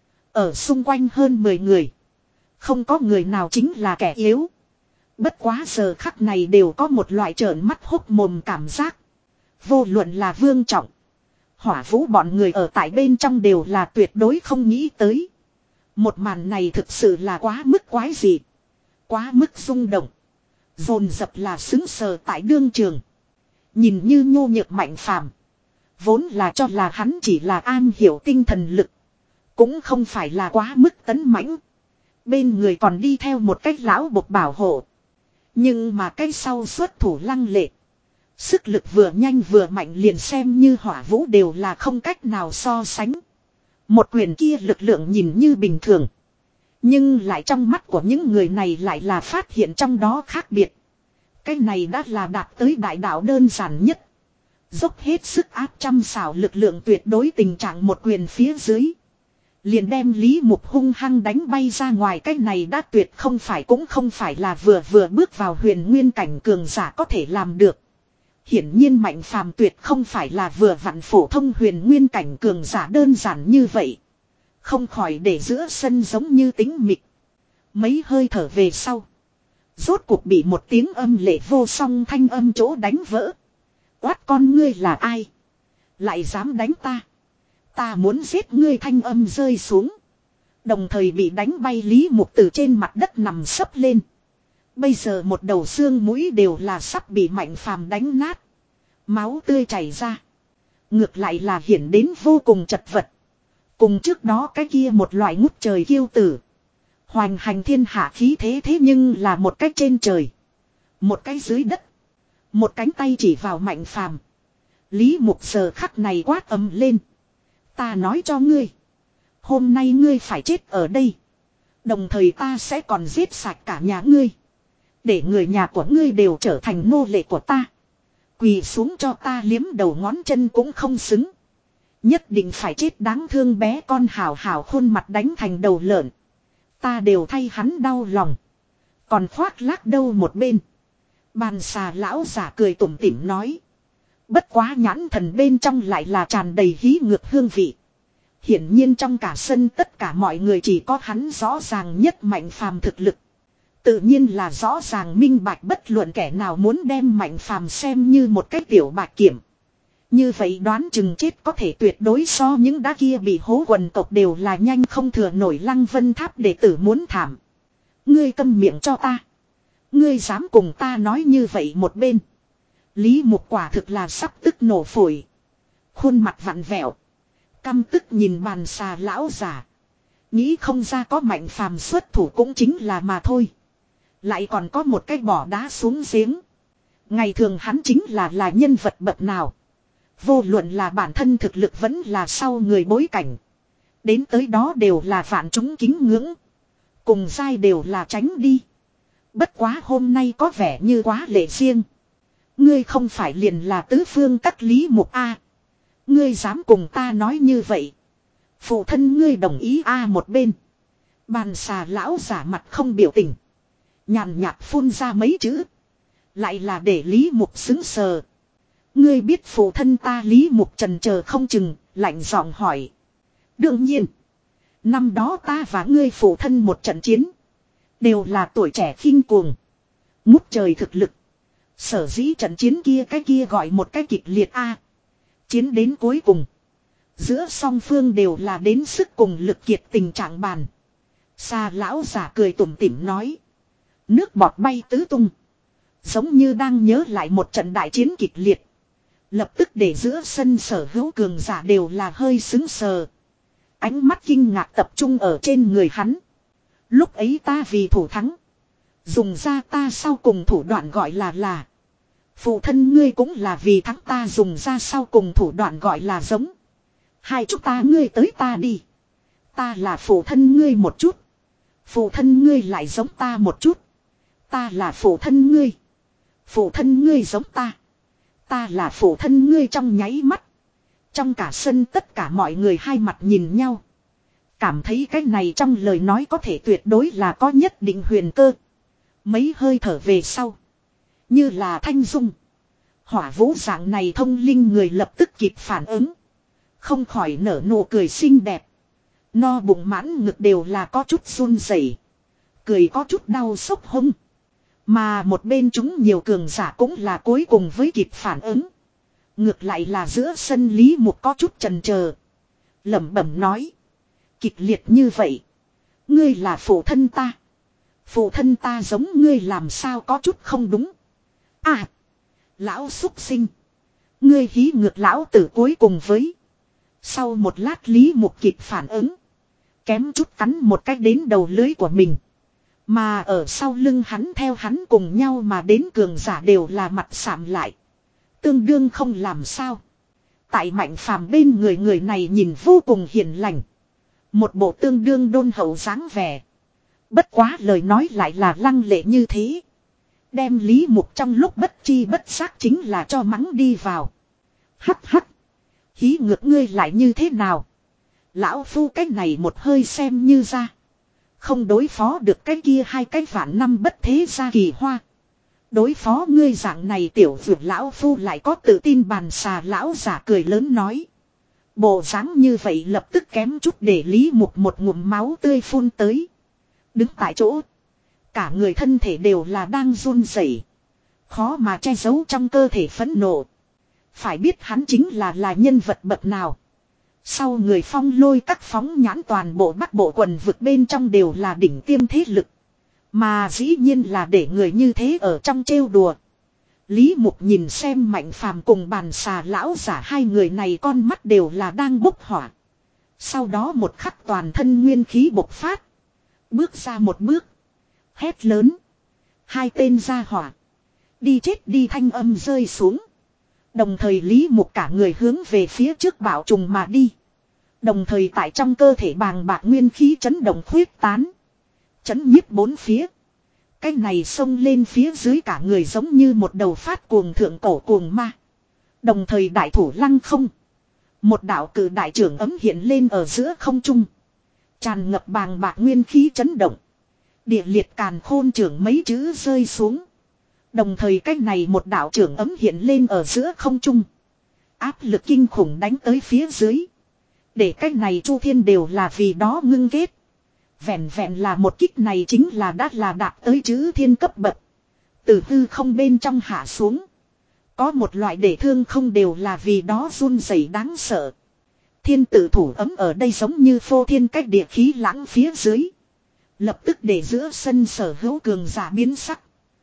Ở xung quanh hơn mười người. Không có người nào chính là kẻ yếu. Bất quá giờ khắc này đều có một loại trợn mắt hốc mồm cảm giác. Vô luận là Vương Trọng. Hỏa Vũ bọn người ở tại bên trong đều là tuyệt đối không nghĩ tới. Một màn này thực sự là quá mức quái dị. Quá mức rung động. Dồn dập là xứng sờ tại đương trường. Nhìn như nhô nhược Mạnh Phàm. Vốn là cho là hắn chỉ là an hiểu tinh thần lực. Cũng không phải là quá mức tấn mãnh. Bên người còn đi theo một cách lão bộc bảo hộ. Nhưng mà cái sau xuất thủ lăng lệ. Sức lực vừa nhanh vừa mạnh liền xem như Hỏa Vũ đều là không cách nào so sánh. Một quyền kia lực lượng nhìn như bình thường. Nhưng lại trong mắt của những người này lại là phát hiện trong đó khác biệt. Cái này đã là đạt tới đại đạo đơn giản nhất. Dốc hết sức áp trăm xảo lực lượng tuyệt đối tình trạng một quyền phía dưới. Liền đem Lý Mục hung hăng đánh bay ra ngoài. Cái này đã tuyệt không phải cũng không phải là vừa vừa bước vào huyền nguyên cảnh cường giả có thể làm được. Hiển nhiên Mạnh Phàm tuyệt không phải là vừa vặn phổ thông huyền nguyên cảnh cường giả đơn giản như vậy. Không khỏi để giữa sân giống như tĩnh mịch. Mấy hơi thở về sau. Rốt cuộc bị một tiếng âm lệ vô song thanh âm chỗ đánh vỡ. Quát con ngươi là ai? Lại dám đánh ta? Ta muốn giết ngươi thanh âm rơi xuống. Đồng thời bị đánh bay Lý Mục từ trên mặt đất nằm sấp lên. Bây giờ một đầu xương mũi đều là sắp bị Mạnh Phàm đánh nát. Máu tươi chảy ra. Ngược lại là hiển đến vô cùng chật vật. Cùng trước đó cái kia một loại ngút trời kiêu tử. Hoành hành thiên hạ khí thế thế nhưng là một cách trên trời. Một cái dưới đất. Một cánh tay chỉ vào Mạnh Phàm. Lý Mục giờ khắc này quát ầm lên. Ta nói cho ngươi. Hôm nay ngươi phải chết ở đây. Đồng thời ta sẽ còn giết sạch cả nhà ngươi. Để người nhà của ngươi đều trở thành nô lệ của ta. Quỳ xuống cho ta liếm đầu ngón chân cũng không xứng. Nhất định phải chết đáng thương bé con hào hào khuôn mặt đánh thành đầu lợn. Ta đều thay hắn đau lòng. Còn khoác lác đâu một bên. Bàn xà lão giả cười tủm tỉm nói. Bất quá nhãn thần bên trong lại là tràn đầy hí ngược hương vị. Hiển nhiên trong cả sân tất cả mọi người chỉ có hắn rõ ràng nhất Mạnh Phàm thực lực. Tự nhiên là rõ ràng minh bạch bất luận kẻ nào muốn đem Mạnh Phàm xem như một cái tiểu bạc kiểm. Như vậy đoán chừng chết có thể tuyệt đối so những đá kia bị hố quần tộc đều là nhanh không thừa nổi Lăng Vân Tháp đệ tử muốn thảm. Ngươi câm miệng cho ta. Ngươi dám cùng ta nói như vậy một bên. Lý Mục quả thực là sắp tức nổ phổi. Khuôn mặt vặn vẹo. Căm tức nhìn bàn xà lão giả. Nghĩ không ra có Mạnh Phàm xuất thủ cũng chính là mà thôi. Lại còn có một cái bỏ đá xuống giếng. Ngày thường hắn chính là là nhân vật bậc nào. Vô luận là bản thân thực lực vẫn là sau người bối cảnh. Đến tới đó đều là vạn chúng kính ngưỡng. Cùng giai đều là tránh đi. Bất quá hôm nay có vẻ như quá lệ riêng. Ngươi không phải liền là tứ phương các Lý Mục A. Ngươi dám cùng ta nói như vậy. Phụ thân ngươi đồng ý A một bên. Bàn xà lão giả mặt không biểu tình. Nhàn nhạt phun ra mấy chữ. Lại là để Lý Mục xứng sờ. Ngươi biết phụ thân ta Lý Mục trần chờ không chừng, lạnh giọng hỏi. Đương nhiên. Năm đó ta và ngươi phụ thân một trận chiến. Đều là tuổi trẻ khinh cuồng. Ngút trời thực lực. Sở dĩ trận chiến kia cái kia gọi một cái kịch liệt a. Chiến đến cuối cùng. Giữa song phương đều là đến sức cùng lực kiệt tình trạng bàn. Xà lão giả cười tủm tỉm nói. Nước bọt bay tứ tung. Giống như đang nhớ lại một trận đại chiến kịch liệt. Lập tức để giữa sân sở hữu cường giả đều là hơi sững sờ. Ánh mắt kinh ngạc tập trung ở trên người hắn. Lúc ấy ta vì thủ thắng. Dùng ra ta sau cùng thủ đoạn gọi là là. Phụ thân ngươi cũng là vì thắng ta dùng ra sau cùng thủ đoạn gọi là giống. Hai chúng ta ngươi tới ta đi. Ta là phụ thân ngươi một chút. Phụ thân ngươi lại giống ta một chút. Ta là phụ thân ngươi. Phụ thân ngươi giống ta. Ta là phụ thân ngươi trong nháy mắt. Trong cả sân tất cả mọi người hai mặt nhìn nhau. Cảm thấy cái này trong lời nói có thể tuyệt đối là có nhất định huyền cơ. Mấy hơi thở về sau. Như là Thanh Dung. Hỏa Vũ dạng này thông linh người lập tức kịp phản ứng. Không khỏi nở nụ cười xinh đẹp. No bụng mãn ngực đều là có chút run rẩy, cười có chút đau sốc hông. Mà một bên chúng nhiều cường giả cũng là cuối cùng với kịp phản ứng. Ngược lại là giữa sân Lý Mục có chút chần chờ, lẩm bẩm nói. Kịch liệt như vậy. Ngươi là phụ thân ta. Phụ thân ta giống ngươi làm sao có chút không đúng. À. Lão súc sinh. Ngươi hí ngược lão tử cuối cùng với. Sau một lát Lý Mục kịp phản ứng. Kém chút cắn một cách đến đầu lưới của mình. Mà ở sau lưng hắn theo hắn cùng nhau mà đến cường giả đều là mặt sạm lại. Tương đương không làm sao. Tại Mạnh Phàm bên người người này nhìn vô cùng hiền lành. Một bộ tương đương đôn hậu dáng vẻ. Bất quá lời nói lại là lăng lệ như thế. Đem Lý Mục trong lúc bất chi bất giác chính là cho mắng đi vào. Hắc hắc. Hí ngược ngươi lại như thế nào? Lão phu cái này một hơi xem như ra. Không đối phó được cái kia hai cái vạn năm bất thế gia kỳ hoa. Đối phó ngươi dạng này tiểu vượt lão phu lại có tự tin bàn xà lão giả cười lớn nói. Bộ dáng như vậy lập tức kém chút để Lý Mục một ngụm máu tươi phun tới. Đứng tại chỗ. Cả người thân thể đều là đang run rẩy, khó mà che giấu trong cơ thể phẫn nộ. Phải biết hắn chính là là nhân vật bậc nào. Sau người Phong Lôi các phóng nhãn toàn bộ Bắc Bộ quần vực bên trong đều là đỉnh tiêm thế lực. Mà dĩ nhiên là để người như thế ở trong trêu đùa. Lý Mục nhìn xem Mạnh Phàm cùng bàn xà lão giả hai người này con mắt đều là đang bốc hỏa. Sau đó một khắc toàn thân nguyên khí bộc phát. Bước ra một bước. Hét lớn. Hai tên ra hỏa. Đi chết đi thanh âm rơi xuống. Đồng thời Lý Mục cả người hướng về phía trước bảo trùng mà đi. Đồng thời tại trong cơ thể bàng bạc nguyên khí chấn động khuyết tán. Chấn nhiếp bốn phía. Cái này xông lên phía dưới cả người giống như một đầu phát cuồng thượng cổ cuồng ma. Đồng thời đại thủ lăng không. Một đạo cử đại trưởng ấm hiện lên ở giữa không trung. Tràn ngập bàng bạc nguyên khí chấn động. Địa liệt càn khôn trưởng mấy chữ rơi xuống. Đồng thời cách này một đạo trưởng ấm hiện lên ở giữa không trung. Áp lực kinh khủng đánh tới phía dưới. Để cách này Chu Thiên đều là vì đó ngưng kết. Vẹn vẹn là một kích này chính là đã là đạt tới chữ thiên cấp bậc. Từ hư không bên trong hạ xuống. Có một loại để thương không đều là vì đó run rẩy đáng sợ. Thiên tử thủ ấm ở đây giống như phô thiên cách địa khí lãng phía dưới. Lập tức để giữa sân sở hữu cường giả biến sắc.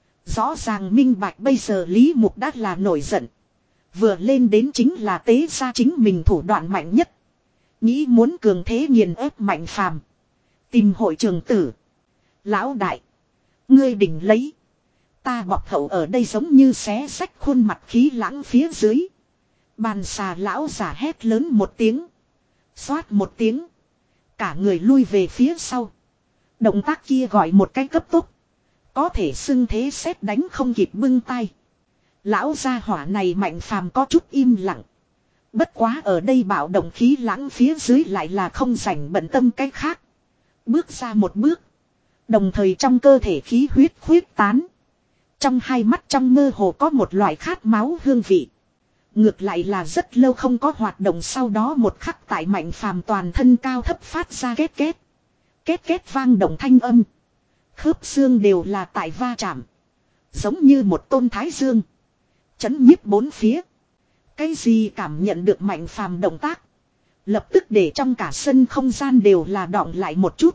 Rõ ràng minh bạch bây giờ Lý Mục đã là nổi giận. Vừa lên đến chính là tế ra chính mình thủ đoạn mạnh nhất. Nghĩ muốn cường thế nghiền ép Mạnh Phàm. Tìm hội trường tử. Lão đại. Ngươi đỉnh lấy. Ta bọc hậu ở đây giống như xé sách khuôn mặt khí lãng phía dưới. Bàn xà lão giả hét lớn một tiếng. Xoát một tiếng. Cả người lui về phía sau. Động tác kia gọi một cái cấp tốc. Có thể xưng thế xét đánh không kịp bưng tay. Lão gia hỏa này Mạnh Phàm có chút im lặng. Bất quá ở đây bạo động khí lãng phía dưới lại là không rảnh bận tâm cái khác. Bước ra một bước. Đồng thời trong cơ thể khí huyết khuyết tán. Trong hai mắt trong mơ hồ có một loại khát máu hương vị. Ngược lại là rất lâu không có hoạt động, sau đó một khắc tại Mạnh Phàm toàn thân cao thấp phát ra két két. Két két vang động thanh âm. Khớp xương đều là tại va chạm. Giống như một tôn thái dương. Chấn nhiếp bốn phía. Cái gì cảm nhận được Mạnh Phàm động tác. Lập tức để trong cả sân không gian đều là đọng lại một chút.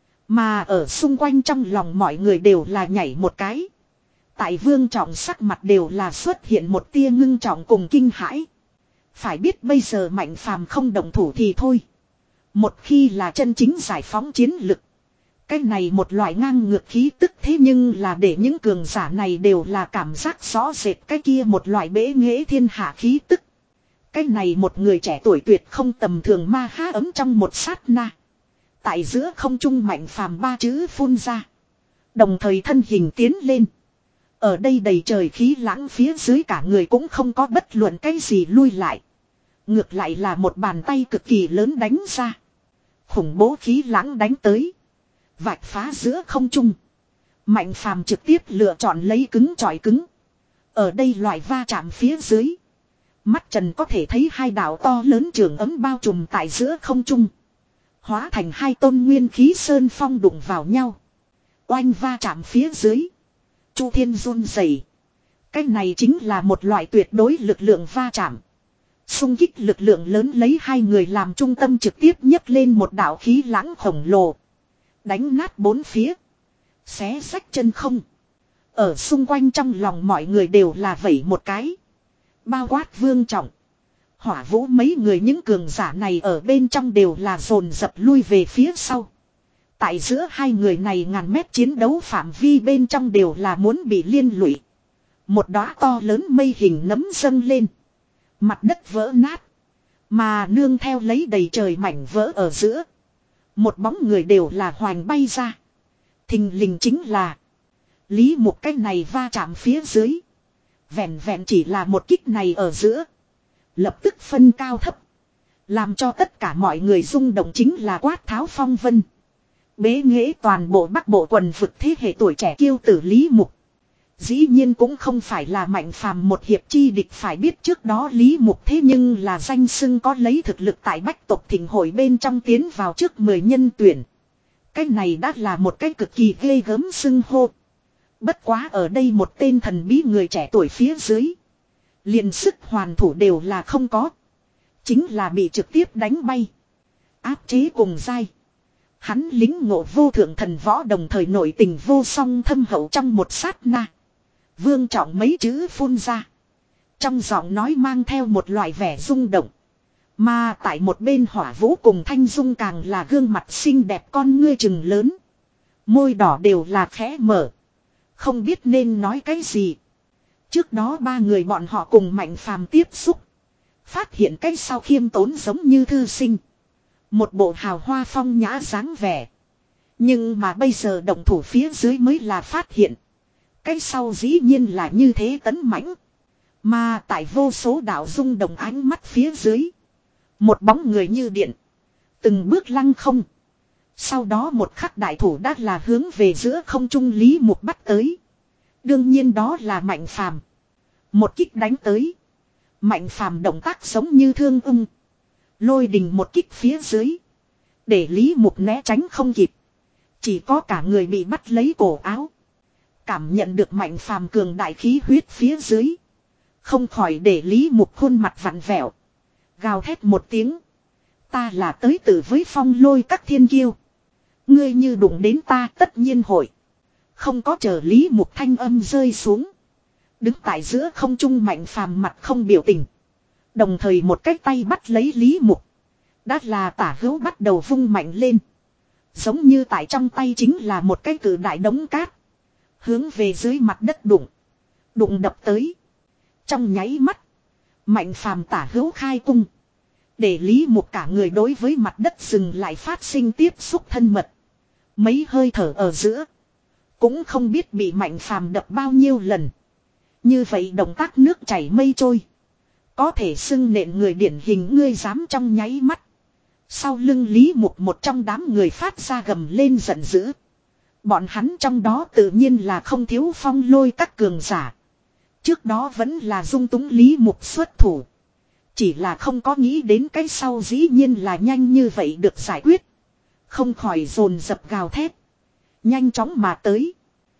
Mà ở xung quanh trong lòng mọi người đều là nhảy một cái. Tại Vương Trọng sắc mặt đều là xuất hiện một tia ngưng trọng cùng kinh hãi. Phải biết bây giờ Mạnh Phàm không động thủ thì thôi. Một khi là chân chính giải phóng chiến lực. Cái này một loại ngang ngược khí tức, thế nhưng là để những cường giả này đều là cảm giác rõ rệt cái kia một loại bế nghệ thiên hạ khí tức. Cái này một người trẻ tuổi tuyệt không tầm thường, ma há ấm trong một sát na. Tại giữa không trung Mạnh Phàm ba chữ phun ra. Đồng thời thân hình tiến lên. Ở đây đầy trời khí lãng phía dưới cả người cũng không có bất luận cái gì lui lại. Ngược lại là một bàn tay cực kỳ lớn đánh ra. Khủng bố khí lãng đánh tới. Vạch phá giữa không trung. Mạnh Phàm trực tiếp lựa chọn lấy cứng chọi cứng. Ở đây loại va chạm phía dưới. Mắt trần có thể thấy hai đạo to lớn trường ấm bao trùm tại giữa không trung. Hóa thành hai tôn nguyên khí sơn phong đụng vào nhau. Oanh va chạm phía dưới. Chu thiên run rẩy. Cái này chính là một loại tuyệt đối lực lượng va chạm. Xung kích lực lượng lớn lấy hai người làm trung tâm trực tiếp nhấc lên một đạo khí lãng khổng lồ. Đánh nát bốn phía. Xé rách chân không. Ở xung quanh trong lòng mọi người đều là vẩy một cái. Bao quát Vương Trọng. Hỏa Vũ mấy người những cường giả này ở bên trong đều là dồn dập lui về phía sau. Tại giữa hai người này ngàn mét chiến đấu phạm vi bên trong đều là muốn bị liên lụy. Một đóa to lớn mây hình nấm dâng lên. Mặt đất vỡ nát. Mà nương theo lấy đầy trời mảnh vỡ ở giữa. Một bóng người đều là hoành bay ra. Thình lình chính là Lý Mục. Cái này va chạm phía dưới. Vẹn vẹn chỉ là một kích này ở giữa. Lập tức phân cao thấp. Làm cho tất cả mọi người rung động chính là quát tháo phong vân. Bế nghệ toàn bộ Bắc Bộ quần vực thế hệ tuổi trẻ kiêu tử Lý Mục. Dĩ nhiên cũng không phải là Mạnh Phàm một hiệp chi địch, phải biết trước đó Lý Mục thế nhưng là danh xưng có lấy thực lực tại Bách tộc thịnh hội bên trong tiến vào trước mười nhân tuyển. Cái này đã là một cái cực kỳ ghê gớm xưng hô. Bất quá ở đây một tên thần bí người trẻ tuổi phía dưới. Liền sức hoàn thủ đều là không có. Chính là bị trực tiếp đánh bay. Áp chế cùng dai. Hắn lính ngộ vô thượng thần võ, đồng thời nội tình vô song thâm hậu trong một sát na. Vương Trọng mấy chữ phun ra. Trong giọng nói mang theo một loại vẻ rung động. Mà tại một bên Hỏa Vũ cùng Thanh Dung càng là gương mặt xinh đẹp, con ngươi trừng lớn. Môi đỏ đều là khẽ mở. Không biết nên nói cái gì. Trước đó ba người bọn họ cùng Mạnh Phàm tiếp xúc. Phát hiện cái sau khiêm tốn giống như thư sinh. Một bộ hào hoa phong nhã dáng vẻ. Nhưng mà bây giờ động thủ phía dưới mới là phát hiện. Cái sau dĩ nhiên là như thế tấn mãnh. Mà tại vô số đạo rung động ánh mắt phía dưới. Một bóng người như điện. Từng bước lăng không. Sau đó một khắc đại thủ đã là hướng về giữa không trung Lý Mục bắt tới. Đương nhiên đó là Mạnh Phàm. Một kích đánh tới. Mạnh Phàm động tác giống như thương ưng. Lôi đình một kích phía dưới. Để Lý Mục né tránh không kịp. Chỉ có cả người bị bắt lấy cổ áo. Cảm nhận được Mạnh Phàm cường đại khí huyết phía dưới. Không khỏi để Lý Mục khuôn mặt vặn vẹo. Gào thét một tiếng. Ta là tới từ với phong lôi các thiên kiêu. Ngươi như đụng đến ta tất nhiên hội. Không có chờ Lý Mục thanh âm rơi xuống. Đứng tại giữa không trung Mạnh Phàm mặt không biểu tình. Đồng thời một cái tay bắt lấy Lý Mục. Đã là tả hữu bắt đầu vung mạnh lên. Giống như tại trong tay chính là một cái cử đại đống cát. Hướng về dưới mặt đất đụng. Đụng đập tới. Trong nháy mắt. Mạnh Phàm tả hữu khai cung. Để Lý Mục cả người đối với mặt đất dừng lại phát sinh tiếp xúc thân mật. Mấy hơi thở ở giữa. Cũng không biết bị Mạnh Phàm đập bao nhiêu lần. Như vậy động tác nước chảy mây trôi. Có thể xưng nện người điển hình, ngươi dám trong nháy mắt. Sau lưng Lý Mục một trong đám người phát ra gầm lên giận dữ. Bọn hắn trong đó tự nhiên là không thiếu phong lôi các cường giả. Trước đó vẫn là dung túng Lý Mục xuất thủ. Chỉ là không có nghĩ đến cái sau dĩ nhiên là nhanh như vậy được giải quyết. Không khỏi dồn dập gào thét. Nhanh chóng mà tới.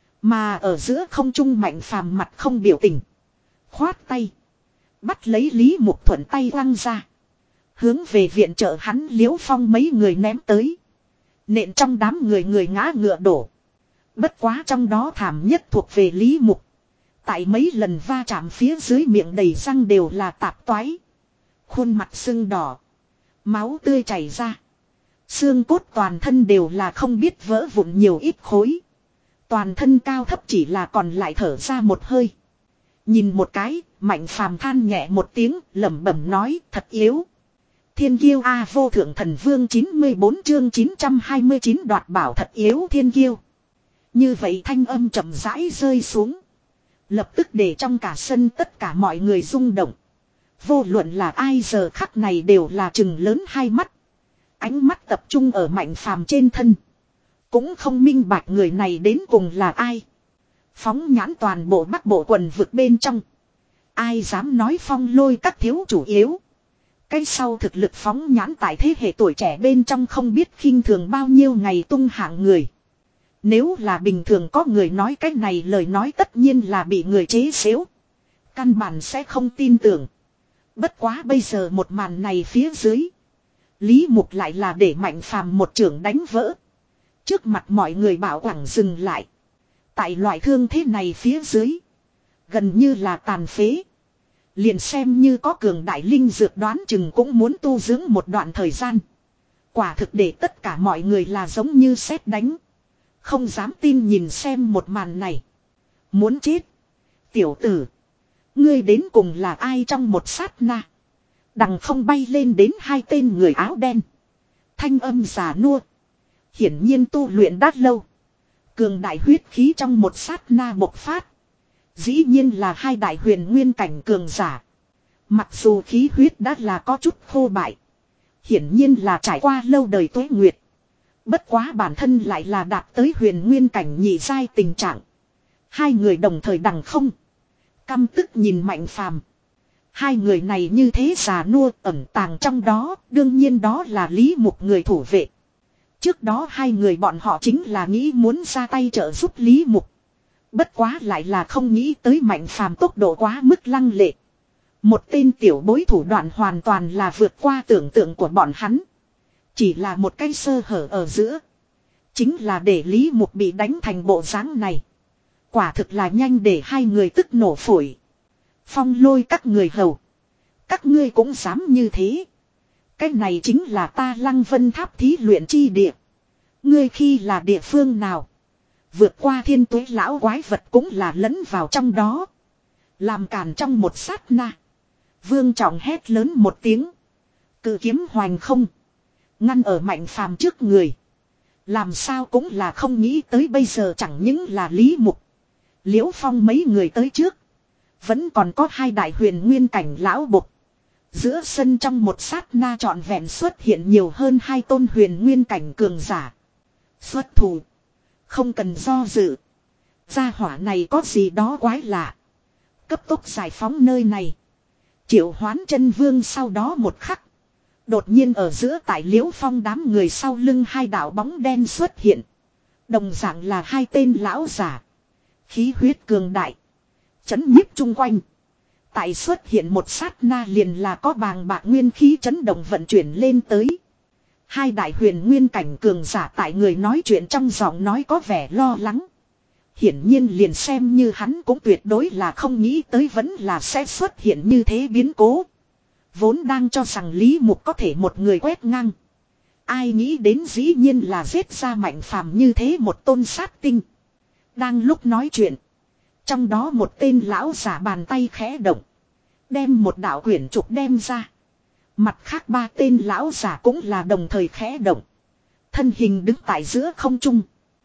Mà ở giữa không trung Mạnh Phàm mặt không biểu tình. Khoát tay. Bắt lấy Lý Mục thuận tay quăng ra. Hướng về viện trợ hắn Liễu Phong mấy người ném tới. Nện trong đám người người ngã ngựa đổ. Bất quá trong đó thảm nhất thuộc về Lý Mục. Tại mấy lần va chạm phía dưới miệng đầy răng đều là tạp toái. Khuôn mặt sưng đỏ. Máu tươi chảy ra. Xương cốt toàn thân đều là không biết vỡ vụn nhiều ít khối. Toàn thân cao thấp chỉ là còn lại thở ra một hơi. Nhìn một cái, Mạnh Phàm than nhẹ một tiếng, lẩm bẩm nói, thật yếu. Thiên kiêu A vô thượng thần vương chín mươi bốn chương chín trăm hai mươi chín đoạt bảo thật yếu thiên kiêu. Như vậy thanh âm chậm rãi rơi xuống. Lập tức để trong cả sân tất cả mọi người rung động. Vô luận là ai giờ khắc này đều là trừng lớn hai mắt. Ánh mắt tập trung ở Mạnh Phàm trên thân. Cũng không minh bạch người này đến cùng là ai. Phóng nhãn toàn bộ Bắc Bộ quần vực bên trong. Ai dám nói phong lôi các thiếu chủ yếu. Cái sau thực lực phóng nhãn tại thế hệ tuổi trẻ bên trong không biết khinh thường bao nhiêu ngày tung hạng người. Nếu là bình thường có người nói cái này lời nói tất nhiên là bị người chế xếu. Căn bản sẽ không tin tưởng. Bất quá bây giờ một màn này phía dưới. Lý Mục lại là để Mạnh Phàm một trưởng đánh vỡ. Trước mặt mọi người bảo quảng dừng lại. Tại loại thương thế này phía dưới. Gần như là tàn phế. Liền xem như có cường đại linh dược đoán chừng cũng muốn tu dưỡng một đoạn thời gian. Quả thực để tất cả mọi người là giống như sét đánh. Không dám tin nhìn xem một màn này. Muốn chết. Tiểu tử. Ngươi đến cùng là ai trong một sát na. Đằng không bay lên đến hai tên người áo đen. Thanh âm già nua. Hiển nhiên tu luyện đã lâu. Cường đại huyết khí trong một sát na bộc phát. Dĩ nhiên là hai đại huyền nguyên cảnh cường giả. Mặc dù khí huyết đã là có chút khô bại. Hiển nhiên là trải qua lâu đời tuế nguyệt. Bất quá bản thân lại là đạt tới huyền nguyên cảnh nhị giai tình trạng. Hai người đồng thời đằng không. Căm tức nhìn Mạnh Phàm. Hai người này như thế già nua ẩn tàng trong đó. Đương nhiên đó là Lý Mục người thủ vệ. Trước đó hai người bọn họ chính là nghĩ muốn ra tay trợ giúp Lý Mục. Bất quá lại là không nghĩ tới Mạnh Phàm tốc độ quá mức lăng lệ. Một tên tiểu bối thủ đoạn hoàn toàn là vượt qua tưởng tượng của bọn hắn. Chỉ là một cái sơ hở ở giữa. Chính là để Lý Mục bị đánh thành bộ dáng này. Quả thực là nhanh để hai người tức nổ phổi. Phong lôi các người hầu. Các ngươi cũng dám như thế. Cái này chính là ta Lăng Vân Tháp thí luyện chi địa. Ngươi khi là địa phương nào? Vượt qua thiên tuế lão quái vật cũng là lẫn vào trong đó. Làm càn trong một sát na. Vương Trọng hét lớn một tiếng. Cự kiếm hoành không. Ngăn ở Mạnh Phàm trước người. Làm sao cũng là không nghĩ tới bây giờ chẳng những là Lý Mục. Liễu Phong mấy người tới trước. Vẫn còn có hai đại huyền nguyên cảnh lão bục. Giữa sân trong một sát na trọn vẹn xuất hiện nhiều hơn hai tôn huyền nguyên cảnh cường giả. Xuất thủ. Không cần do dự. Gia hỏa này có gì đó quái lạ. Cấp tốc giải phóng nơi này. Triệu Hoán Chân Vương sau đó một khắc. Đột nhiên ở giữa tại Liễu Phong đám người sau lưng hai đạo bóng đen xuất hiện. Đồng dạng là hai tên lão giả. Khí huyết cường đại. Chấn nhiếp chung quanh. Tại xuất hiện một sát na liền là có bàng bạc nguyên khí chấn động vận chuyển lên tới. Hai đại huyền nguyên cảnh cường giả tại người nói chuyện trong giọng nói có vẻ lo lắng. Hiển nhiên liền xem như hắn cũng tuyệt đối là không nghĩ tới vẫn là sẽ xuất hiện như thế biến cố. Vốn đang cho rằng Lý Mục có thể một người quét ngang. Ai nghĩ đến dĩ nhiên là giết ra Mạnh Phàm như thế một tôn sát tinh. Đang lúc nói chuyện. Trong đó một tên lão giả bàn tay khẽ động. Đem một đạo quyển trục đem ra. Mặt khác ba tên lão giả cũng là đồng thời khẽ động. Thân hình đứng tại giữa không trung.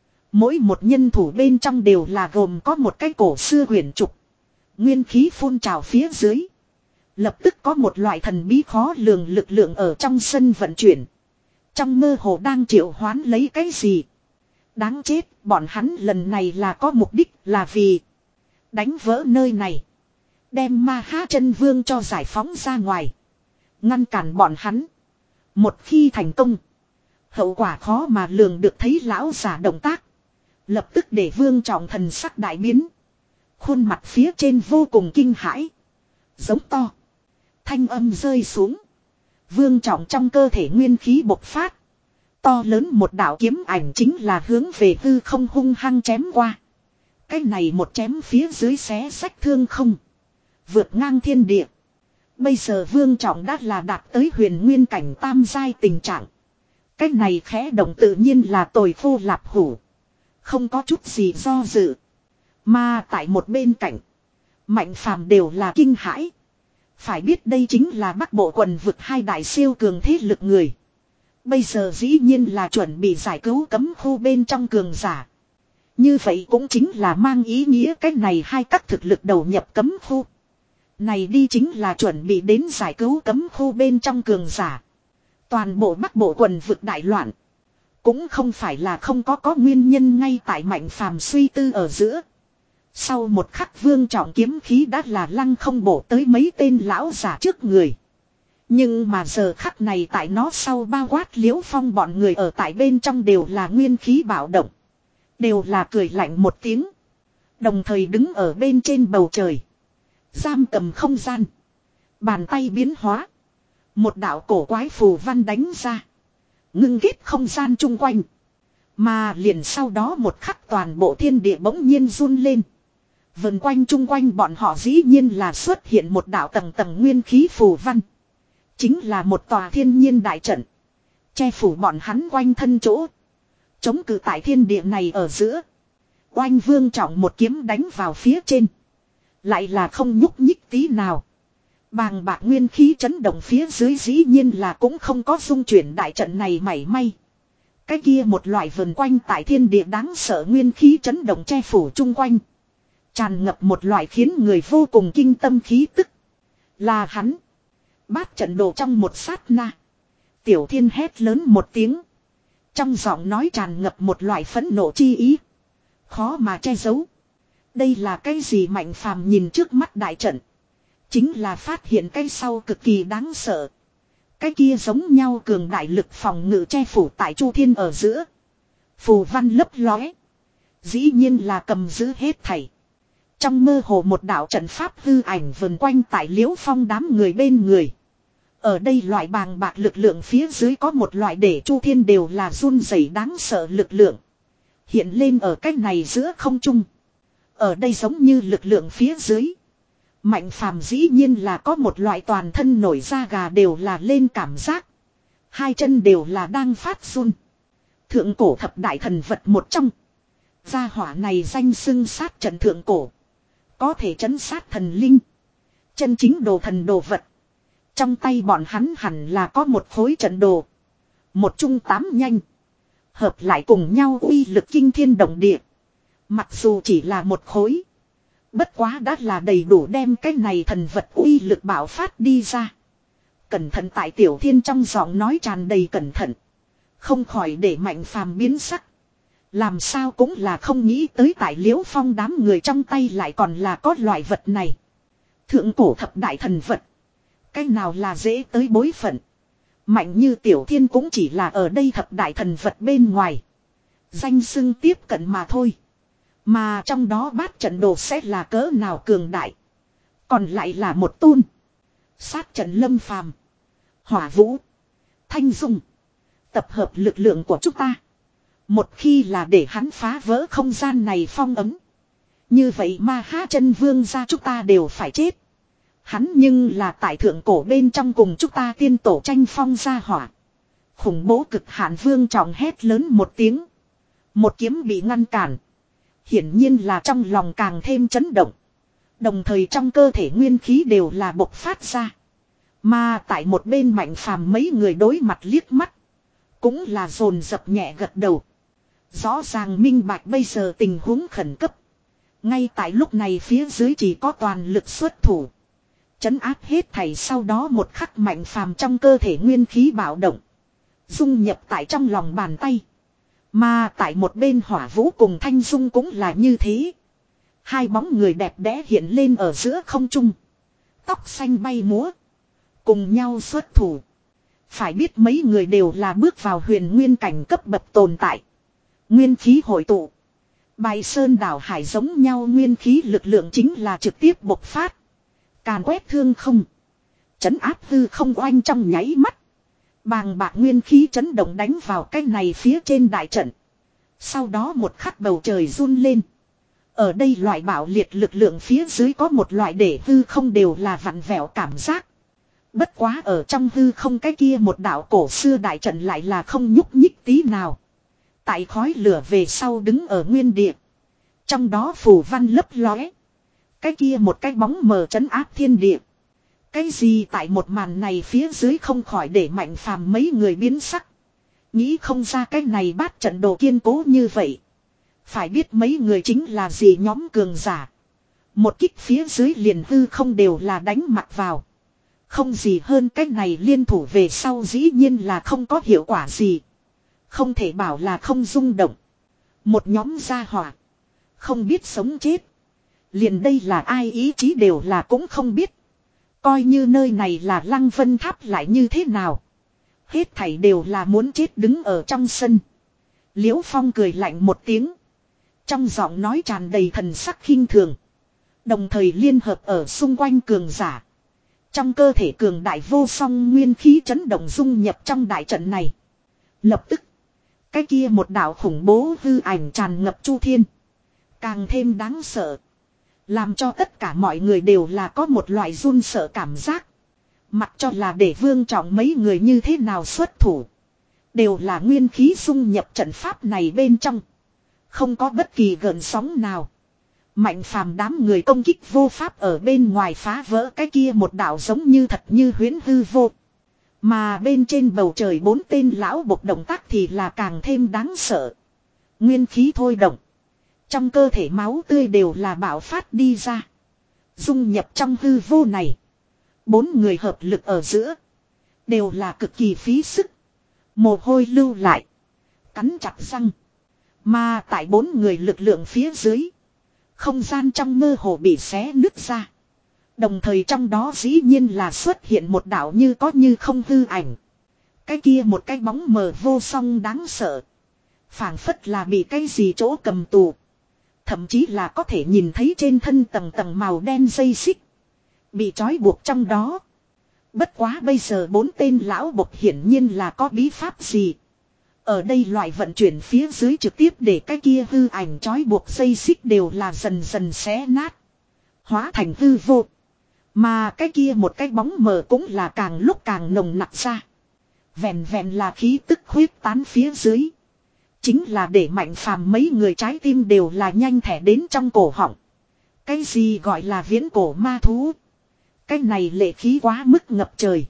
Mỗi một nhân thủ bên trong đều là gồm có một cái cổ xưa quyển trục. Nguyên khí phun trào phía dưới. Lập tức có một loại thần bí khó lường lực lượng ở trong sân vận chuyển. Trong mơ hồ đang triệu hoán lấy cái gì. Đáng chết, bọn hắn lần này là có mục đích là vì đánh vỡ nơi này. Đem Ma Ha Chân Vương cho giải phóng ra ngoài. Ngăn cản bọn hắn. Một khi thành công. Hậu quả khó mà lường được, thấy lão giả động tác. Lập tức để Vương Trọng thần sắc đại biến. Khuôn mặt phía trên vô cùng kinh hãi. Giống to. Thanh âm rơi xuống. Vương Trọng trong cơ thể nguyên khí bộc phát. To lớn một đạo kiếm ảnh chính là hướng về hư không hung hăng chém qua. Cái này một chém phía dưới xé rách thương không. Vượt ngang thiên địa. Bây giờ Vương Trọng đã là đạt tới huyền nguyên cảnh tam giai tình trạng. Cái này khẽ động tự nhiên là tồi khô lạp hủ. Không có chút gì do dự. Mà tại một bên cạnh. Mạnh phàm đều là kinh hãi. Phải biết đây chính là Bắc Bộ quần vực hai đại siêu cường thế lực người. Bây giờ dĩ nhiên là chuẩn bị giải cứu cấm khu bên trong cường giả. Như vậy cũng chính là mang ý nghĩa cách này hai các thực lực đầu nhập cấm khu. Này đi chính là chuẩn bị đến giải cứu cấm khu bên trong cường giả. Toàn bộ Bắc Bộ quần vực đại loạn. Cũng không phải là không có có nguyên nhân ngay tại Mạnh Phàm suy tư ở giữa. Sau một khắc Vương Trọng kiếm khí đã là lăng không bổ tới mấy tên lão giả trước người. Nhưng mà giờ khắc này tại nó sau bao quát Liễu Phong bọn người ở tại bên trong đều là nguyên khí bạo động. Đều là cười lạnh một tiếng. Đồng thời đứng ở bên trên bầu trời. Giam cầm không gian. Bàn tay biến hóa. Một đạo cổ quái phù văn đánh ra. Ngưng kết không gian chung quanh. Mà liền sau đó một khắc toàn bộ thiên địa bỗng nhiên run lên. Vần quanh chung quanh bọn họ dĩ nhiên là xuất hiện một đạo tầng tầng nguyên khí phù văn. Chính là một tòa thiên nhiên đại trận. Che phủ bọn hắn quanh thân chỗ. Chống cự tại thiên địa này ở giữa. Oanh Vương Trọng một kiếm đánh vào phía trên. Lại là không nhúc nhích tí nào. Bàng bạc nguyên khí chấn động phía dưới dĩ nhiên là cũng không có dung chuyển đại trận này mảy may. Cái kia một loại vần quanh tại thiên địa đáng sợ nguyên khí chấn động che phủ chung quanh. Tràn ngập một loại khiến người vô cùng kinh tâm khí tức. Là hắn. Bát trận đồ trong một sát na. Tiểu Thiên hét lớn một tiếng. Trong giọng nói tràn ngập một loại phẫn nộ chi ý. Khó mà che giấu. Đây là cái gì? Mạnh Phàm nhìn trước mắt đại trận. Chính là phát hiện cái sau cực kỳ đáng sợ. Cái kia giống nhau cường đại lực phòng ngự che phủ tại Chu Thiên ở giữa. Phù văn lấp lóe. Dĩ nhiên là cầm giữ hết thảy. Trong mơ hồ một đạo trận pháp hư ảnh vần quanh tại Liễu Phong đám người bên người. Ở đây loại bàng bạc lực lượng phía dưới có một loại để Chu Thiên đều là run rẩy đáng sợ lực lượng. Hiện lên ở cách này giữa không trung. Ở đây giống như lực lượng phía dưới. Mạnh Phàm dĩ nhiên là có một loại toàn thân nổi da gà đều là lên cảm giác. Hai chân đều là đang phát run. Thượng cổ thập đại thần vật một trong. Gia hỏa này danh xưng sát trận thượng cổ. Có thể trấn sát thần linh. Chân chính đồ thần đồ vật. Trong tay bọn hắn hẳn là có một khối trận đồ. Một trung tám nhanh. Hợp lại cùng nhau uy lực kinh thiên động địa. Mặc dù chỉ là một khối. Bất quá đã là đầy đủ đem cái này thần vật uy lực bạo phát đi ra. Cẩn thận tại Tiểu Thiên trong giọng nói tràn đầy cẩn thận. Không khỏi để Mạnh Phàm biến sắc. Làm sao cũng là không nghĩ tới tại Liễu Phong đám người trong tay lại còn là có loại vật này. Thượng cổ thập đại thần vật. Cái nào là dễ tới bối phận. Mạnh như Tiểu Thiên cũng chỉ là ở đây thập đại thần vật bên ngoài. Danh xưng tiếp cận mà thôi. Mà trong đó bát trận đồ sẽ là cỡ nào cường đại. Còn lại là một tôn. Sát trận Lâm Phàm, Hỏa Vũ, Thanh Dung. Tập hợp lực lượng của chúng ta. Một khi là để hắn phá vỡ không gian này phong ấm. Như vậy Ma Ha Chân Vương gia chúng ta đều phải chết. Hắn nhưng là tại thượng cổ bên trong cùng chúng ta tiên tổ tranh phong gia hỏa. Khủng bố cực hạn. Vương Trọng hét lớn một tiếng. Một kiếm bị ngăn cản. Hiển nhiên là trong lòng càng thêm chấn động. Đồng thời trong cơ thể nguyên khí đều là bộc phát ra. Mà tại một bên Mạnh Phàm mấy người đối mặt liếc mắt. Cũng là dồn dập nhẹ gật đầu. Rõ ràng minh bạch bây giờ tình huống khẩn cấp. Ngay tại lúc này phía dưới chỉ có toàn lực xuất thủ. Chấn áp hết thảy. Sau đó một khắc Mạnh Phàm trong cơ thể nguyên khí bạo động. dung nhập tại trong lòng bàn tay. Mà tại một bên Hỏa Vũ cùng Thanh Dung cũng là như thế. Hai bóng người đẹp đẽ hiện lên ở giữa không trung. Tóc xanh bay múa. Cùng nhau xuất thủ. Phải biết mấy người đều là bước vào huyền nguyên cảnh cấp bậc tồn tại. Nguyên khí hội tụ. Bài sơn đảo hải giống nhau nguyên khí lực lượng chính là trực tiếp bộc phát. Càn quét thương không. Chấn áp hư không oanh trong nháy mắt. Bàng bạc nguyên khí chấn động đánh vào cái này phía trên đại trận. Sau đó một khắc bầu trời run lên. Ở đây loại bạo liệt lực lượng phía dưới có một loại để hư không đều là vặn vẹo cảm giác. Bất quá ở trong hư không cái kia một đạo cổ xưa đại trận lại là không nhúc nhích tí nào. Tại khói lửa về sau đứng ở nguyên địa. Trong đó phù văn lấp lóe. Cái kia một cái bóng mờ trấn áp thiên địa. Cái gì tại một màn này phía dưới không khỏi để Mạnh Phàm mấy người biến sắc. Nghĩ không ra cái này bát trận đồ kiên cố như vậy. Phải biết mấy người chính là gì nhóm cường giả. Một kích phía dưới liền hư không đều là đánh mặt vào. Không gì hơn cái này liên thủ về sau dĩ nhiên là không có hiệu quả gì. Không thể bảo là không rung động. Một nhóm gia hỏa. Không biết sống chết. Liền đây là ai ý chí đều là cũng không biết. Coi như nơi này là Lăng Vân Tháp lại như thế nào. Hết thảy đều là muốn chết đứng ở trong sân. Liễu Phong cười lạnh một tiếng. Trong giọng nói tràn đầy thần sắc khinh thường. Đồng thời liên hợp ở xung quanh cường giả. Trong cơ thể cường đại vô song nguyên khí chấn động dung nhập trong đại trận này. Lập tức. Cái kia một đạo khủng bố hư ảnh tràn ngập chu thiên. Càng thêm đáng sợ. Làm cho tất cả mọi người đều là có một loại run sợ cảm giác. Mặc cho là để Vương Trọng mấy người như thế nào xuất thủ. Đều là nguyên khí dung nhập trận pháp này bên trong. Không có bất kỳ gợn sóng nào. Mạnh Phàm đám người công kích vô pháp ở bên ngoài phá vỡ cái kia một đạo giống như thật như huyễn hư vô. Mà bên trên bầu trời bốn tên lão bộc động tác thì là càng thêm đáng sợ. Nguyên khí thôi động. Trong cơ thể máu tươi đều là bạo phát đi ra. Dung nhập trong hư vô này. Bốn người hợp lực ở giữa. Đều là cực kỳ phí sức. Mồ hôi lưu lại. Cắn chặt răng. Mà tại bốn người lực lượng phía dưới. Không gian trong mơ hồ bị xé nứt ra. Đồng thời trong đó dĩ nhiên là xuất hiện một đạo như có như không hư ảnh. Cái kia một cái bóng mờ vô song đáng sợ. Phảng phất là bị cái gì chỗ cầm tù. Thậm chí là có thể nhìn thấy trên thân tầng tầng màu đen dây xích. Bị trói buộc trong đó. Bất quá bây giờ bốn tên lão bộc hiển nhiên là có bí pháp gì. Ở đây loại vận chuyển phía dưới trực tiếp để cái kia hư ảnh trói buộc dây xích đều là dần dần xé nát. Hóa thành hư vô. Mà cái kia một cái bóng mờ cũng là càng lúc càng nồng nặc ra. Vẹn vẹn là khí tức huyết tán phía dưới. Chính là để Mạnh Phàm mấy người trái tim đều là nhanh thẻ đến trong cổ họng. Cái gì gọi là viễn cổ ma thú. Cái này lệ khí quá mức ngập trời.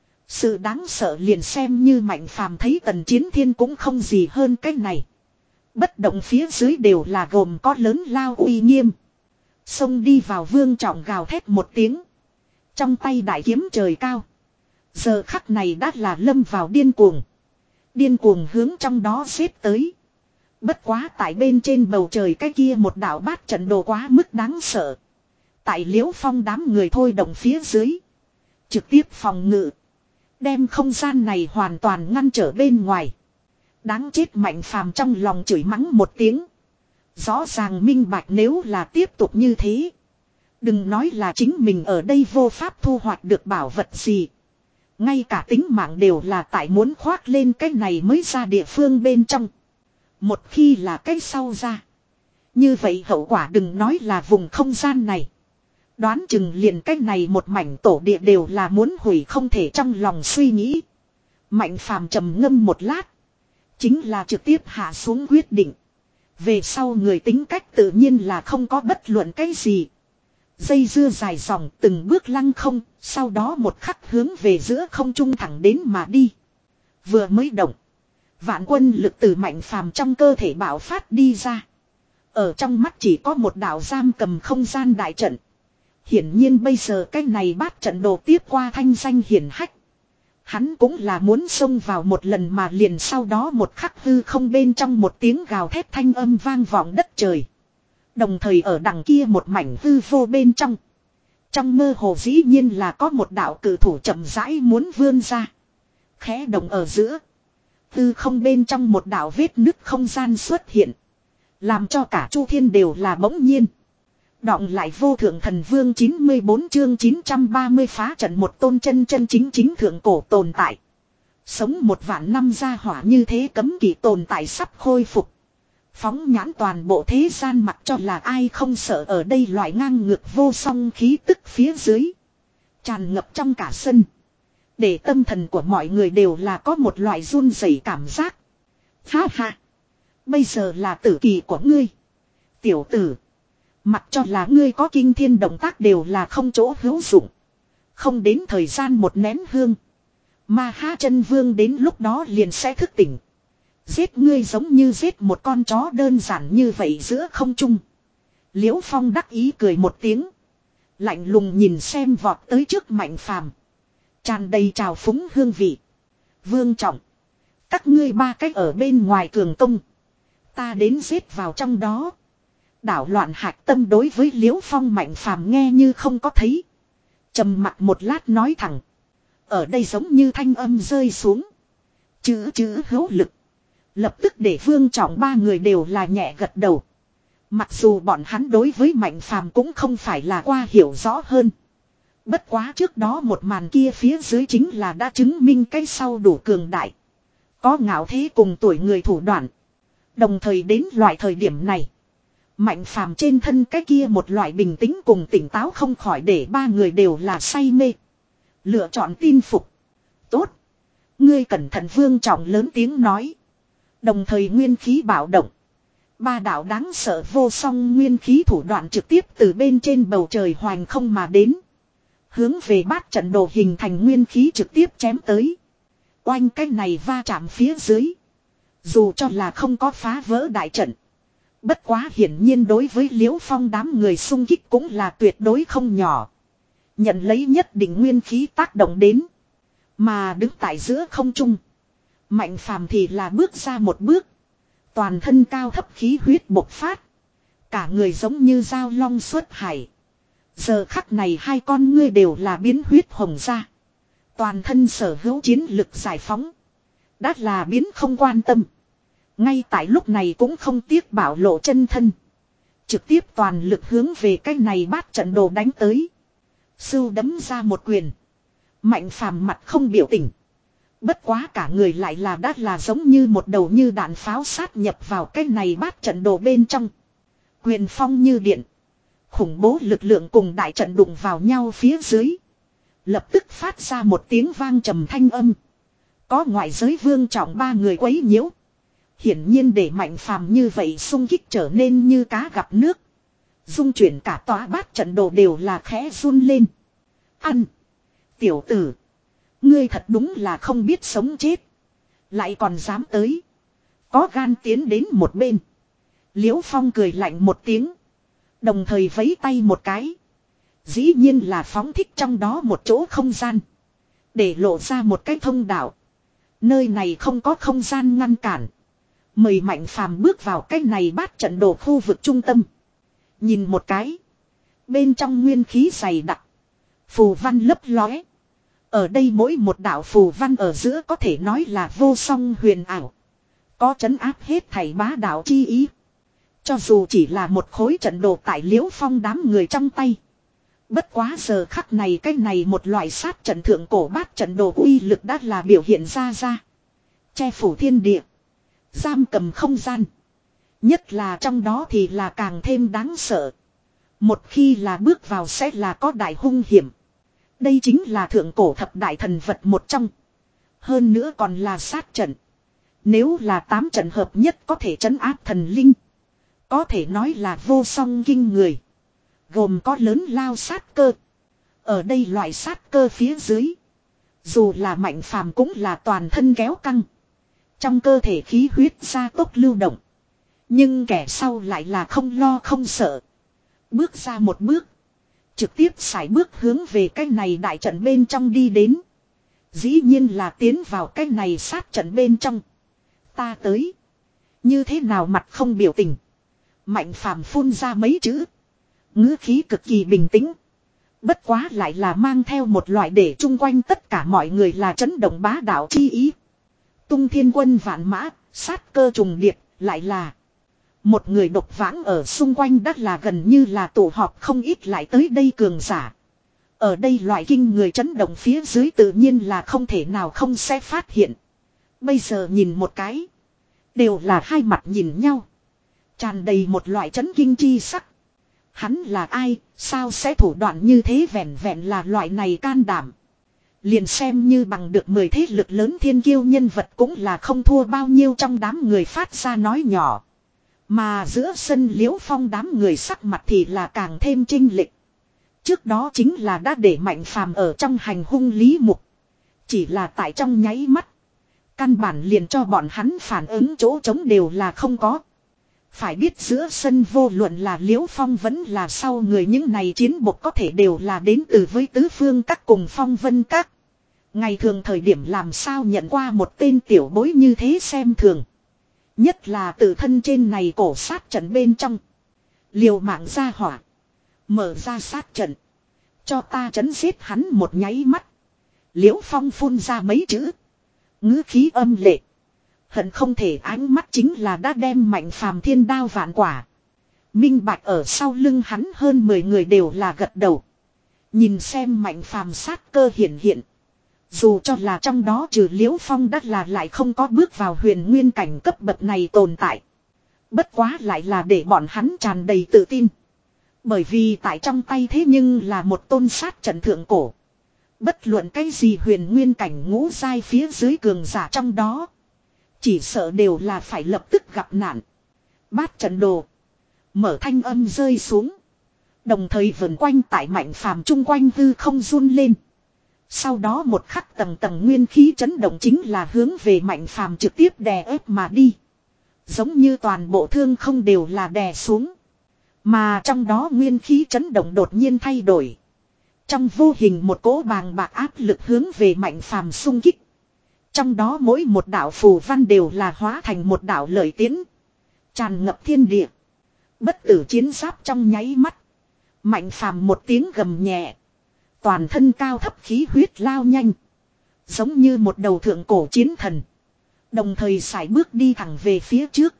Sự đáng sợ liền xem như Mạnh Phàm thấy Tần Chiến Thiên cũng không gì hơn cái này. Bất động phía dưới đều là gồm có lớn lao uy nghiêm. Xông đi vào Vương Trọng gào thét một tiếng. Trong tay đại kiếm trời cao. Giờ khắc này đã là lâm vào điên cuồng. Điên cuồng hướng trong đó xếp tới. Bất quá tại bên trên bầu trời cái kia một đạo bát trận đồ quá mức đáng sợ. Tại Liễu Phong đám người thôi động phía dưới. Trực tiếp phòng ngự. Đem không gian này hoàn toàn ngăn trở bên ngoài. Đáng chết Mạnh Phàm trong lòng chửi mắng một tiếng. Rõ ràng minh bạch nếu là tiếp tục như thế. Đừng nói là chính mình ở đây vô pháp thu hoạch được bảo vật gì. Ngay cả tính mạng đều là tại muốn khoác lên cái này mới ra địa phương bên trong. Một khi là cái sau ra. Như vậy hậu quả đừng nói là vùng không gian này. Đoán chừng liền cái này một mảnh tổ địa đều là muốn hủy không thể trong lòng suy nghĩ. Mạnh Phàm trầm ngâm một lát. Chính là trực tiếp hạ xuống quyết định. Về sau người tính cách tự nhiên là không có bất luận cái gì. Dây dưa dài dòng từng bước lăng không, sau đó một khắc hướng về giữa không trung thẳng đến mà đi. Vừa mới động. Vạn quân lực từ Mạnh Phàm trong cơ thể bạo phát đi ra. Ở trong mắt chỉ có một đạo giam cầm không gian đại trận. Hiển nhiên bây giờ cái này bát trận đồ tiếp qua thanh danh hiển hách. Hắn cũng là muốn xông vào một lần mà liền sau đó một khắc hư không bên trong một tiếng gào thét thanh âm vang vọng đất trời. Đồng thời ở đằng kia một mảnh hư vô bên trong. Trong mơ hồ dĩ nhiên là có một đạo cử thủ chậm rãi muốn vươn ra. Khẽ động ở giữa. Hư không bên trong một đạo vết nứt không gian xuất hiện. Làm cho cả chu thiên đều là bỗng nhiên. Đọng lại vô thượng thần vương chín mươi bốn chương chín trăm ba mươi phá trận một tôn chân chân chính chính thượng cổ tồn tại. Sống một vạn năm gia hỏa như thế cấm kỵ tồn tại sắp khôi phục. Phóng nhãn toàn bộ thế gian mặc cho là ai không sợ ở đây loại ngang ngược vô song khí tức phía dưới. Tràn ngập trong cả sân. Để tâm thần của mọi người đều là có một loại run rẩy cảm giác. Ha ha. Bây giờ là tử kỳ của ngươi. Tiểu tử. Mặc cho là ngươi có kinh thiên động tác đều là không chỗ hữu dụng. Không đến thời gian một nén hương. Ma Ha chân vương đến lúc đó liền sẽ thức tỉnh. Giết ngươi giống như giết một con chó đơn giản như vậy giữa không trung. Liễu Phong đắc ý cười một tiếng. Lạnh lùng nhìn xem vọt tới trước Mạnh Phàm. Tràn đầy trào phúng hương vị. Vương Trọng. Các ngươi ba cách ở bên ngoài cường công. Ta đến giết vào trong đó. Đảo loạn hạc tâm đối với Liễu Phong Mạnh Phàm nghe như không có thấy. Trầm mặt một lát nói thẳng. Ở đây giống như thanh âm rơi xuống. Chữ chữ hữu lực. Lập tức để Vương Trọng ba người đều là nhẹ gật đầu. Mặc dù bọn hắn đối với Mạnh Phàm cũng không phải là qua hiểu rõ hơn. Bất quá trước đó một màn kia phía dưới chính là đã chứng minh cái sau đủ cường đại. Có ngạo thế cùng tuổi người thủ đoạn. Đồng thời đến loại thời điểm này. Mạnh Phàm trên thân cái kia một loại bình tĩnh cùng tỉnh táo không khỏi để ba người đều là say mê. Lựa chọn tin phục. Tốt. Ngươi cẩn thận Vương Trọng lớn tiếng nói. Đồng thời nguyên khí bạo động. Ba đạo đáng sợ vô song nguyên khí thủ đoạn trực tiếp từ bên trên bầu trời hoành không mà đến. Hướng về bát trận đồ hình thành nguyên khí trực tiếp chém tới. Oanh cái này va chạm phía dưới. Dù cho là không có phá vỡ đại trận. Bất quá hiển nhiên đối với Liễu Phong đám người xung kích cũng là tuyệt đối không nhỏ. Nhận lấy nhất định nguyên khí tác động đến. Mà đứng tại giữa không trung. Mạnh Phàm thì là bước ra một bước. Toàn thân cao thấp khí huyết bộc phát. Cả người giống như dao long xuất hải. Giờ khắc này hai con ngươi đều là biến huyết hồng ra. Toàn thân sở hữu chiến lực giải phóng. Đã là biến không quan tâm. Ngay tại lúc này cũng không tiếc bảo lộ chân thân. Trực tiếp toàn lực hướng về cái này bát trận đồ đánh tới. Sưu đấm ra một quyền. Mạnh Phàm mặt không biểu tình. Bất quá cả người lại là đã là giống như một đầu như đạn pháo sát nhập vào cái này bát trận đồ bên trong. Quyền phong như điện. Khủng bố lực lượng cùng đại trận đụng vào nhau phía dưới. Lập tức phát ra một tiếng vang trầm thanh âm. Có ngoại giới Vương Trọng ba người quấy nhiễu. Hiển nhiên để Mạnh Phàm như vậy xung kích trở nên như cá gặp nước. Dung chuyển cả tòa bát trận đồ đều là khẽ run lên. Ăn. Tiểu tử. Ngươi thật đúng là không biết sống chết. Lại còn dám tới. Có gan tiến đến một bên. Liễu Phong cười lạnh một tiếng. Đồng thời vẫy tay một cái. Dĩ nhiên là phóng thích trong đó một chỗ không gian. Để lộ ra một cái thông đạo. Nơi này không có không gian ngăn cản. Mời Mạnh Phàm bước vào cái này bát trận đồ khu vực trung tâm. Nhìn một cái. Bên trong nguyên khí dày đặc. Phù văn lấp lóe. Ở đây mỗi một đạo phù văn ở giữa có thể nói là vô song huyền ảo. Có trấn áp hết thảy bá đạo chi ý. Cho dù chỉ là một khối trận đồ tại Liễu Phong đám người trong tay. Bất quá giờ khắc này cái này một loại sát trận thượng cổ bát trận đồ uy lực đã là biểu hiện ra ra. Che phủ thiên địa. Giam cầm không gian. Nhất là trong đó thì là càng thêm đáng sợ. Một khi là bước vào sẽ là có đại hung hiểm. Đây chính là thượng cổ thập đại thần vật một trong. Hơn nữa còn là sát trận. Nếu là tám trận hợp nhất có thể trấn áp thần linh. Có thể nói là vô song kinh người. Gồm có lớn lao sát cơ. Ở đây loại sát cơ phía dưới. Dù là Mạnh Phàm cũng là toàn thân kéo căng. Trong cơ thể khí huyết gia tốc lưu động. Nhưng kẻ sau lại là không lo không sợ. Bước ra một bước. Trực tiếp sải bước hướng về cái này đại trận bên trong đi đến. Dĩ nhiên là tiến vào cái này sát trận bên trong. Ta tới. Như thế nào mặt không biểu tình. Mạnh phàm phun ra mấy chữ. Ngữ khí cực kỳ bình tĩnh. Bất quá lại là mang theo một loại để chung quanh tất cả mọi người là chấn động bá đạo chi ý. Tung thiên quân vạn mã, sát cơ trùng điệp, lại là một người độc vãng ở xung quanh đất là gần như là tụ họp không ít lại tới đây cường giả. Ở đây loại kinh người chấn động phía dưới tự nhiên là không thể nào không sẽ phát hiện. Bây giờ nhìn một cái. Đều là hai mặt nhìn nhau. Tràn đầy một loại chấn kinh chi sắc. Hắn là ai, sao sẽ thủ đoạn như thế vẹn vẹn là loại này can đảm. Liền xem như bằng được mười thế lực lớn thiên kiêu nhân vật cũng là không thua bao nhiêu trong đám người phát ra nói nhỏ. Mà giữa sân Liễu Phong đám người sắc mặt thì là càng thêm chênh lệch. Trước đó chính là đã để Mạnh Phàm ở trong hành hung Lý Mục. Chỉ là tại trong nháy mắt. Căn bản liền cho bọn hắn phản ứng chỗ trống đều là không có. Phải biết giữa sân vô luận là Liễu Phong vẫn là sau người những này chiến bộc có thể đều là đến từ với tứ phương các cùng phong vân các. Ngày thường thời điểm làm sao nhận qua một tên tiểu bối như thế xem thường. Nhất là tự thân trên này cổ sát trận bên trong. Liều mạng ra hỏa. Mở ra sát trận. Cho ta chấn giết hắn một nháy mắt. Liễu Phong phun ra mấy chữ. Ngữ khí âm lệ. Hận không thể ánh mắt chính là đã đem Mạnh Phàm thiên đao vạn quả. Minh bạch ở sau lưng hắn hơn mười người đều là gật đầu. Nhìn xem Mạnh Phàm sát cơ hiện hiện. Dù cho là trong đó trừ Liễu Phong đắt là lại không có bước vào huyền nguyên cảnh cấp bậc này tồn tại. Bất quá lại là để bọn hắn tràn đầy tự tin. Bởi vì tại trong tay thế nhưng là một tôn sát trận thượng cổ. Bất luận cái gì huyền nguyên cảnh ngũ giai phía dưới cường giả trong đó. Chỉ sợ đều là phải lập tức gặp nạn. Bát trận đồ. Mở thanh âm rơi xuống. Đồng thời vần quanh tại Mạnh Phàm chung quanh hư không run lên. Sau đó một khắc tầng tầng nguyên khí chấn động chính là hướng về Mạnh Phàm trực tiếp đè ép mà đi. Giống như toàn bộ thương không đều là đè xuống. Mà trong đó nguyên khí chấn động đột nhiên thay đổi. Trong vô hình một cỗ bàng bạc áp lực hướng về Mạnh Phàm xung kích. Trong đó mỗi một đạo phù văn đều là hóa thành một đạo lợi tiến. Tràn ngập thiên địa. Bất tử chiến giáp trong nháy mắt. Mạnh Phàm một tiếng gầm nhẹ. Toàn thân cao thấp khí huyết lao nhanh. Giống như một đầu thượng cổ chiến thần. Đồng thời sải bước đi thẳng về phía trước.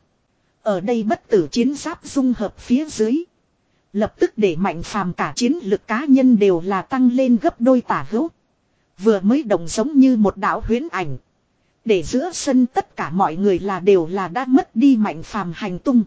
Ở đây bất tử chiến giáp dung hợp phía dưới. Lập tức để Mạnh Phàm cả chiến lực cá nhân đều là tăng lên gấp đôi tả hữu. Vừa mới đồng giống như một đạo huyễn ảnh. Để giữa sân tất cả mọi người là đều là đã mất đi Mạnh Phàm hành tung.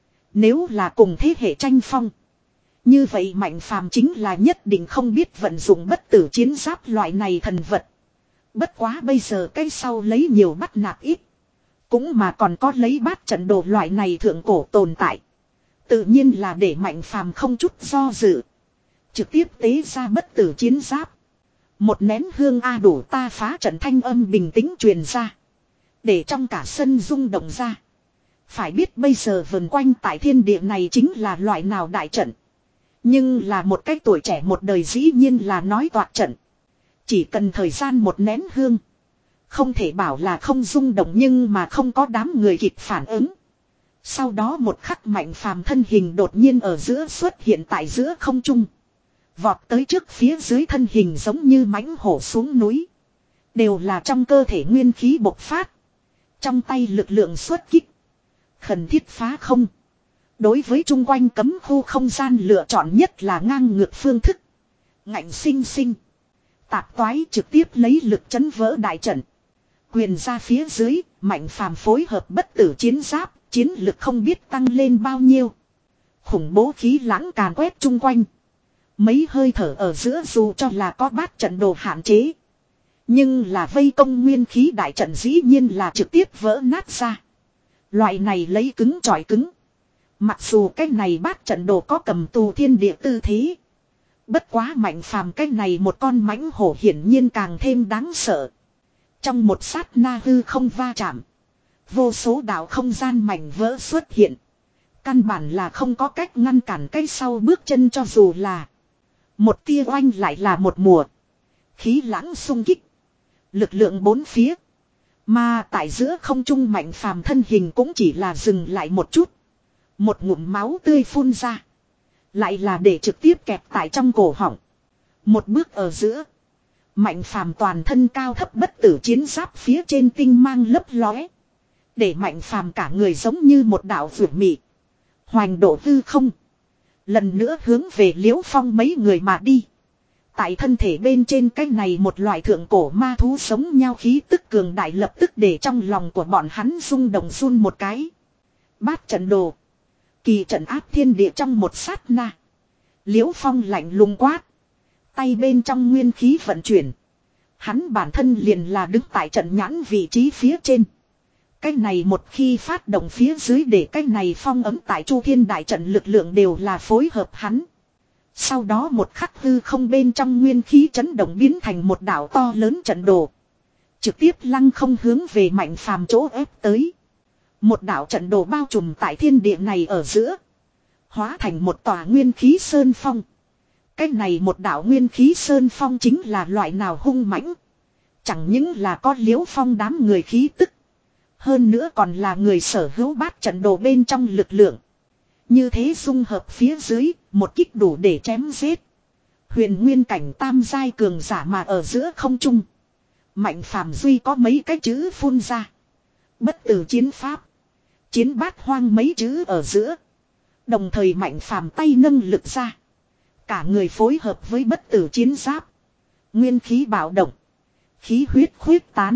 Nếu là cùng thế hệ tranh phong. Như vậy Mạnh Phàm chính là nhất định không biết vận dụng bất tử chiến giáp loại này thần vật. Bất quá bây giờ cái sau lấy nhiều bắt nạt ít. Cũng mà còn có lấy bát trận đồ loại này thượng cổ tồn tại. Tự nhiên là để Mạnh Phàm không chút do dự. Trực tiếp tế ra bất tử chiến giáp. Một nén hương a đủ ta phá trận thanh âm bình tĩnh truyền ra. Để trong cả sân rung động ra. Phải biết bây giờ vần quanh tại thiên địa này chính là loại nào đại trận. Nhưng là một cái tuổi trẻ một đời dĩ nhiên là nói toạc trận. Chỉ cần thời gian một nén hương. Không thể bảo là không rung động nhưng mà không có đám người kịp phản ứng. Sau đó một khắc Mạnh Phàm thân hình đột nhiên ở giữa xuất hiện tại giữa không trung. Vọt tới trước phía dưới thân hình giống như mãnh hổ xuống núi. Đều là trong cơ thể nguyên khí bộc phát. Trong tay lực lượng xuất kích. Khẩn thiết phá không. Đối với chung quanh cấm khu không gian lựa chọn nhất là ngang ngược phương thức. Ngạnh sinh sinh. Tạp toái trực tiếp lấy lực chấn vỡ đại trận. Quyền ra phía dưới, Mạnh Phàm phối hợp bất tử chiến giáp, chiến lực không biết tăng lên bao nhiêu. Khủng bố khí lãng càn quét chung quanh. Mấy hơi thở ở giữa dù cho là có bát trận đồ hạn chế. Nhưng là vây công nguyên khí đại trận dĩ nhiên là trực tiếp vỡ nát ra. Loại này lấy cứng chọi cứng. Mặc dù cái này bát trận đồ có cầm tù thiên địa tư thế. Bất quá Mạnh Phàm cái này một con mãnh hổ hiển nhiên càng thêm đáng sợ. Trong một sát na hư không va chạm. Vô số đạo không gian mảnh vỡ xuất hiện. Căn bản là không có cách ngăn cản cái sau bước chân cho dù là. Một tia oanh lại là một mùa. Khí lãng xung kích. Lực lượng bốn phía. Mà tại giữa không trung Mạnh Phàm thân hình cũng chỉ là dừng lại một chút. Một ngụm máu tươi phun ra. Lại là để trực tiếp kẹp tại trong cổ họng. Một bước ở giữa. Mạnh Phàm toàn thân cao thấp bất tử chiến giáp phía trên tinh mang lấp lóe. Để Mạnh Phàm cả người giống như một đạo vượt mị. Hoành độ hư không. Lần nữa hướng về Liễu Phong mấy người mà đi. Tại thân thể bên trên cái này một loại thượng cổ ma thú sống nhau khí tức cường đại lập tức để trong lòng của bọn hắn rung động run một cái. Bát trận đồ. Kỳ trận áp thiên địa trong một sát na. Liễu Phong lạnh lùng quát. Tay bên trong nguyên khí vận chuyển. Hắn bản thân liền là đứng tại trận nhãn vị trí phía trên. Cái này một khi phát động phía dưới để cái này phong ấm tại Chu Thiên đại trận lực lượng đều là phối hợp hắn. Sau đó một khắc hư không bên trong nguyên khí chấn động biến thành một đảo to lớn trận đồ. Trực tiếp lăng không hướng về Mạnh Phàm chỗ ép tới. Một đảo trận đồ bao trùm tại thiên địa này ở giữa. Hóa thành một tòa nguyên khí sơn phong. Cái này một đảo nguyên khí sơn phong chính là loại nào hung mãnh. Chẳng những là có Liễu Phong đám người khí tức. Hơn nữa còn là người sở hữu bát trận đồ bên trong lực lượng. Như thế dung hợp phía dưới, một kích đủ để chém giết. Huyền nguyên cảnh tam giai cường giả mà ở giữa không trung. Mạnh Phàm duy có mấy cái chữ phun ra. Bất tử chiến pháp. Chiến bát hoang mấy chữ ở giữa. Đồng thời Mạnh Phàm tay nâng lực ra. Cả người phối hợp với bất tử chiến giáp. Nguyên khí bạo động. Khí huyết khuyết tán.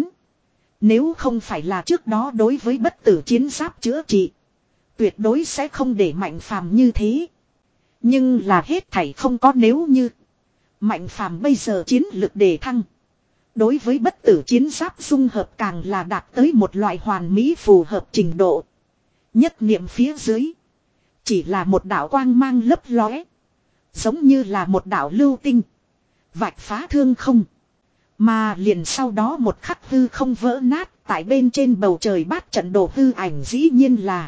Nếu không phải là trước đó đối với bất tử chiến giáp chữa trị. Tuyệt đối sẽ không để Mạnh Phàm như thế. Nhưng là hết thảy không có nếu như. Mạnh Phàm bây giờ chiến lực đề thăng. Đối với bất tử chiến giáp dung hợp càng là đạt tới một loại hoàn mỹ phù hợp trình độ. Nhất niệm phía dưới. Chỉ là một đạo quang mang lấp lóe. Giống như là một đạo lưu tinh. Vạch phá thương không. Mà liền sau đó một khắc hư không vỡ nát. Tại bên trên bầu trời bát trận đồ hư ảnh dĩ nhiên là.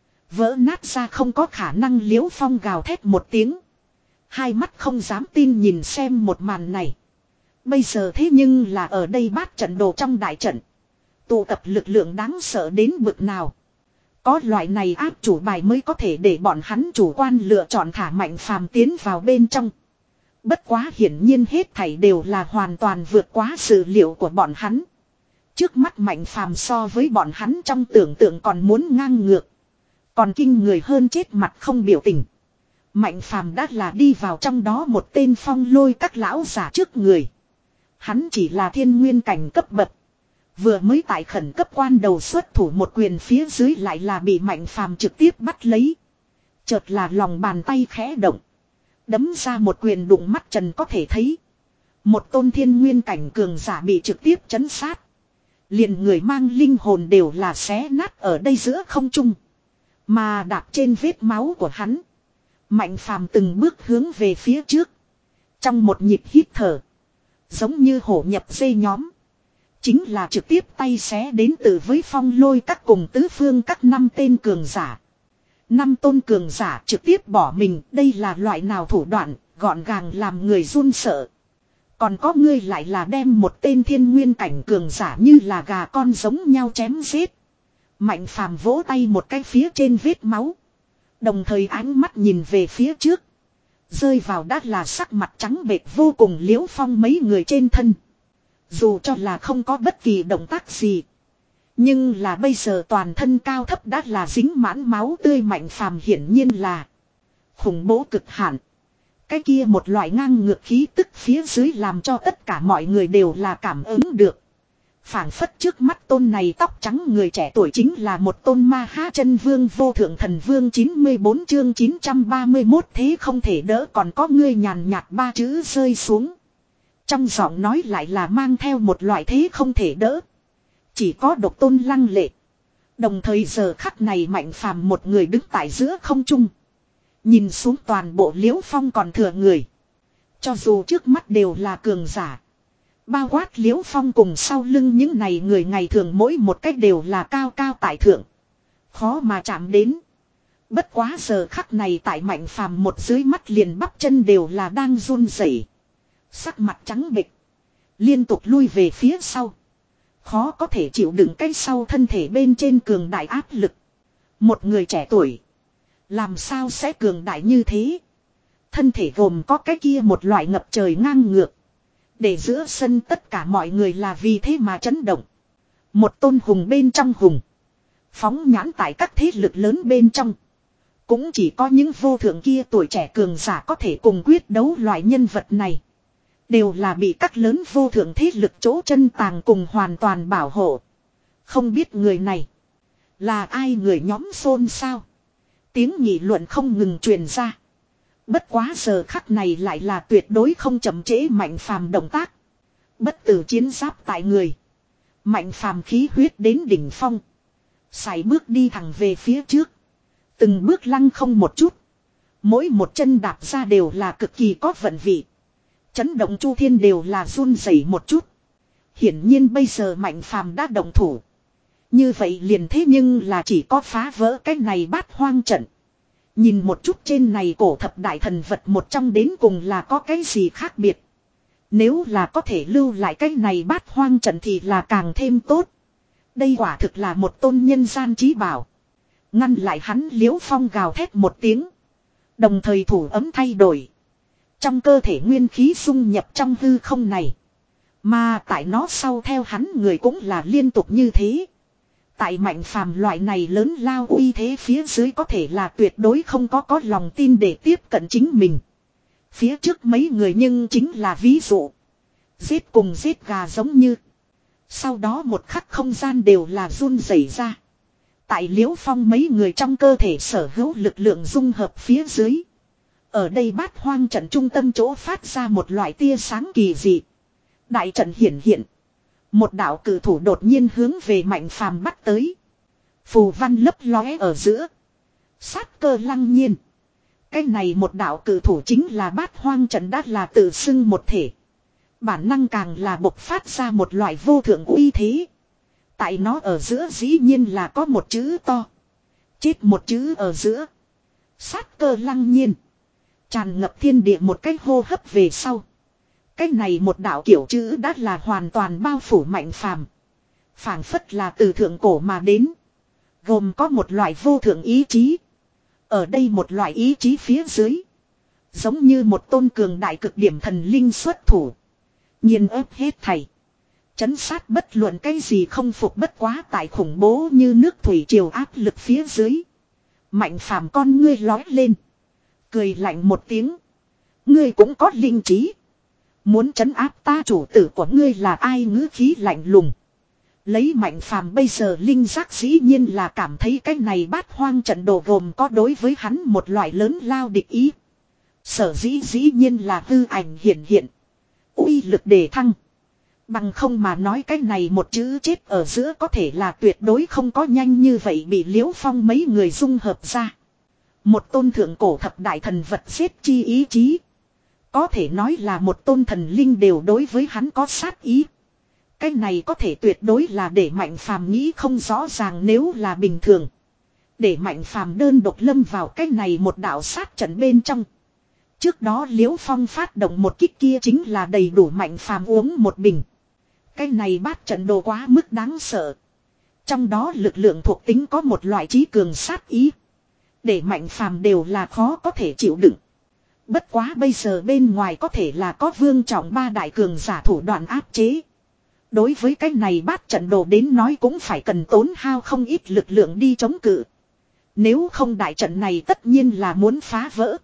Vỡ nát ra không có khả năng. Liễu Phong gào thét một tiếng. Hai mắt không dám tin nhìn xem một màn này. Bây giờ thế nhưng là ở đây bát trận đồ trong đại trận. Tụ tập lực lượng đáng sợ đến bực nào. Có loại này áp chủ bài mới có thể để bọn hắn chủ quan lựa chọn thả Mạnh Phàm tiến vào bên trong. Bất quá hiển nhiên hết thảy đều là hoàn toàn vượt quá sự liệu của bọn hắn. Trước mắt Mạnh Phàm so với bọn hắn trong tưởng tượng còn muốn ngang ngược. Còn kinh người hơn chết mặt không biểu tình. Mạnh Phàm đã là đi vào trong đó một tên phong lôi các lão giả trước người. Hắn chỉ là thiên nguyên cảnh cấp bậc. Vừa mới tại khẩn cấp quan đầu xuất thủ một quyền phía dưới lại là bị Mạnh Phàm trực tiếp bắt lấy. Chợt là lòng bàn tay khẽ động. Đấm ra một quyền đụng mắt trần có thể thấy. Một tôn thiên nguyên cảnh cường giả bị trực tiếp chấn sát. Liền người mang linh hồn đều là xé nát ở đây giữa không trung. Mà đạp trên vết máu của hắn. Mạnh Phàm từng bước hướng về phía trước. Trong một nhịp hít thở. Giống như hổ nhập dây nhóm. Chính là trực tiếp tay xé đến từ với phong lôi các cùng tứ phương các năm tên cường giả. Năm tôn cường giả trực tiếp bỏ mình. Đây là loại nào thủ đoạn gọn gàng làm người run sợ. Còn có ngươi lại là đem một tên thiên nguyên cảnh cường giả như là gà con giống nhau chém giết. Mạnh Phàm vỗ tay một cái phía trên vết máu. Đồng thời ánh mắt nhìn về phía trước. Rơi vào đã là sắc mặt trắng bệch vô cùng Liễu Phong mấy người trên thân. Dù cho là không có bất kỳ động tác gì. Nhưng là bây giờ toàn thân cao thấp đã là dính mãn máu tươi Mạnh Phàm hiển nhiên là khủng bố cực hạn. Cái kia một loại ngang ngược khí tức phía dưới làm cho tất cả mọi người đều là cảm ứng được. Phảng phất trước mắt tôn này tóc trắng người trẻ tuổi chính là một tôn ma ha chân vương vô thượng thần vương chín mươi bốn chương chín trăm ba mươi mốt thế không thể đỡ còn có ngươi nhàn nhạt ba chữ rơi xuống. Trong giọng nói lại là mang theo một loại thế không thể đỡ. Chỉ có độc tôn lăng lệ. Đồng thời giờ khắc này Mạnh Phàm một người đứng tại giữa không trung. Nhìn xuống toàn bộ Liễu Phong còn thừa người. Cho dù trước mắt đều là cường giả. Bao quát Liễu Phong cùng sau lưng những này người ngày thường mỗi một cách đều là cao cao tại thượng. Khó mà chạm đến. Bất quá giờ khắc này tại Mạnh Phàm một dưới mắt liền bắp chân đều là đang run rẩy. Sắc mặt trắng bệch. Liên tục lui về phía sau. Khó có thể chịu đựng cái sau thân thể bên trên cường đại áp lực. Một người trẻ tuổi. Làm sao sẽ cường đại như thế? Thân thể gồm có cái kia một loại ngập trời ngang ngược. Để giữa sân tất cả mọi người là vì thế mà chấn động. Một tôn hùng bên trong hùng. Phóng nhãn tại các thế lực lớn bên trong. Cũng chỉ có những vô thượng kia tuổi trẻ cường giả có thể cùng quyết đấu loại nhân vật này. Đều là bị các lớn vô thượng thế lực chỗ chân tàng cùng hoàn toàn bảo hộ. Không biết người này là ai, người nhóm xôn xao. Tiếng nghị luận không ngừng truyền ra. Bất quá giờ khắc này lại là tuyệt đối không chậm trễ Mạnh Phàm động tác. Bất tử chiến giáp tại người. Mạnh Phàm khí huyết đến đỉnh phong. Sải bước đi thẳng về phía trước. Từng bước lăng không một chút. Mỗi một chân đạp ra đều là cực kỳ có vận vị. Chấn động chu thiên đều là run rẩy một chút. Hiển nhiên bây giờ Mạnh Phàm đã động thủ. Như vậy liền thế nhưng là chỉ có phá vỡ cái này bát hoang trận. Nhìn một chút trên này cổ thập đại thần vật một trong đến cùng là có cái gì khác biệt. Nếu là có thể lưu lại cái này bát hoang trận thì là càng thêm tốt. Đây quả thực là một tôn nhân gian trí bảo. Ngăn lại hắn, Liễu Phong gào thét một tiếng. Đồng thời thủ ấm thay đổi. Trong cơ thể nguyên khí xung nhập trong hư không này. Mà tại nó sau theo hắn người cũng là liên tục như thế. Tại Mạnh Phàm loại này lớn lao uy thế phía dưới có thể là tuyệt đối không có có lòng tin để tiếp cận chính mình. Phía trước mấy người nhưng chính là ví dụ. Giết cùng giết gà giống như. Sau đó một khắc không gian đều là run rẩy ra. Tại Liễu Phong mấy người trong cơ thể sở hữu lực lượng dung hợp phía dưới. Ở đây bát hoang trận trung tâm chỗ phát ra một loại tia sáng kỳ dị. Đại trận hiển hiện. Một đạo cử thủ đột nhiên hướng về Mạnh Phàm bắt tới. Phù văn lấp lóe ở giữa. Sát cơ lăng nhiên. Cái này một đạo cử thủ chính là bát hoang trận, đã là tự xưng một thể. Bản năng càng là bộc phát ra một loại vô thượng uy thế. Tại nó ở giữa dĩ nhiên là có một chữ to. Chết một chữ ở giữa. Sát cơ lăng nhiên. Tràn ngập thiên địa một cái hô hấp về sau. Cái này một đạo kiểu chữ đã là hoàn toàn bao phủ Mạnh Phàm. Phảng phất là từ thượng cổ mà đến. Gồm có một loại vô thượng ý chí. Ở đây một loại ý chí phía dưới. Giống như một tôn cường đại cực điểm thần linh xuất thủ. Nhiên ép hết thảy. Chấn sát bất luận cái gì không phục, bất quá tại khủng bố như nước thủy triều áp lực phía dưới. Mạnh Phàm con ngươi lói lên. Cười lạnh một tiếng. Ngươi cũng có linh trí. Muốn trấn áp ta, chủ tử của ngươi là ai? Ngữ khí lạnh lùng. Lấy Mạnh Phàm bây giờ linh giác dĩ nhiên là cảm thấy cái này bát hoang trận đồ gồm có đối với hắn một loại lớn lao địch ý. Sở dĩ dĩ nhiên là hư ảnh hiển hiện. Uy lực đề thăng. Bằng không mà nói cái này một chữ chết ở giữa có thể là tuyệt đối không có nhanh như vậy bị Liễu Phong mấy người dung hợp ra. Một tôn thượng cổ thập đại thần vật giết chi ý chí. Có thể nói là một tôn thần linh đều đối với hắn có sát ý. Cái này có thể tuyệt đối là để Mạnh Phàm nghĩ không rõ ràng nếu là bình thường. Để Mạnh Phàm đơn độc lâm vào cái này một đạo sát trận bên trong. Trước đó Liễu Phong phát động một kích kia chính là đầy đủ Mạnh Phàm uống một bình. Cái này bát trận đồ quá mức đáng sợ. Trong đó lực lượng thuộc tính có một loại trí cường sát ý. Để Mạnh Phàm đều là khó có thể chịu đựng. Bất quá bây giờ bên ngoài có thể là có Vương Trọng ba đại cường giả thủ đoạn áp chế. Đối với cái này bát trận đồ đến nói cũng phải cần tốn hao không ít lực lượng đi chống cự. Nếu không đại trận này tất nhiên là muốn phá vỡ.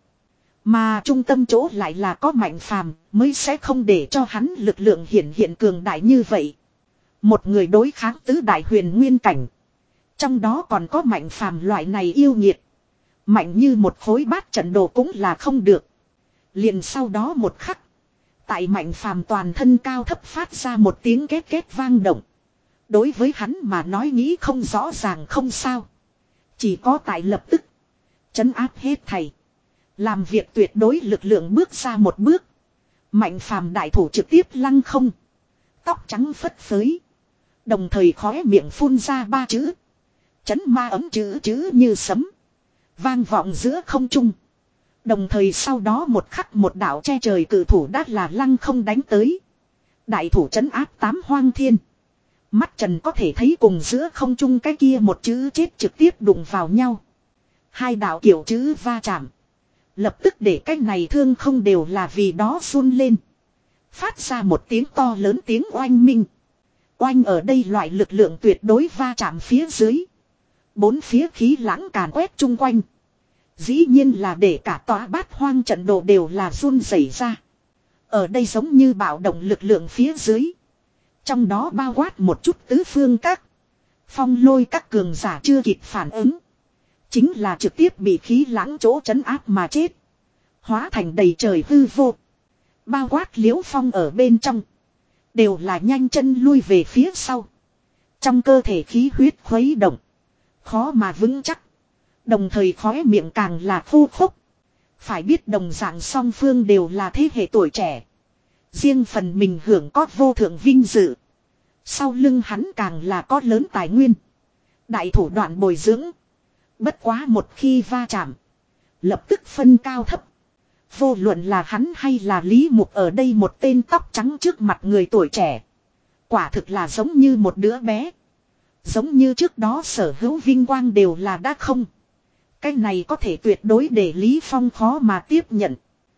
Mà trung tâm chỗ lại là có Mạnh Phàm mới sẽ không để cho hắn lực lượng hiển hiện cường đại như vậy. Một người đối kháng tứ đại huyền nguyên cảnh. Trong đó còn có Mạnh Phàm loại này yêu nghiệt. Mạnh như một khối bát trận đồ cũng là không được. Liền sau đó một khắc. Tại Mạnh Phàm toàn thân cao thấp phát ra một tiếng két két vang động. Đối với hắn mà nói nghĩ không rõ ràng không sao. Chỉ có tại lập tức. Trấn áp hết thầy. Làm việc tuyệt đối lực lượng bước ra một bước. Mạnh Phàm đại thủ trực tiếp lăng không. Tóc trắng phất phới. Đồng thời khóe miệng phun ra ba chữ. Chấn ma ấm chữ chữ như sấm. Vang vọng giữa không trung. Đồng thời sau đó một khắc một đạo che trời cử thủ đã là lăng không đánh tới. Đại thủ trấn áp tám hoang thiên. Mắt Trần có thể thấy cùng giữa không trung cái kia một chữ chết trực tiếp đụng vào nhau. Hai đạo kiểu chữ va chạm. Lập tức để cái này thương không đều là vì đó run lên. Phát ra một tiếng to lớn tiếng oanh minh. Oanh ở đây loại lực lượng tuyệt đối va chạm phía dưới. Bốn phía khí lãng càn quét chung quanh. Dĩ nhiên là để cả tòa bát hoang trận đồ đều là run rẩy ra. Ở đây giống như bạo động lực lượng phía dưới. Trong đó bao quát một chút tứ phương các. Phong lôi các cường giả chưa kịp phản ứng. Chính là trực tiếp bị khí lãng chỗ trấn áp mà chết. Hóa thành đầy trời hư vô. Bao quát Liễu Phong ở bên trong. Đều là nhanh chân lui về phía sau. Trong cơ thể khí huyết khuấy động. Khó mà vững chắc. Đồng thời khóe miệng càng là khô khốc. Phải biết đồng dạng song phương đều là thế hệ tuổi trẻ. Riêng phần mình hưởng có vô thượng vinh dự. Sau lưng hắn càng là có lớn tài nguyên. Đại thủ đoạn bồi dưỡng. Bất quá một khi va chạm. Lập tức phân cao thấp. Vô luận là hắn hay là Lý Mục ở đây một tên tóc trắng trước mặt người tuổi trẻ. Quả thực là giống như một đứa bé. Giống như trước đó sở hữu vinh quang đều là đã không. Cái này có thể tuyệt đối để Lý Phong khó mà tiếp nhận.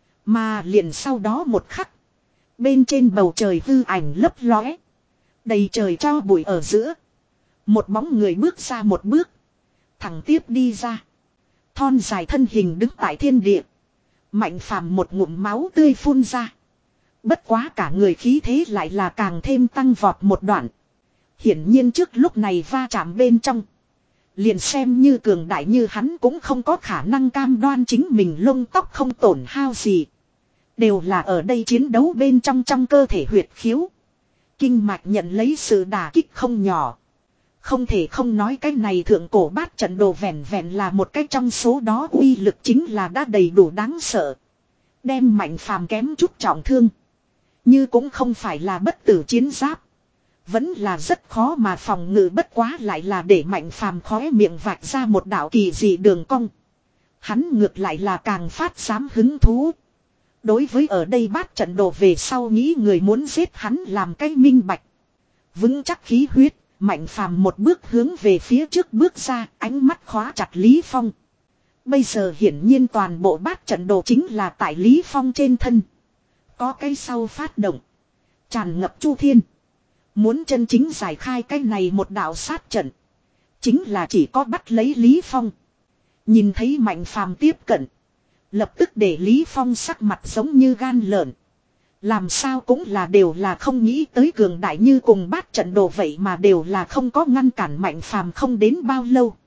Mà liền sau đó một khắc. Bên trên bầu trời hư ảnh lấp lóe. Đầy trời cho bụi ở giữa. Một bóng người bước ra một bước. Thẳng tiếp đi ra. Thon dài thân hình đứng tại thiên địa. Mạnh phàm một ngụm máu tươi phun ra. Bất quá cả người khí thế lại là càng thêm tăng vọt một đoạn. Hiển nhiên trước lúc này va chạm bên trong. Liền xem như cường đại như hắn cũng không có khả năng cam đoan chính mình lông tóc không tổn hao gì. Đều là ở đây chiến đấu bên trong trong cơ thể huyệt khiếu. Kinh mạch nhận lấy sự đả kích không nhỏ. Không thể không nói cái này thượng cổ bát trận đồ vẹn vẹn là một cái trong số đó uy lực chính là đã đầy đủ đáng sợ. Đem Mạnh Phàm kém chút trọng thương. Như cũng không phải là bất tử chiến giáp. Vẫn là rất khó mà phòng ngự bất quá lại là để Mạnh Phàm khóe miệng vạch ra một đạo kỳ dị đường cong. Hắn ngược lại là càng phát dám hứng thú. Đối với ở đây bát trận đồ về sau nghĩ người muốn giết hắn làm cái minh bạch. Vững chắc khí huyết, Mạnh Phàm một bước hướng về phía trước bước ra, ánh mắt khóa chặt Lý Phong. Bây giờ hiển nhiên toàn bộ bát trận đồ chính là tại Lý Phong trên thân. Có cái sau phát động. Tràn ngập chu thiên. Muốn chân chính giải khai cái này một đạo sát trận. Chính là chỉ có bắt lấy Lý Phong. Nhìn thấy Mạnh Phàm tiếp cận. Lập tức để Lý Phong sắc mặt giống như gan lợn. Làm sao cũng là đều là không nghĩ tới cường đại như cùng bát trận đồ vậy mà đều là không có ngăn cản Mạnh Phàm không đến bao lâu.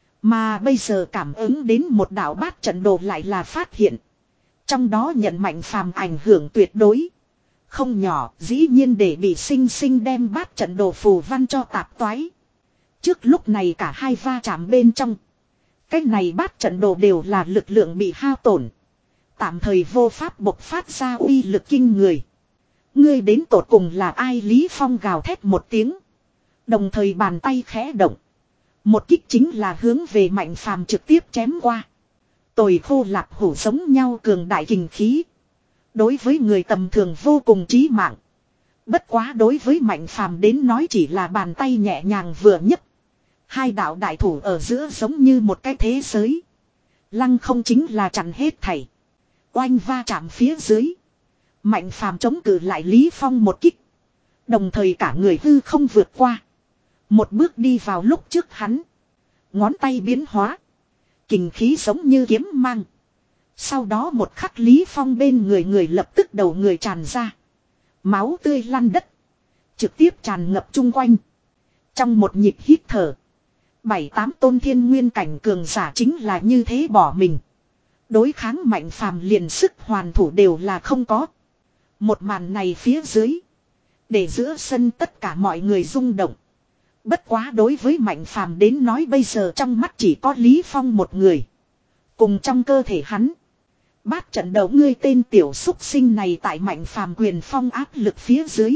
Mà bây giờ cảm ứng đến một đạo bát trận đồ lại là phát hiện. Trong đó nhận Mạnh Phàm ảnh hưởng tuyệt đối. Không nhỏ dĩ nhiên để bị sinh sinh đem bát trận đồ phù văn cho tạp toái. Trước lúc này cả hai va chạm bên trong. Cái này bát trận đồ đều là lực lượng bị hao tổn. Tạm thời vô pháp bộc phát ra uy lực kinh người. Ngươi đến tột cùng là ai? Lý Phong gào thét một tiếng. Đồng thời bàn tay khẽ động. Một kích chính là hướng về Mạnh Phàm trực tiếp chém qua. Tồi khô lạp hủ giống nhau cường đại kình khí. Đối với người tầm thường vô cùng chí mạng. Bất quá đối với Mạnh Phàm đến nói chỉ là bàn tay nhẹ nhàng vừa nhấc. Hai đạo đại thủ ở giữa giống như một cái thế giới. Lăng không chính là chặn hết thảy. Oanh va chạm phía dưới. Mạnh Phàm chống cự lại Lý Phong một kích. Đồng thời cả người hư không vượt qua. Một bước đi vào lúc trước hắn. Ngón tay biến hóa. Kình khí giống như kiếm mang. Sau đó một khắc Lý Phong bên người người lập tức đầu người tràn ra. Máu tươi lăn đất. Trực tiếp tràn ngập chung quanh. Trong một nhịp hít thở. Bảy tám tôn thiên nguyên cảnh cường giả chính là như thế bỏ mình. Đối kháng Mạnh Phàm liền sức hoàn thủ đều là không có. Một màn này phía dưới. Để giữa sân tất cả mọi người rung động. Bất quá đối với Mạnh Phàm đến nói bây giờ trong mắt chỉ có Lý Phong một người. Cùng trong cơ thể hắn. Bát trận đấu ngươi tên tiểu xúc sinh này tại Mạnh Phàm quyền phong áp lực phía dưới.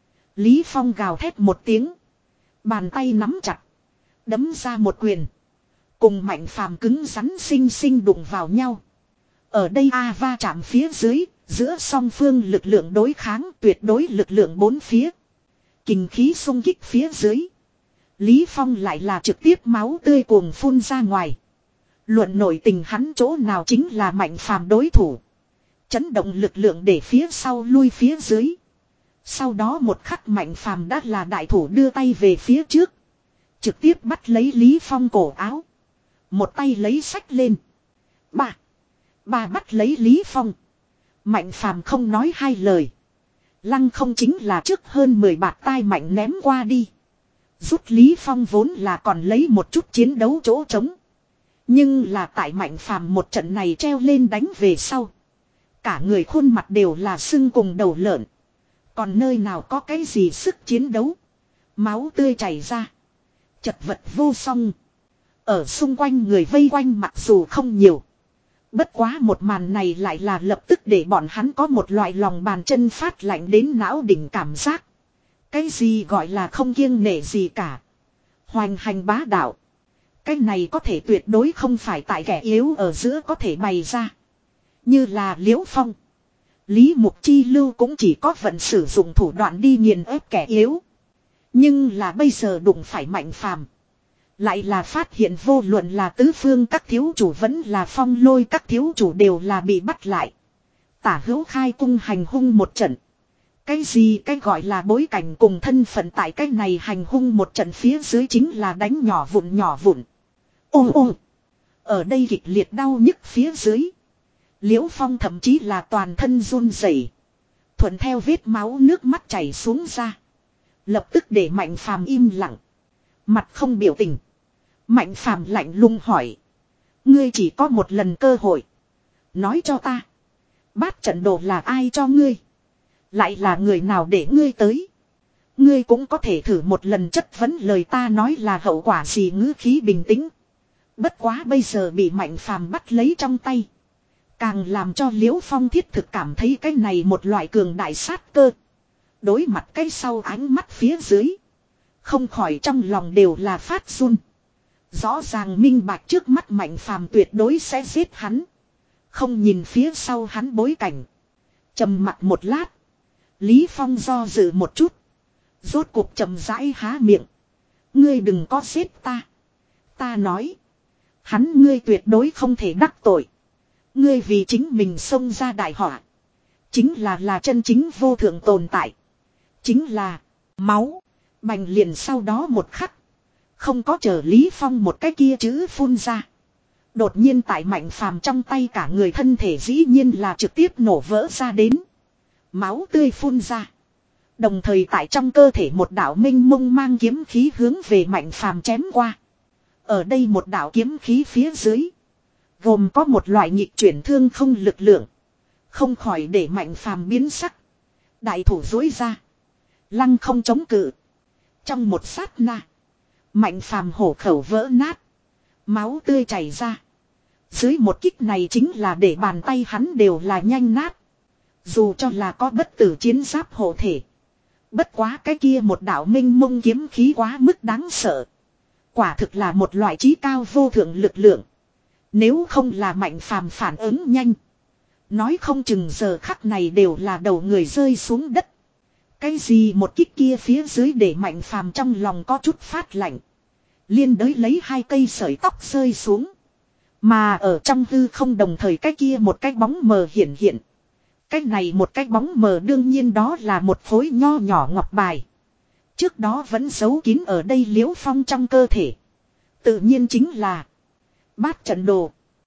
Lý Phong gào thét một tiếng. Bàn tay nắm chặt. Đấm ra một quyền. Cùng Mạnh Phàm cứng rắn xinh xinh đụng vào nhau. Ở đây A va chạm phía dưới. Giữa song phương lực lượng đối kháng, tuyệt đối lực lượng bốn phía. Kình khí xung kích phía dưới. Lý Phong lại là trực tiếp máu tươi cuồng phun ra ngoài. Luận nội tình hắn chỗ nào chính là Mạnh Phàm đối thủ. Chấn động lực lượng để phía sau lui phía dưới. Sau đó một khắc Mạnh Phàm đã là đại thủ đưa tay về phía trước. Trực tiếp bắt lấy Lý Phong cổ áo. Một tay lấy sách lên. Bà. Bà bắt lấy Lý Phong. Mạnh Phàm không nói hai lời. Lăng không chính là trước hơn mười bạt tai mạnh ném qua đi. Rút Lý Phong vốn là còn lấy một chút chiến đấu chỗ trống. Nhưng là tại Mạnh Phàm một trận này treo lên đánh về sau. Cả người khuôn mặt đều là sưng cùng đầu lợn. Còn nơi nào có cái gì sức chiến đấu. Máu tươi chảy ra. Chật vật vô song. Ở xung quanh người vây quanh mặc dù không nhiều. Bất quá một màn này lại là lập tức để bọn hắn có một loại lòng bàn chân phát lạnh đến não đỉnh cảm giác. Cái gì gọi là không kiêng nể gì cả. Hoành hành bá đạo. Cái này có thể tuyệt đối không phải tại kẻ yếu ở giữa có thể bày ra. Như là Liễu Phong. Lý Mục Chi Lưu cũng chỉ có vận sử dụng thủ đoạn đi nghiền ép kẻ yếu. Nhưng là bây giờ đụng phải Mạnh Phàm. Lại là phát hiện vô luận là tứ phương các thiếu chủ vẫn là Phong Lôi các thiếu chủ đều là bị bắt lại. Tả hữu khai cung hành hung một trận. Cái gì cái gọi là bối cảnh cùng thân phận tại cái này hành hung một trận phía dưới chính là đánh nhỏ vụn nhỏ vụn. Ô ô. Ở đây kịch liệt đau nhức phía dưới. Liễu Phong thậm chí là toàn thân run rẩy, thuận theo vết máu nước mắt chảy xuống ra. Lập tức để Mạnh Phàm im lặng. Mặt không biểu tình. Mạnh Phàm lạnh lùng hỏi. Ngươi chỉ có một lần cơ hội. Nói cho ta. Bát trận đồ là ai cho ngươi? Lại là người nào để ngươi tới? Ngươi cũng có thể thử một lần chất vấn lời ta nói là hậu quả gì, ngữ khí bình tĩnh. Bất quá bây giờ bị Mạnh Phàm bắt lấy trong tay. Càng làm cho Liễu Phong thiết thực cảm thấy cái này một loại cường đại sát cơ. Đối mặt cái sau ánh mắt phía dưới. Không khỏi trong lòng đều là phát run. Rõ ràng minh bạch trước mắt Mạnh Phàm tuyệt đối sẽ giết hắn. Không nhìn phía sau hắn bối cảnh. Trầm mặt một lát. Lý Phong do dự một chút. Rốt cuộc chậm rãi há miệng. Ngươi đừng có giết ta. Ta nói. Hắn ngươi tuyệt đối không thể đắc tội. Ngươi vì chính mình xông ra đại họa. Chính là là chân chính vô thượng tồn tại. Chính là máu. Bành liền sau đó một khắc. Không có chờ Lý Phong một cái kia chữ phun ra. Đột nhiên tại Mạnh Phàm trong tay cả người thân thể dĩ nhiên là trực tiếp nổ vỡ ra đến. Máu tươi phun ra. Đồng thời tại trong cơ thể một đạo minh mông mang kiếm khí hướng về Mạnh Phàm chém qua. Ở đây một đạo kiếm khí phía dưới. Gồm có một loại nhịp chuyển thương không lực lượng. Không khỏi để Mạnh Phàm biến sắc. Đại thủ dối ra. Lăng không chống cự. Trong một sát na. Mạnh Phàm hổ khẩu vỡ nát. Máu tươi chảy ra. Dưới một kích này chính là để bàn tay hắn đều là nhanh nát. Dù cho là có bất tử chiến giáp hộ thể. Bất quá cái kia một đạo minh mông kiếm khí quá mức đáng sợ. Quả thực là một loại trí cao vô thượng lực lượng. Nếu không là Mạnh Phàm phản ứng nhanh. Nói không chừng giờ khắc này đều là đầu người rơi xuống đất. Cái gì một kích kia phía dưới để Mạnh Phàm trong lòng có chút phát lạnh. Liên đới lấy hai cây sợi tóc rơi xuống. Mà ở trong hư không đồng thời cái kia một cái bóng mờ hiện hiện. Cái này một cái bóng mờ đương nhiên đó là một khối nho nhỏ ngọc bài. Trước đó vẫn giấu kín ở đây Liễu Phong trong cơ thể. Tự nhiên chính là Bát trận đồ.